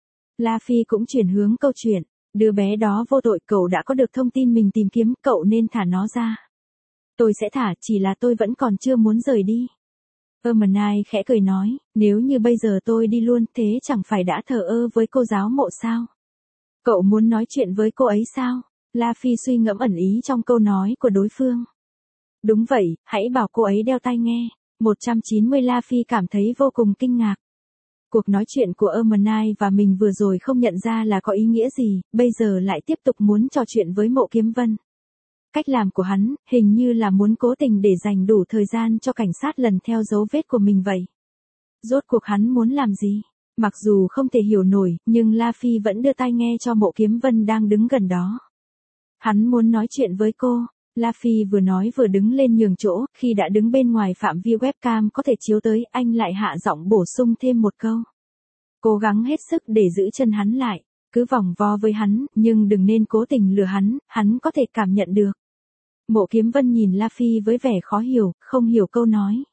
La Phi cũng chuyển hướng câu chuyện. Đứa bé đó vô tội, cậu đã có được thông tin mình tìm kiếm, cậu nên thả nó ra. Tôi sẽ thả, chỉ là tôi vẫn còn chưa muốn rời đi. Ermenai khẽ cười nói, nếu như bây giờ tôi đi luôn thế chẳng phải đã thờ ơ với cô giáo mộ sao? Cậu muốn nói chuyện với cô ấy sao? La Phi suy ngẫm ẩn ý trong câu nói của đối phương. Đúng vậy, hãy bảo cô ấy đeo tai nghe. một trăm chín mươi La Phi cảm thấy vô cùng kinh ngạc. Cuộc nói chuyện của Ermenai và mình vừa rồi không nhận ra là có ý nghĩa gì, bây giờ lại tiếp tục muốn trò chuyện với Mộ Kiếm Vân. Cách làm của hắn, hình như là muốn cố tình để dành đủ thời gian cho cảnh sát lần theo dấu vết của mình vậy. Rốt cuộc hắn muốn làm gì? Mặc dù không thể hiểu nổi, nhưng La Phi vẫn đưa tai nghe cho Mộ Kiếm Vân đang đứng gần đó. Hắn muốn nói chuyện với cô. La Phi vừa nói vừa đứng lên nhường chỗ, khi đã đứng bên ngoài phạm vi webcam có thể chiếu tới, anh lại hạ giọng bổ sung thêm một câu. Cố gắng hết sức để giữ chân hắn lại, cứ vòng vo với hắn, nhưng đừng nên cố tình lừa hắn, hắn có thể cảm nhận được. Mộ Kiếm Vân nhìn La Phi với vẻ khó hiểu, không hiểu câu nói.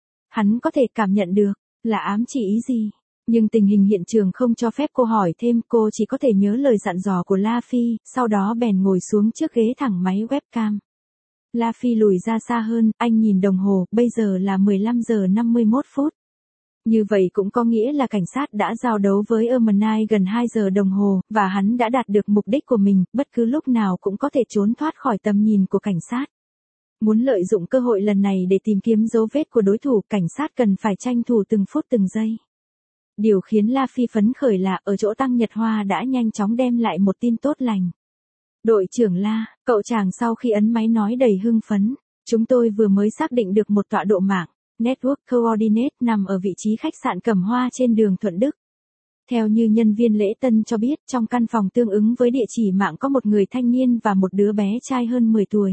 Hắn có thể cảm nhận được, là ám chỉ ý gì? Nhưng tình hình hiện trường không cho phép cô hỏi thêm, cô chỉ có thể nhớ lời dặn dò của La Phi, sau đó bèn ngồi xuống trước ghế thẳng máy webcam. La Phi lùi ra xa hơn, anh nhìn đồng hồ, bây giờ là mười lăm giờ năm mươi mốt phút. Như vậy cũng có nghĩa là cảnh sát đã giao đấu với Ermenai gần hai giờ đồng hồ, và hắn đã đạt được mục đích của mình, bất cứ lúc nào cũng có thể trốn thoát khỏi tầm nhìn của cảnh sát. Muốn lợi dụng cơ hội lần này để tìm kiếm dấu vết của đối thủ, cảnh sát cần phải tranh thủ từng phút từng giây. Điều khiến La Phi phấn khởi là, ở chỗ Tăng Nhật Hoa đã nhanh chóng đem lại một tin tốt lành. Đội trưởng La, cậu chàng sau khi ấn máy nói đầy hưng phấn, chúng tôi vừa mới xác định được một tọa độ mạng, Network Coordinate nằm ở vị trí khách sạn Cẩm Hoa trên đường Thuận Đức. Theo như nhân viên lễ tân cho biết, trong căn phòng tương ứng với địa chỉ mạng có một người thanh niên và một đứa bé trai hơn mười tuổi.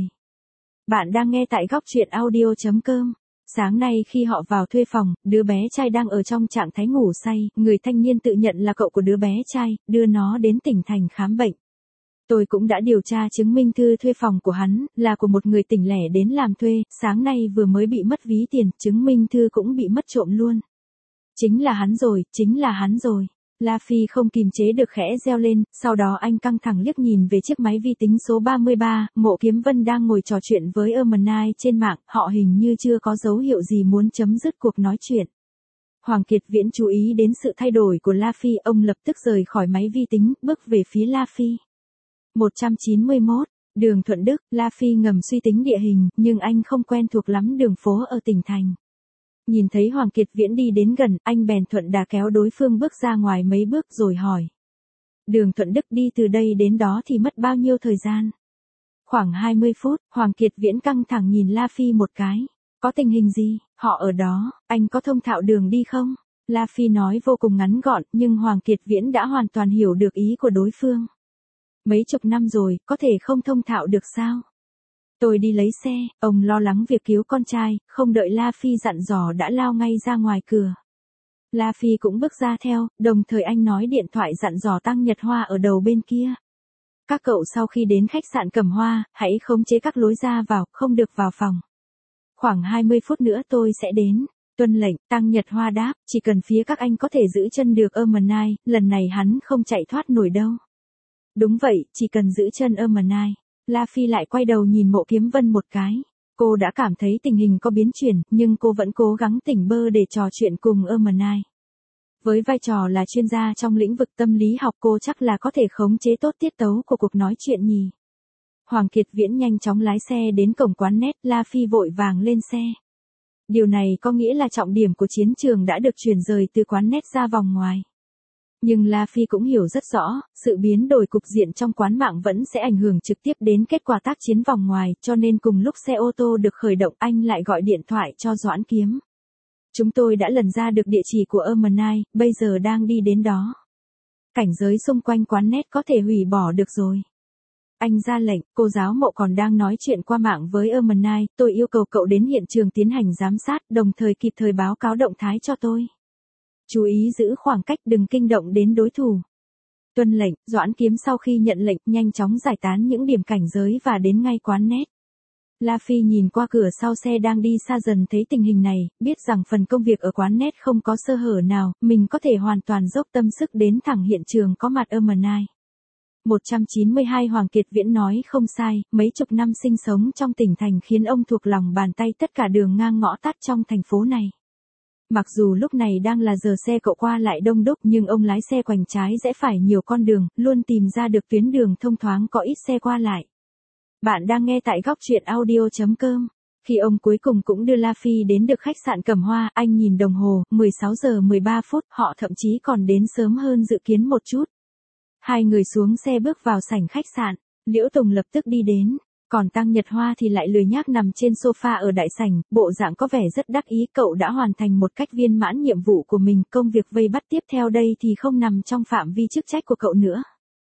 Bạn đang nghe tại góc truyện audio chấm com. Sáng nay khi họ vào thuê phòng, đứa bé trai đang ở trong trạng thái ngủ say, người thanh niên tự nhận là cậu của đứa bé trai, đưa nó đến tỉnh thành khám bệnh. Tôi cũng đã điều tra chứng minh thư thuê phòng của hắn, là của một người tỉnh lẻ đến làm thuê, sáng nay vừa mới bị mất ví tiền, chứng minh thư cũng bị mất trộm luôn. Chính là hắn rồi, chính là hắn rồi. La Phi không kìm chế được khẽ reo lên, sau đó anh căng thẳng liếc nhìn về chiếc máy vi tính số ba mươi ba, Mộ Kiếm Vân đang ngồi trò chuyện với Ermenai trên mạng, họ hình như chưa có dấu hiệu gì muốn chấm dứt cuộc nói chuyện. Hoàng Kiệt Viễn chú ý đến sự thay đổi của La Phi, ông lập tức rời khỏi máy vi tính, bước về phía La Phi. một trăm chín mươi mốt, đường Thuận Đức, La Phi ngầm suy tính địa hình, nhưng anh không quen thuộc lắm đường phố ở tỉnh thành. Nhìn thấy Hoàng Kiệt Viễn đi đến gần, anh bèn thuận đà kéo đối phương bước ra ngoài mấy bước rồi hỏi. Đường Thuận Đức đi từ đây đến đó thì mất bao nhiêu thời gian? Khoảng hai mươi phút, Hoàng Kiệt Viễn căng thẳng nhìn La Phi một cái. Có tình hình gì? Họ ở đó, anh có thông thạo đường đi không? La Phi nói vô cùng ngắn gọn, nhưng Hoàng Kiệt Viễn đã hoàn toàn hiểu được ý của đối phương. Mấy chục năm rồi, có thể không thông thạo được sao? Tôi đi lấy xe, ông lo lắng việc cứu con trai, không đợi La Phi dặn dò đã lao ngay ra ngoài cửa. La Phi cũng bước ra theo, đồng thời anh nói điện thoại dặn dò Tăng Nhật Hoa ở đầu bên kia. Các cậu sau khi đến khách sạn Cẩm Hoa, hãy khống chế các lối ra vào, không được vào phòng. Khoảng hai mươi phút nữa tôi sẽ đến. Tuân lệnh, Tăng Nhật Hoa đáp, chỉ cần phía các anh có thể giữ chân được Ermenai, lần này hắn không chạy thoát nổi đâu. Đúng vậy, chỉ cần giữ chân Ermenai. La Phi lại quay đầu nhìn Mộ Kiếm Vân một cái. Cô đã cảm thấy tình hình có biến chuyển, nhưng cô vẫn cố gắng tỉnh bơ để trò chuyện cùng Ermenai. Với vai trò là chuyên gia trong lĩnh vực tâm lý học, cô chắc là có thể khống chế tốt tiết tấu của cuộc nói chuyện nhỉ. Hoàng Kiệt Viễn nhanh chóng lái xe đến cổng quán net, La Phi vội vàng lên xe. Điều này có nghĩa là trọng điểm của chiến trường đã được chuyển rời từ quán net ra vòng ngoài. Nhưng La Phi cũng hiểu rất rõ, sự biến đổi cục diện trong quán mạng vẫn sẽ ảnh hưởng trực tiếp đến kết quả tác chiến vòng ngoài, cho nên cùng lúc xe ô tô được khởi động anh lại gọi điện thoại cho Doãn Kiếm. Chúng tôi đã lần ra được địa chỉ của Ermenai, bây giờ đang đi đến đó. Cảnh giới xung quanh quán net có thể hủy bỏ được rồi. Anh ra lệnh, cô giáo Mộ còn đang nói chuyện qua mạng với Ermenai, tôi yêu cầu cậu đến hiện trường tiến hành giám sát, đồng thời kịp thời báo cáo động thái cho tôi. Chú ý giữ khoảng cách, đừng kinh động đến đối thủ. Tuân lệnh, Doãn Kiếm sau khi nhận lệnh nhanh chóng giải tán những điểm cảnh giới và đến ngay quán net. La Phi nhìn qua cửa sau xe đang đi xa dần thấy tình hình này, biết rằng phần công việc ở quán net không có sơ hở nào, mình có thể hoàn toàn dốc tâm sức đến thẳng hiện trường có mặt Ermenai. một trăm chín mươi hai Hoàng Kiệt Viễn nói không sai, mấy chục năm sinh sống trong tỉnh thành khiến ông thuộc lòng bàn tay tất cả đường ngang ngõ tắt trong thành phố này. Mặc dù lúc này đang là giờ xe cộ qua lại đông đúc nhưng ông lái xe quành trái rẽ phải nhiều con đường, luôn tìm ra được tuyến đường thông thoáng có ít xe qua lại. Bạn đang nghe tại góc truyện audio chấm com. Khi ông cuối cùng cũng đưa La Phi đến được khách sạn Cẩm Hoa, anh nhìn đồng hồ, mười sáu giờ mười ba phút, họ thậm chí còn đến sớm hơn dự kiến một chút. Hai người xuống xe bước vào sảnh khách sạn, Liễu Tùng lập tức đi đến, còn Tăng Nhật Hoa thì lại lười nhác nằm trên sofa ở đại sảnh, bộ dạng có vẻ rất đắc ý, cậu đã hoàn thành một cách viên mãn nhiệm vụ của mình, công việc vây bắt tiếp theo đây thì không nằm trong phạm vi chức trách của cậu nữa.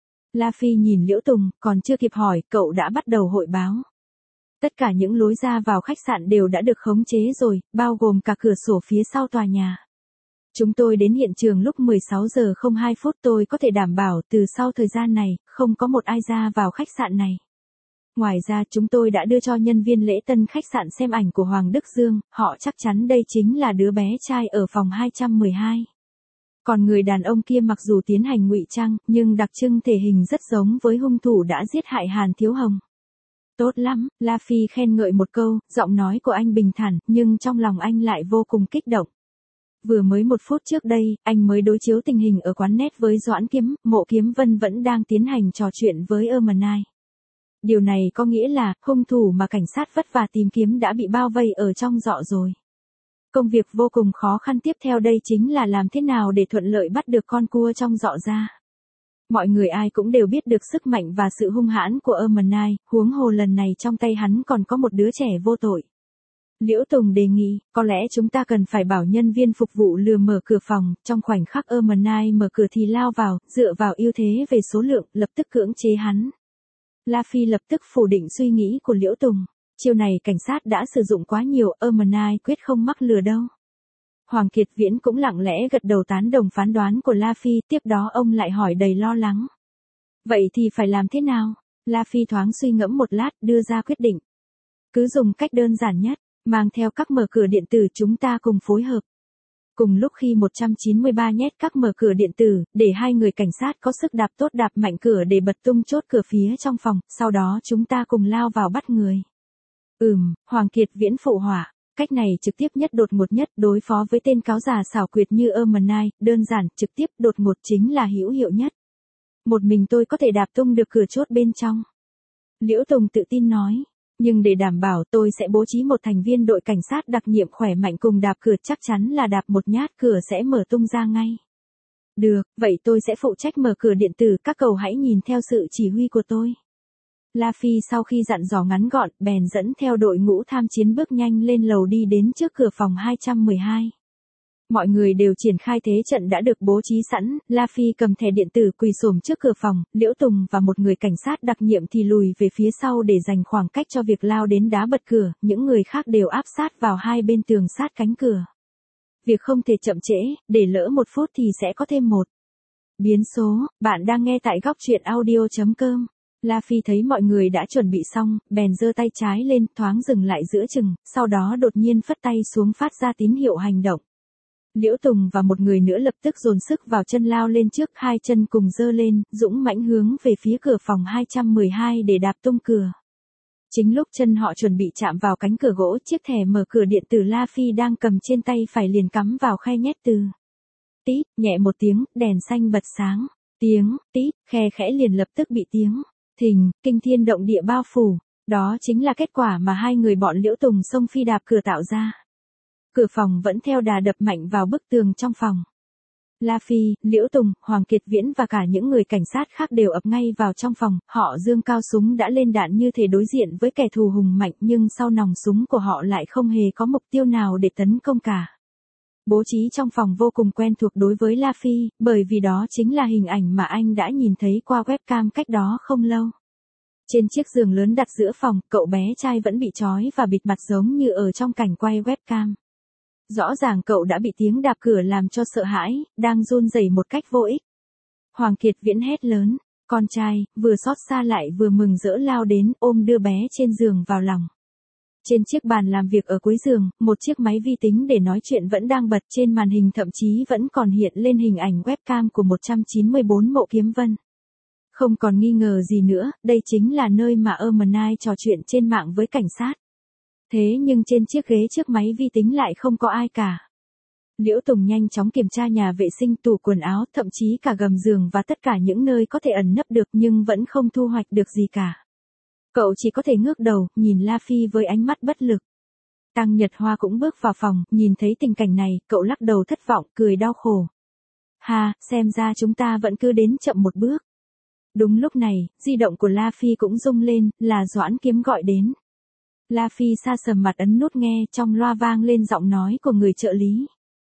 La Phi nhìn Liễu Tùng, còn chưa kịp hỏi, cậu đã bắt đầu hội báo. Tất cả những lối ra vào khách sạn đều đã được khống chế rồi, bao gồm cả cửa sổ phía sau tòa nhà. Chúng tôi đến hiện trường lúc mười sáu giờ không hai phút, tôi có thể đảm bảo từ sau thời gian này, không có một ai ra vào khách sạn này. Ngoài ra chúng tôi đã đưa cho nhân viên lễ tân khách sạn xem ảnh của Hoàng Đức Dương, họ chắc chắn đây chính là đứa bé trai ở phòng hai trăm mười hai. Còn người đàn ông kia mặc dù tiến hành ngụy trang, nhưng đặc trưng thể hình rất giống với hung thủ đã giết hại Hàn Thiếu Hồng. Tốt lắm, La Phi khen ngợi một câu, giọng nói của anh bình thản, nhưng trong lòng anh lại vô cùng kích động. Vừa mới một phút trước đây, anh mới đối chiếu tình hình ở quán net với Doãn Kiếm, Mộ Kiếm Vân vẫn đang tiến hành trò chuyện với Ermenai. Điều này có nghĩa là, hung thủ mà cảnh sát vất vả tìm kiếm đã bị bao vây ở trong dọ rồi. Công việc vô cùng khó khăn tiếp theo đây chính là làm thế nào để thuận lợi bắt được con cua trong dọ ra. Mọi người ai cũng đều biết được sức mạnh và sự hung hãn của Ermenai, huống hồ lần này trong tay hắn còn có một đứa trẻ vô tội. Liễu Tùng đề nghị, có lẽ chúng ta cần phải bảo nhân viên phục vụ lừa mở cửa phòng, trong khoảnh khắc Ermenai mở cửa thì lao vào, dựa vào ưu thế về số lượng, lập tức cưỡng chế hắn. La Phi lập tức phủ định suy nghĩ của Liễu Tùng. Chiêu này cảnh sát đã sử dụng quá nhiều, Ermenai quyết không mắc lừa đâu. Hoàng Kiệt Viễn cũng lặng lẽ gật đầu tán đồng phán đoán của La Phi, tiếp đó ông lại hỏi đầy lo lắng. Vậy thì phải làm thế nào? La Phi thoáng suy ngẫm một lát, đưa ra quyết định. Cứ dùng cách đơn giản nhất, mang theo các mở cửa điện tử chúng ta cùng phối hợp. Cùng lúc khi một trăm chín mươi ba nhét các mở cửa điện tử, để hai người cảnh sát có sức đạp tốt đạp mạnh cửa để bật tung chốt cửa phía trong phòng, sau đó chúng ta cùng lao vào bắt người. Ừm, Hoàng Kiệt Viễn phụ họa, cách này trực tiếp nhất đột ngột nhất đối phó với tên cáo già xảo quyệt như Ermenai, đơn giản, trực tiếp, đột ngột chính là hữu hiệu nhất. Một mình tôi có thể đạp tung được cửa chốt bên trong. Liễu Tùng tự tin nói, nhưng để đảm bảo tôi sẽ bố trí một thành viên đội cảnh sát đặc nhiệm khỏe mạnh cùng đạp cửa, chắc chắn là đạp một nhát cửa sẽ mở tung ra ngay. Được, vậy tôi sẽ phụ trách mở cửa điện tử, các cậu hãy nhìn theo sự chỉ huy của tôi. La Phi sau khi dặn dò ngắn gọn, bèn dẫn theo đội ngũ tham chiến bước nhanh lên lầu đi đến trước cửa phòng hai trăm mười hai. Mọi người đều triển khai thế trận đã được bố trí sẵn, La Phi cầm thẻ điện tử quỳ xổm trước cửa phòng, Liễu Tùng và một người cảnh sát đặc nhiệm thì lùi về phía sau để dành khoảng cách cho việc lao đến đá bật cửa, những người khác đều áp sát vào hai bên tường sát cánh cửa. Việc không thể chậm trễ, để lỡ một phút thì sẽ có thêm một biến số. Bạn đang nghe tại góc truyện audio chấm com. La Phi thấy mọi người đã chuẩn bị xong, bèn giơ tay trái lên, thoáng dừng lại giữa chừng, sau đó đột nhiên phất tay xuống phát ra tín hiệu hành động. Liễu Tùng và một người nữa lập tức dồn sức vào chân lao lên trước, hai chân cùng giơ lên, dũng mãnh hướng về phía cửa phòng hai trăm mười hai để đạp tung cửa. Chính lúc chân họ chuẩn bị chạm vào cánh cửa gỗ, chiếc thẻ mở cửa điện tử La Phi đang cầm trên tay phải liền cắm vào khe nhét từ. Tít, nhẹ một tiếng, đèn xanh bật sáng. Tiếng, tít, khe khẽ liền lập tức bị tiếng. Thình, kinh thiên động địa bao phủ. Đó chính là kết quả mà hai người bọn Liễu Tùng xông phi đạp cửa tạo ra. Cửa phòng vẫn theo đà đập mạnh vào bức tường trong phòng. La Phi, Liễu Tùng, Hoàng Kiệt Viễn và cả những người cảnh sát khác đều ập ngay vào trong phòng, họ giương cao súng đã lên đạn như thể đối diện với kẻ thù hùng mạnh, nhưng sau nòng súng của họ lại không hề có mục tiêu nào để tấn công cả. Bố trí trong phòng vô cùng quen thuộc đối với La Phi, bởi vì đó chính là hình ảnh mà anh đã nhìn thấy qua webcam cách đó không lâu. Trên chiếc giường lớn đặt giữa phòng, cậu bé trai vẫn bị trói và bịt mặt giống như ở trong cảnh quay webcam. Rõ ràng cậu đã bị tiếng đạp cửa làm cho sợ hãi, đang run rẩy một cách vô ích. Hoàng Kiệt Viễn hét lớn, con trai, vừa xót xa lại vừa mừng rỡ lao đến ôm đưa bé trên giường vào lòng. Trên chiếc bàn làm việc ở cuối giường, một chiếc máy vi tính để nói chuyện vẫn đang bật, trên màn hình thậm chí vẫn còn hiện lên hình ảnh webcam của một trăm chín mươi bốn Mộ Kiếm Vân. Không còn nghi ngờ gì nữa, đây chính là nơi mà Ermenai trò chuyện trên mạng với cảnh sát. Thế nhưng trên chiếc ghế trước máy vi tính lại không có ai cả. Liễu Tùng nhanh chóng kiểm tra nhà vệ sinh, tủ quần áo, thậm chí cả gầm giường và tất cả những nơi có thể ẩn nấp được, nhưng vẫn không thu hoạch được gì cả. Cậu chỉ có thể ngước đầu, nhìn La Phi với ánh mắt bất lực. Tăng Nhật Hoa cũng bước vào phòng, nhìn thấy tình cảnh này, cậu lắc đầu thất vọng, cười đau khổ. Ha, xem ra chúng ta vẫn cứ đến chậm một bước. Đúng lúc này, di động của La Phi cũng rung lên, là Doãn Kiếm gọi đến. La Phi sa sầm mặt ấn nút nghe, trong loa vang lên giọng nói của người trợ lý.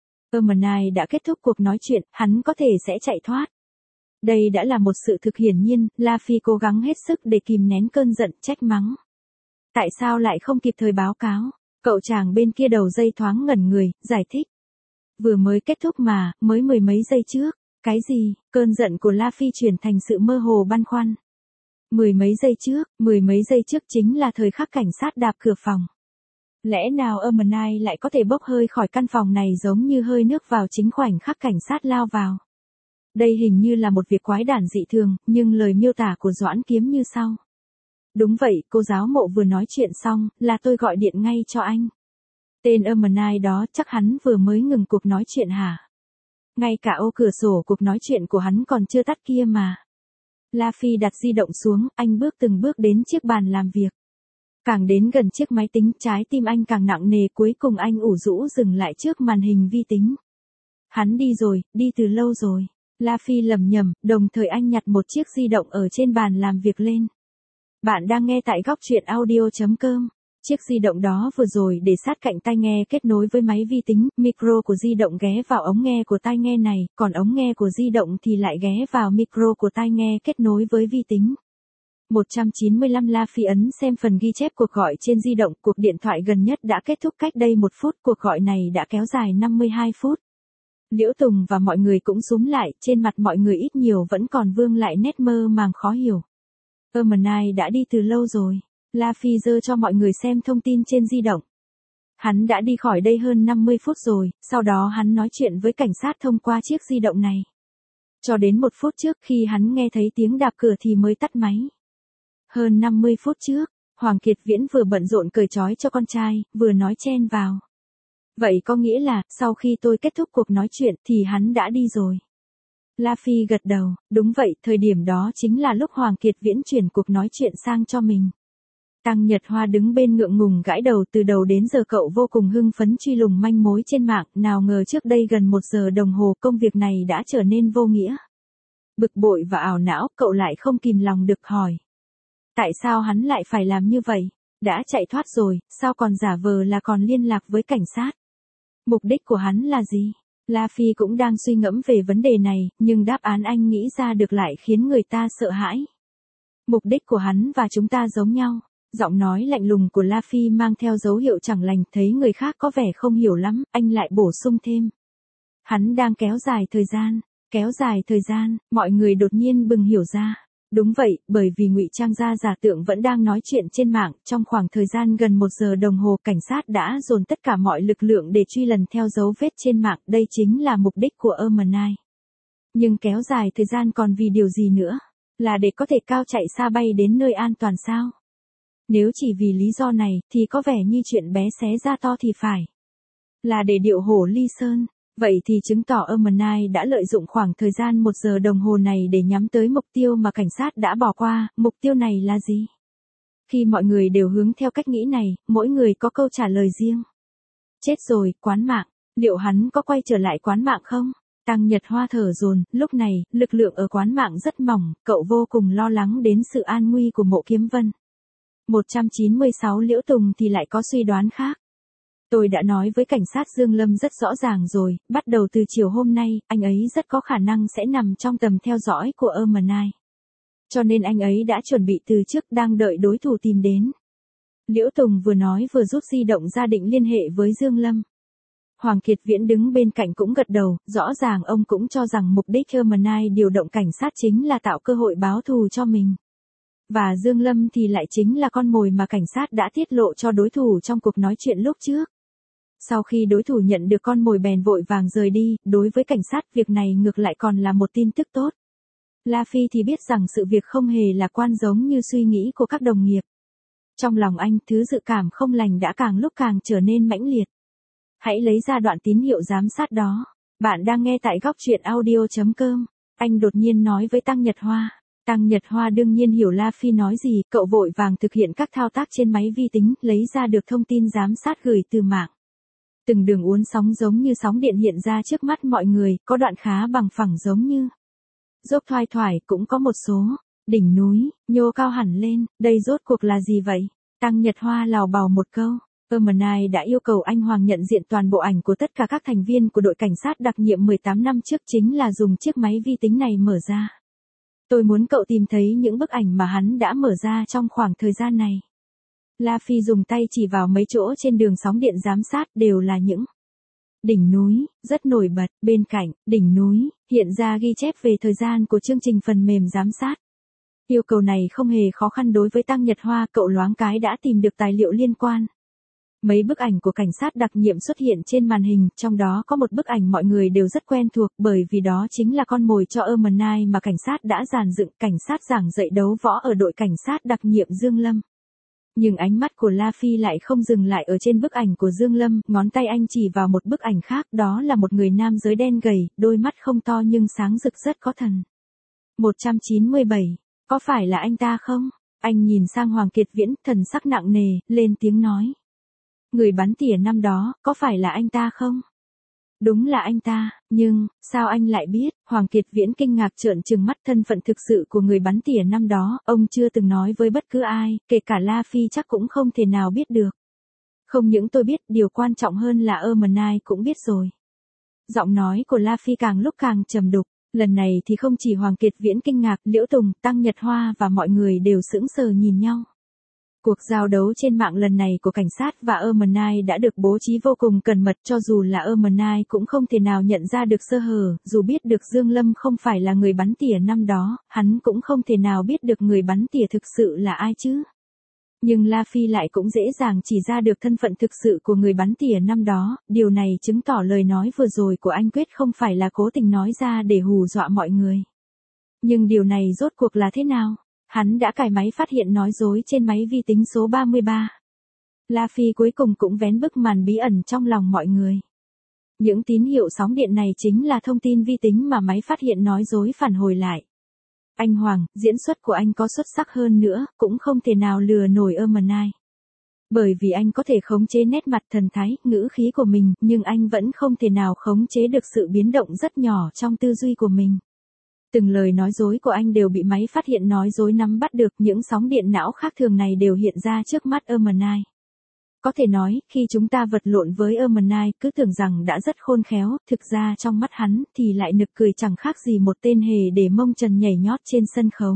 Ermenai đã kết thúc cuộc nói chuyện, hắn có thể sẽ chạy thoát. Đây đã là một sự thực hiển nhiên, La Phi cố gắng hết sức để kìm nén cơn giận, trách mắng. Tại sao lại không kịp thời báo cáo? Cậu chàng bên kia đầu dây thoáng ngẩn người, giải thích. Vừa mới kết thúc mà, mới mười mấy giây trước. Cái gì? Cơn giận của La Phi chuyển thành sự mơ hồ băn khoăn. Mười mấy giây trước, mười mấy giây trước chính là thời khắc cảnh sát đạp cửa phòng. Lẽ nào Ermenai lại có thể bốc hơi khỏi căn phòng này giống như hơi nước vào chính khoảnh khắc cảnh sát lao vào? Đây hình như là một việc quái đản dị thường, nhưng lời miêu tả của Doãn Kiếm như sau. Đúng vậy, cô giáo Mộ vừa nói chuyện xong, là tôi gọi điện ngay cho anh. Tên Ermenai đó chắc hắn vừa mới ngừng cuộc nói chuyện hả? Ngay cả ô cửa sổ cuộc nói chuyện của hắn còn chưa tắt kia mà. La Phi đặt di động xuống, anh bước từng bước đến chiếc bàn làm việc. Càng đến gần chiếc máy tính, trái tim anh càng nặng nề, cuối cùng anh ủ rũ dừng lại trước màn hình vi tính. Hắn đi rồi, đi từ lâu rồi. La Phi lẩm nhẩm, đồng thời anh nhặt một chiếc di động ở trên bàn làm việc lên. Bạn đang nghe tại góc truyện audio chấm com. Chiếc di động đó vừa rồi để sát cạnh tai nghe kết nối với máy vi tính, micro của di động ghé vào ống nghe của tai nghe này, còn ống nghe của di động thì lại ghé vào micro của tai nghe kết nối với vi tính. một trăm chín mươi lăm La Phi ấn xem phần ghi chép cuộc gọi trên di động, cuộc điện thoại gần nhất đã kết thúc cách đây một phút, cuộc gọi này đã kéo dài năm mươi hai phút. Liễu Tùng và mọi người cũng súm lại, trên mặt mọi người ít nhiều vẫn còn vương lại nét mơ màng khó hiểu. Ermenai đã đi từ lâu rồi. La Phi giơ cho mọi người xem thông tin trên di động. Hắn đã đi khỏi đây hơn năm mươi phút rồi, sau đó hắn nói chuyện với cảnh sát thông qua chiếc di động này. Cho đến một phút trước khi hắn nghe thấy tiếng đạp cửa thì mới tắt máy. Hơn năm mươi phút trước, Hoàng Kiệt Viễn vừa bận rộn cởi trói cho con trai, vừa nói chen vào. Vậy có nghĩa là, sau khi tôi kết thúc cuộc nói chuyện thì hắn đã đi rồi. La Phi gật đầu, đúng vậy, thời điểm đó chính là lúc Hoàng Kiệt Viễn chuyển cuộc nói chuyện sang cho mình. Tăng Nhật Hoa đứng bên ngượng ngùng gãi đầu, từ đầu đến giờ cậu vô cùng hưng phấn truy lùng manh mối trên mạng, nào ngờ trước đây gần một giờ đồng hồ công việc này đã trở nên vô nghĩa. Bực bội và ảo não, cậu lại không kìm lòng được hỏi. Tại sao hắn lại phải làm như vậy? Đã chạy thoát rồi, sao còn giả vờ là còn liên lạc với cảnh sát? Mục đích của hắn là gì? La Phi cũng đang suy ngẫm về vấn đề này, nhưng đáp án anh nghĩ ra được lại khiến người ta sợ hãi. Mục đích của hắn và chúng ta giống nhau. Giọng nói lạnh lùng của La Phi mang theo dấu hiệu chẳng lành, thấy người khác có vẻ không hiểu lắm, anh lại bổ sung thêm. Hắn đang kéo dài thời gian, kéo dài thời gian, mọi người đột nhiên bừng hiểu ra. Đúng vậy, bởi vì ngụy trang gia giả tượng vẫn đang nói chuyện trên mạng, trong khoảng thời gian gần một giờ đồng hồ cảnh sát đã dồn tất cả mọi lực lượng để truy lần theo dấu vết trên mạng, đây chính là mục đích của Ermenai. Nhưng kéo dài thời gian còn vì điều gì nữa? Là để có thể cao chạy xa bay đến nơi an toàn sao? Nếu chỉ vì lý do này, thì có vẻ như chuyện bé xé ra to thì phải. Là để điệu hổ ly sơn. Vậy thì chứng tỏ Ermenai đã lợi dụng khoảng thời gian một giờ đồng hồ này để nhắm tới mục tiêu mà cảnh sát đã bỏ qua, mục tiêu này là gì? Khi mọi người đều hướng theo cách nghĩ này, mỗi người có câu trả lời riêng. Chết rồi, quán mạng, liệu hắn có quay trở lại quán mạng không? Tăng Nhật Hoa thở dồn, lúc này, lực lượng ở quán mạng rất mỏng, cậu vô cùng lo lắng đến sự an nguy của Mộ Kiếm Vân. một trăm chín mươi sáu Liễu Tùng thì lại có suy đoán khác. Tôi đã nói với cảnh sát Dương Lâm rất rõ ràng rồi, bắt đầu từ chiều hôm nay, anh ấy rất có khả năng sẽ nằm trong tầm theo dõi của Ermenai. Cho nên anh ấy đã chuẩn bị từ trước đang đợi đối thủ tìm đến. Liễu Tùng vừa nói vừa rút di động ra định liên hệ với Dương Lâm. Hoàng Kiệt Viễn đứng bên cạnh cũng gật đầu, rõ ràng ông cũng cho rằng mục đích Ermenai điều động cảnh sát chính là tạo cơ hội báo thù cho mình. Và Dương Lâm thì lại chính là con mồi mà cảnh sát đã tiết lộ cho đối thủ trong cuộc nói chuyện lúc trước. Sau khi đối thủ nhận được con mồi bèn vội vàng rời đi, đối với cảnh sát việc này ngược lại còn là một tin tức tốt. La Phi thì biết rằng sự việc không hề lạc quan giống như suy nghĩ của các đồng nghiệp. Trong lòng anh, thứ dự cảm không lành đã càng lúc càng trở nên mãnh liệt. Hãy lấy ra đoạn tín hiệu giám sát đó. Bạn đang nghe tại góc truyện audio chấm com. Anh đột nhiên nói với Tăng Nhật Hoa. Tăng Nhật Hoa đương nhiên hiểu La Phi nói gì, cậu vội vàng thực hiện các thao tác trên máy vi tính, lấy ra được thông tin giám sát gửi từ mạng. Từng đường uốn sóng giống như sóng điện hiện ra trước mắt mọi người, có đoạn khá bằng phẳng giống như dốc thoai thoải, cũng có một số đỉnh núi, nhô cao hẳn lên, đây rốt cuộc là gì vậy? Tăng Nhật Hoa lào bào một câu. Ermenai đã yêu cầu anh Hoàng nhận diện toàn bộ ảnh của tất cả các thành viên của đội cảnh sát đặc nhiệm mười tám năm trước chính là dùng chiếc máy vi tính này mở ra. Tôi muốn cậu tìm thấy những bức ảnh mà hắn đã mở ra trong khoảng thời gian này. La Phi dùng tay chỉ vào mấy chỗ trên đường sóng điện giám sát đều là những đỉnh núi, rất nổi bật, bên cạnh, đỉnh núi, hiện ra ghi chép về thời gian của chương trình phần mềm giám sát. Yêu cầu này không hề khó khăn đối với Tăng Nhật Hoa, cậu loáng cái đã tìm được tài liệu liên quan. Mấy bức ảnh của cảnh sát đặc nhiệm xuất hiện trên màn hình, trong đó có một bức ảnh mọi người đều rất quen thuộc bởi vì đó chính là con mồi cho Ermenai mà cảnh sát đã dàn dựng, cảnh sát giảng dạy đấu võ ở đội cảnh sát đặc nhiệm Dương Lâm. Nhưng ánh mắt của La Phi lại không dừng lại ở trên bức ảnh của Dương Lâm, ngón tay anh chỉ vào một bức ảnh khác, đó là một người nam giới đen gầy, đôi mắt không to nhưng sáng rực rất có thần. một trăm chín mươi bảy, có phải là anh ta không? Anh nhìn sang Hoàng Kiệt Viễn, thần sắc nặng nề, lên tiếng nói. Người bắn tỉa năm đó, có phải là anh ta không? Đúng là anh ta, nhưng, sao anh lại biết? Hoàng Kiệt Viễn kinh ngạc trợn trừng mắt, thân phận thực sự của người bắn tỉa năm đó, ông chưa từng nói với bất cứ ai, kể cả La Phi chắc cũng không thể nào biết được. Không những tôi biết, điều quan trọng hơn là Ermenai cũng biết rồi. Giọng nói của La Phi càng lúc càng trầm đục, lần này thì không chỉ Hoàng Kiệt Viễn kinh ngạc, Liễu Tùng, Tăng Nhật Hoa và mọi người đều sững sờ nhìn nhau. Cuộc giao đấu trên mạng lần này của cảnh sát và Ermenai đã được bố trí vô cùng cẩn mật, cho dù là Ermenai cũng không thể nào nhận ra được sơ hở, dù biết được Dương Lâm không phải là người bắn tỉa năm đó, hắn cũng không thể nào biết được người bắn tỉa thực sự là ai chứ. Nhưng La Phi lại cũng dễ dàng chỉ ra được thân phận thực sự của người bắn tỉa năm đó, điều này chứng tỏ lời nói vừa rồi của anh Quyết không phải là cố tình nói ra để hù dọa mọi người. Nhưng điều này rốt cuộc là thế nào? Hắn đã cài máy phát hiện nói dối trên máy vi tính số ba mươi ba. La Phi cuối cùng cũng vén bức màn bí ẩn trong lòng mọi người. Những tín hiệu sóng điện này chính là thông tin vi tính mà máy phát hiện nói dối phản hồi lại. Anh Hoàng, diễn xuất của anh có xuất sắc hơn nữa, cũng không thể nào lừa nổi Ermenai. Bởi vì anh có thể khống chế nét mặt thần thái, ngữ khí của mình, nhưng anh vẫn không thể nào khống chế được sự biến động rất nhỏ trong tư duy của mình. Từng lời nói dối của anh đều bị máy phát hiện nói dối nắm bắt được, những sóng điện não khác thường này đều hiện ra trước mắt Ermenai. Có thể nói, khi chúng ta vật lộn với Ermenai, cứ tưởng rằng đã rất khôn khéo, thực ra trong mắt hắn thì lại nực cười chẳng khác gì một tên hề để mông trần nhảy nhót trên sân khấu.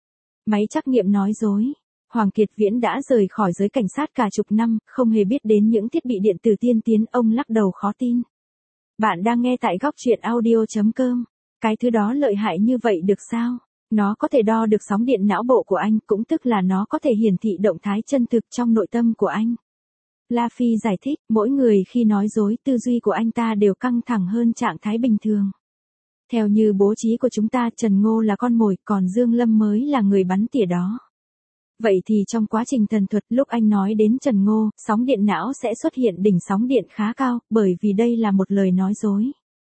Máy trắc nghiệm nói dối. Hoàng Kiệt Viễn đã rời khỏi giới cảnh sát cả chục năm, không hề biết đến những thiết bị điện tử tiên tiến, ông lắc đầu khó tin. Bạn đang nghe tại góc truyện audio chấm com. Cái thứ đó lợi hại như vậy được sao? Nó có thể đo được sóng điện não bộ của anh, cũng tức là nó có thể hiển thị động thái chân thực trong nội tâm của anh. La Phi giải thích, mỗi người khi nói dối, tư duy của anh ta đều căng thẳng hơn trạng thái bình thường. Theo như bố trí của chúng ta, Trần Ngô là con mồi, còn Dương Lâm mới là người bắn tỉa đó. Vậy thì trong quá trình thần thuật, lúc anh nói đến Trần Ngô, sóng điện não sẽ xuất hiện đỉnh sóng điện khá cao, bởi vì đây là một lời nói dối.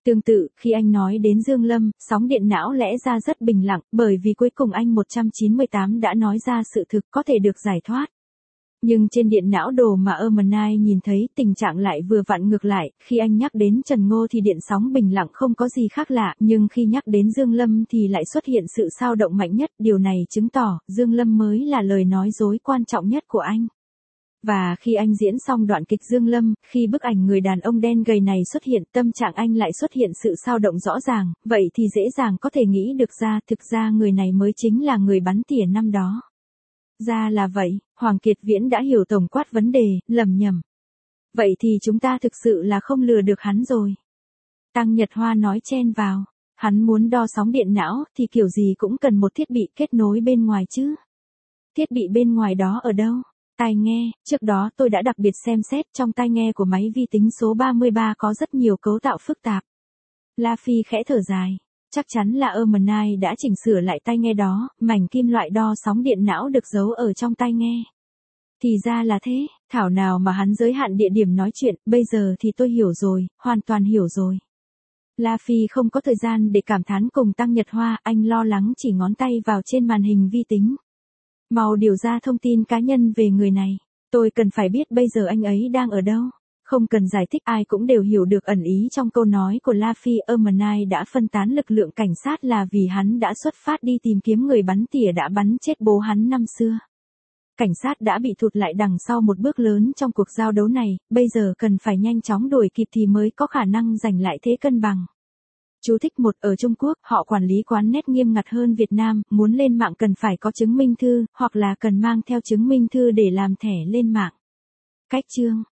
Tương tự, khi anh nói đến Dương Lâm, sóng điện não lẽ ra rất bình lặng, bởi vì cuối cùng anh một trăm chín mươi tám đã nói ra sự thực có thể được giải thoát. Nhưng trên điện não đồ mà Ermanai nhìn thấy, tình trạng lại vừa vặn ngược lại, khi anh nhắc đến Trần Ngô thì điện sóng bình lặng không có gì khác lạ, nhưng khi nhắc đến Dương Lâm thì lại xuất hiện sự xao động mạnh nhất, điều này chứng tỏ, Dương Lâm mới là lời nói dối quan trọng nhất của anh. Và khi anh diễn xong đoạn kịch Dương Lâm, khi bức ảnh người đàn ông đen gầy này xuất hiện, tâm trạng anh lại xuất hiện sự xao động rõ ràng, vậy thì dễ dàng có thể nghĩ được ra, thực ra người này mới chính là người bắn tỉa năm đó. Ra là vậy, Hoàng Kiệt Viễn đã hiểu tổng quát vấn đề, lầm nhầm. Vậy thì chúng ta thực sự là không lừa được hắn rồi. Tăng Nhật Hoa nói chen vào, hắn muốn đo sóng điện não thì kiểu gì cũng cần một thiết bị kết nối bên ngoài chứ. Thiết bị bên ngoài đó ở đâu? Tai nghe, trước đó tôi đã đặc biệt xem xét trong tai nghe của máy vi tính số ba mươi ba có rất nhiều cấu tạo phức tạp. La Phi khẽ thở dài. Chắc chắn là Ermanai đã chỉnh sửa lại tai nghe đó, mảnh kim loại đo sóng điện não được giấu ở trong tai nghe. Thì ra là thế, thảo nào mà hắn giới hạn địa điểm nói chuyện, bây giờ thì tôi hiểu rồi, hoàn toàn hiểu rồi. La Phi không có thời gian để cảm thán cùng Tăng Nhật Hoa, anh lo lắng chỉ ngón tay vào trên màn hình vi tính. Mau điều ra thông tin cá nhân về người này, tôi cần phải biết bây giờ anh ấy đang ở đâu. Không cần giải thích, ai cũng đều hiểu được ẩn ý trong câu nói của La Phi. Ermanai đã phân tán lực lượng cảnh sát là vì hắn đã xuất phát đi tìm kiếm người bắn tỉa đã bắn chết bố hắn năm xưa. Cảnh sát đã bị thụt lại đằng sau một bước lớn trong cuộc giao đấu này, bây giờ cần phải nhanh chóng đuổi kịp thì mới có khả năng giành lại thế cân bằng. Chú thích một, ở Trung Quốc, họ quản lý quán net nghiêm ngặt hơn Việt Nam, muốn lên mạng cần phải có chứng minh thư, hoặc là cần mang theo chứng minh thư để làm thẻ lên mạng. Cách chương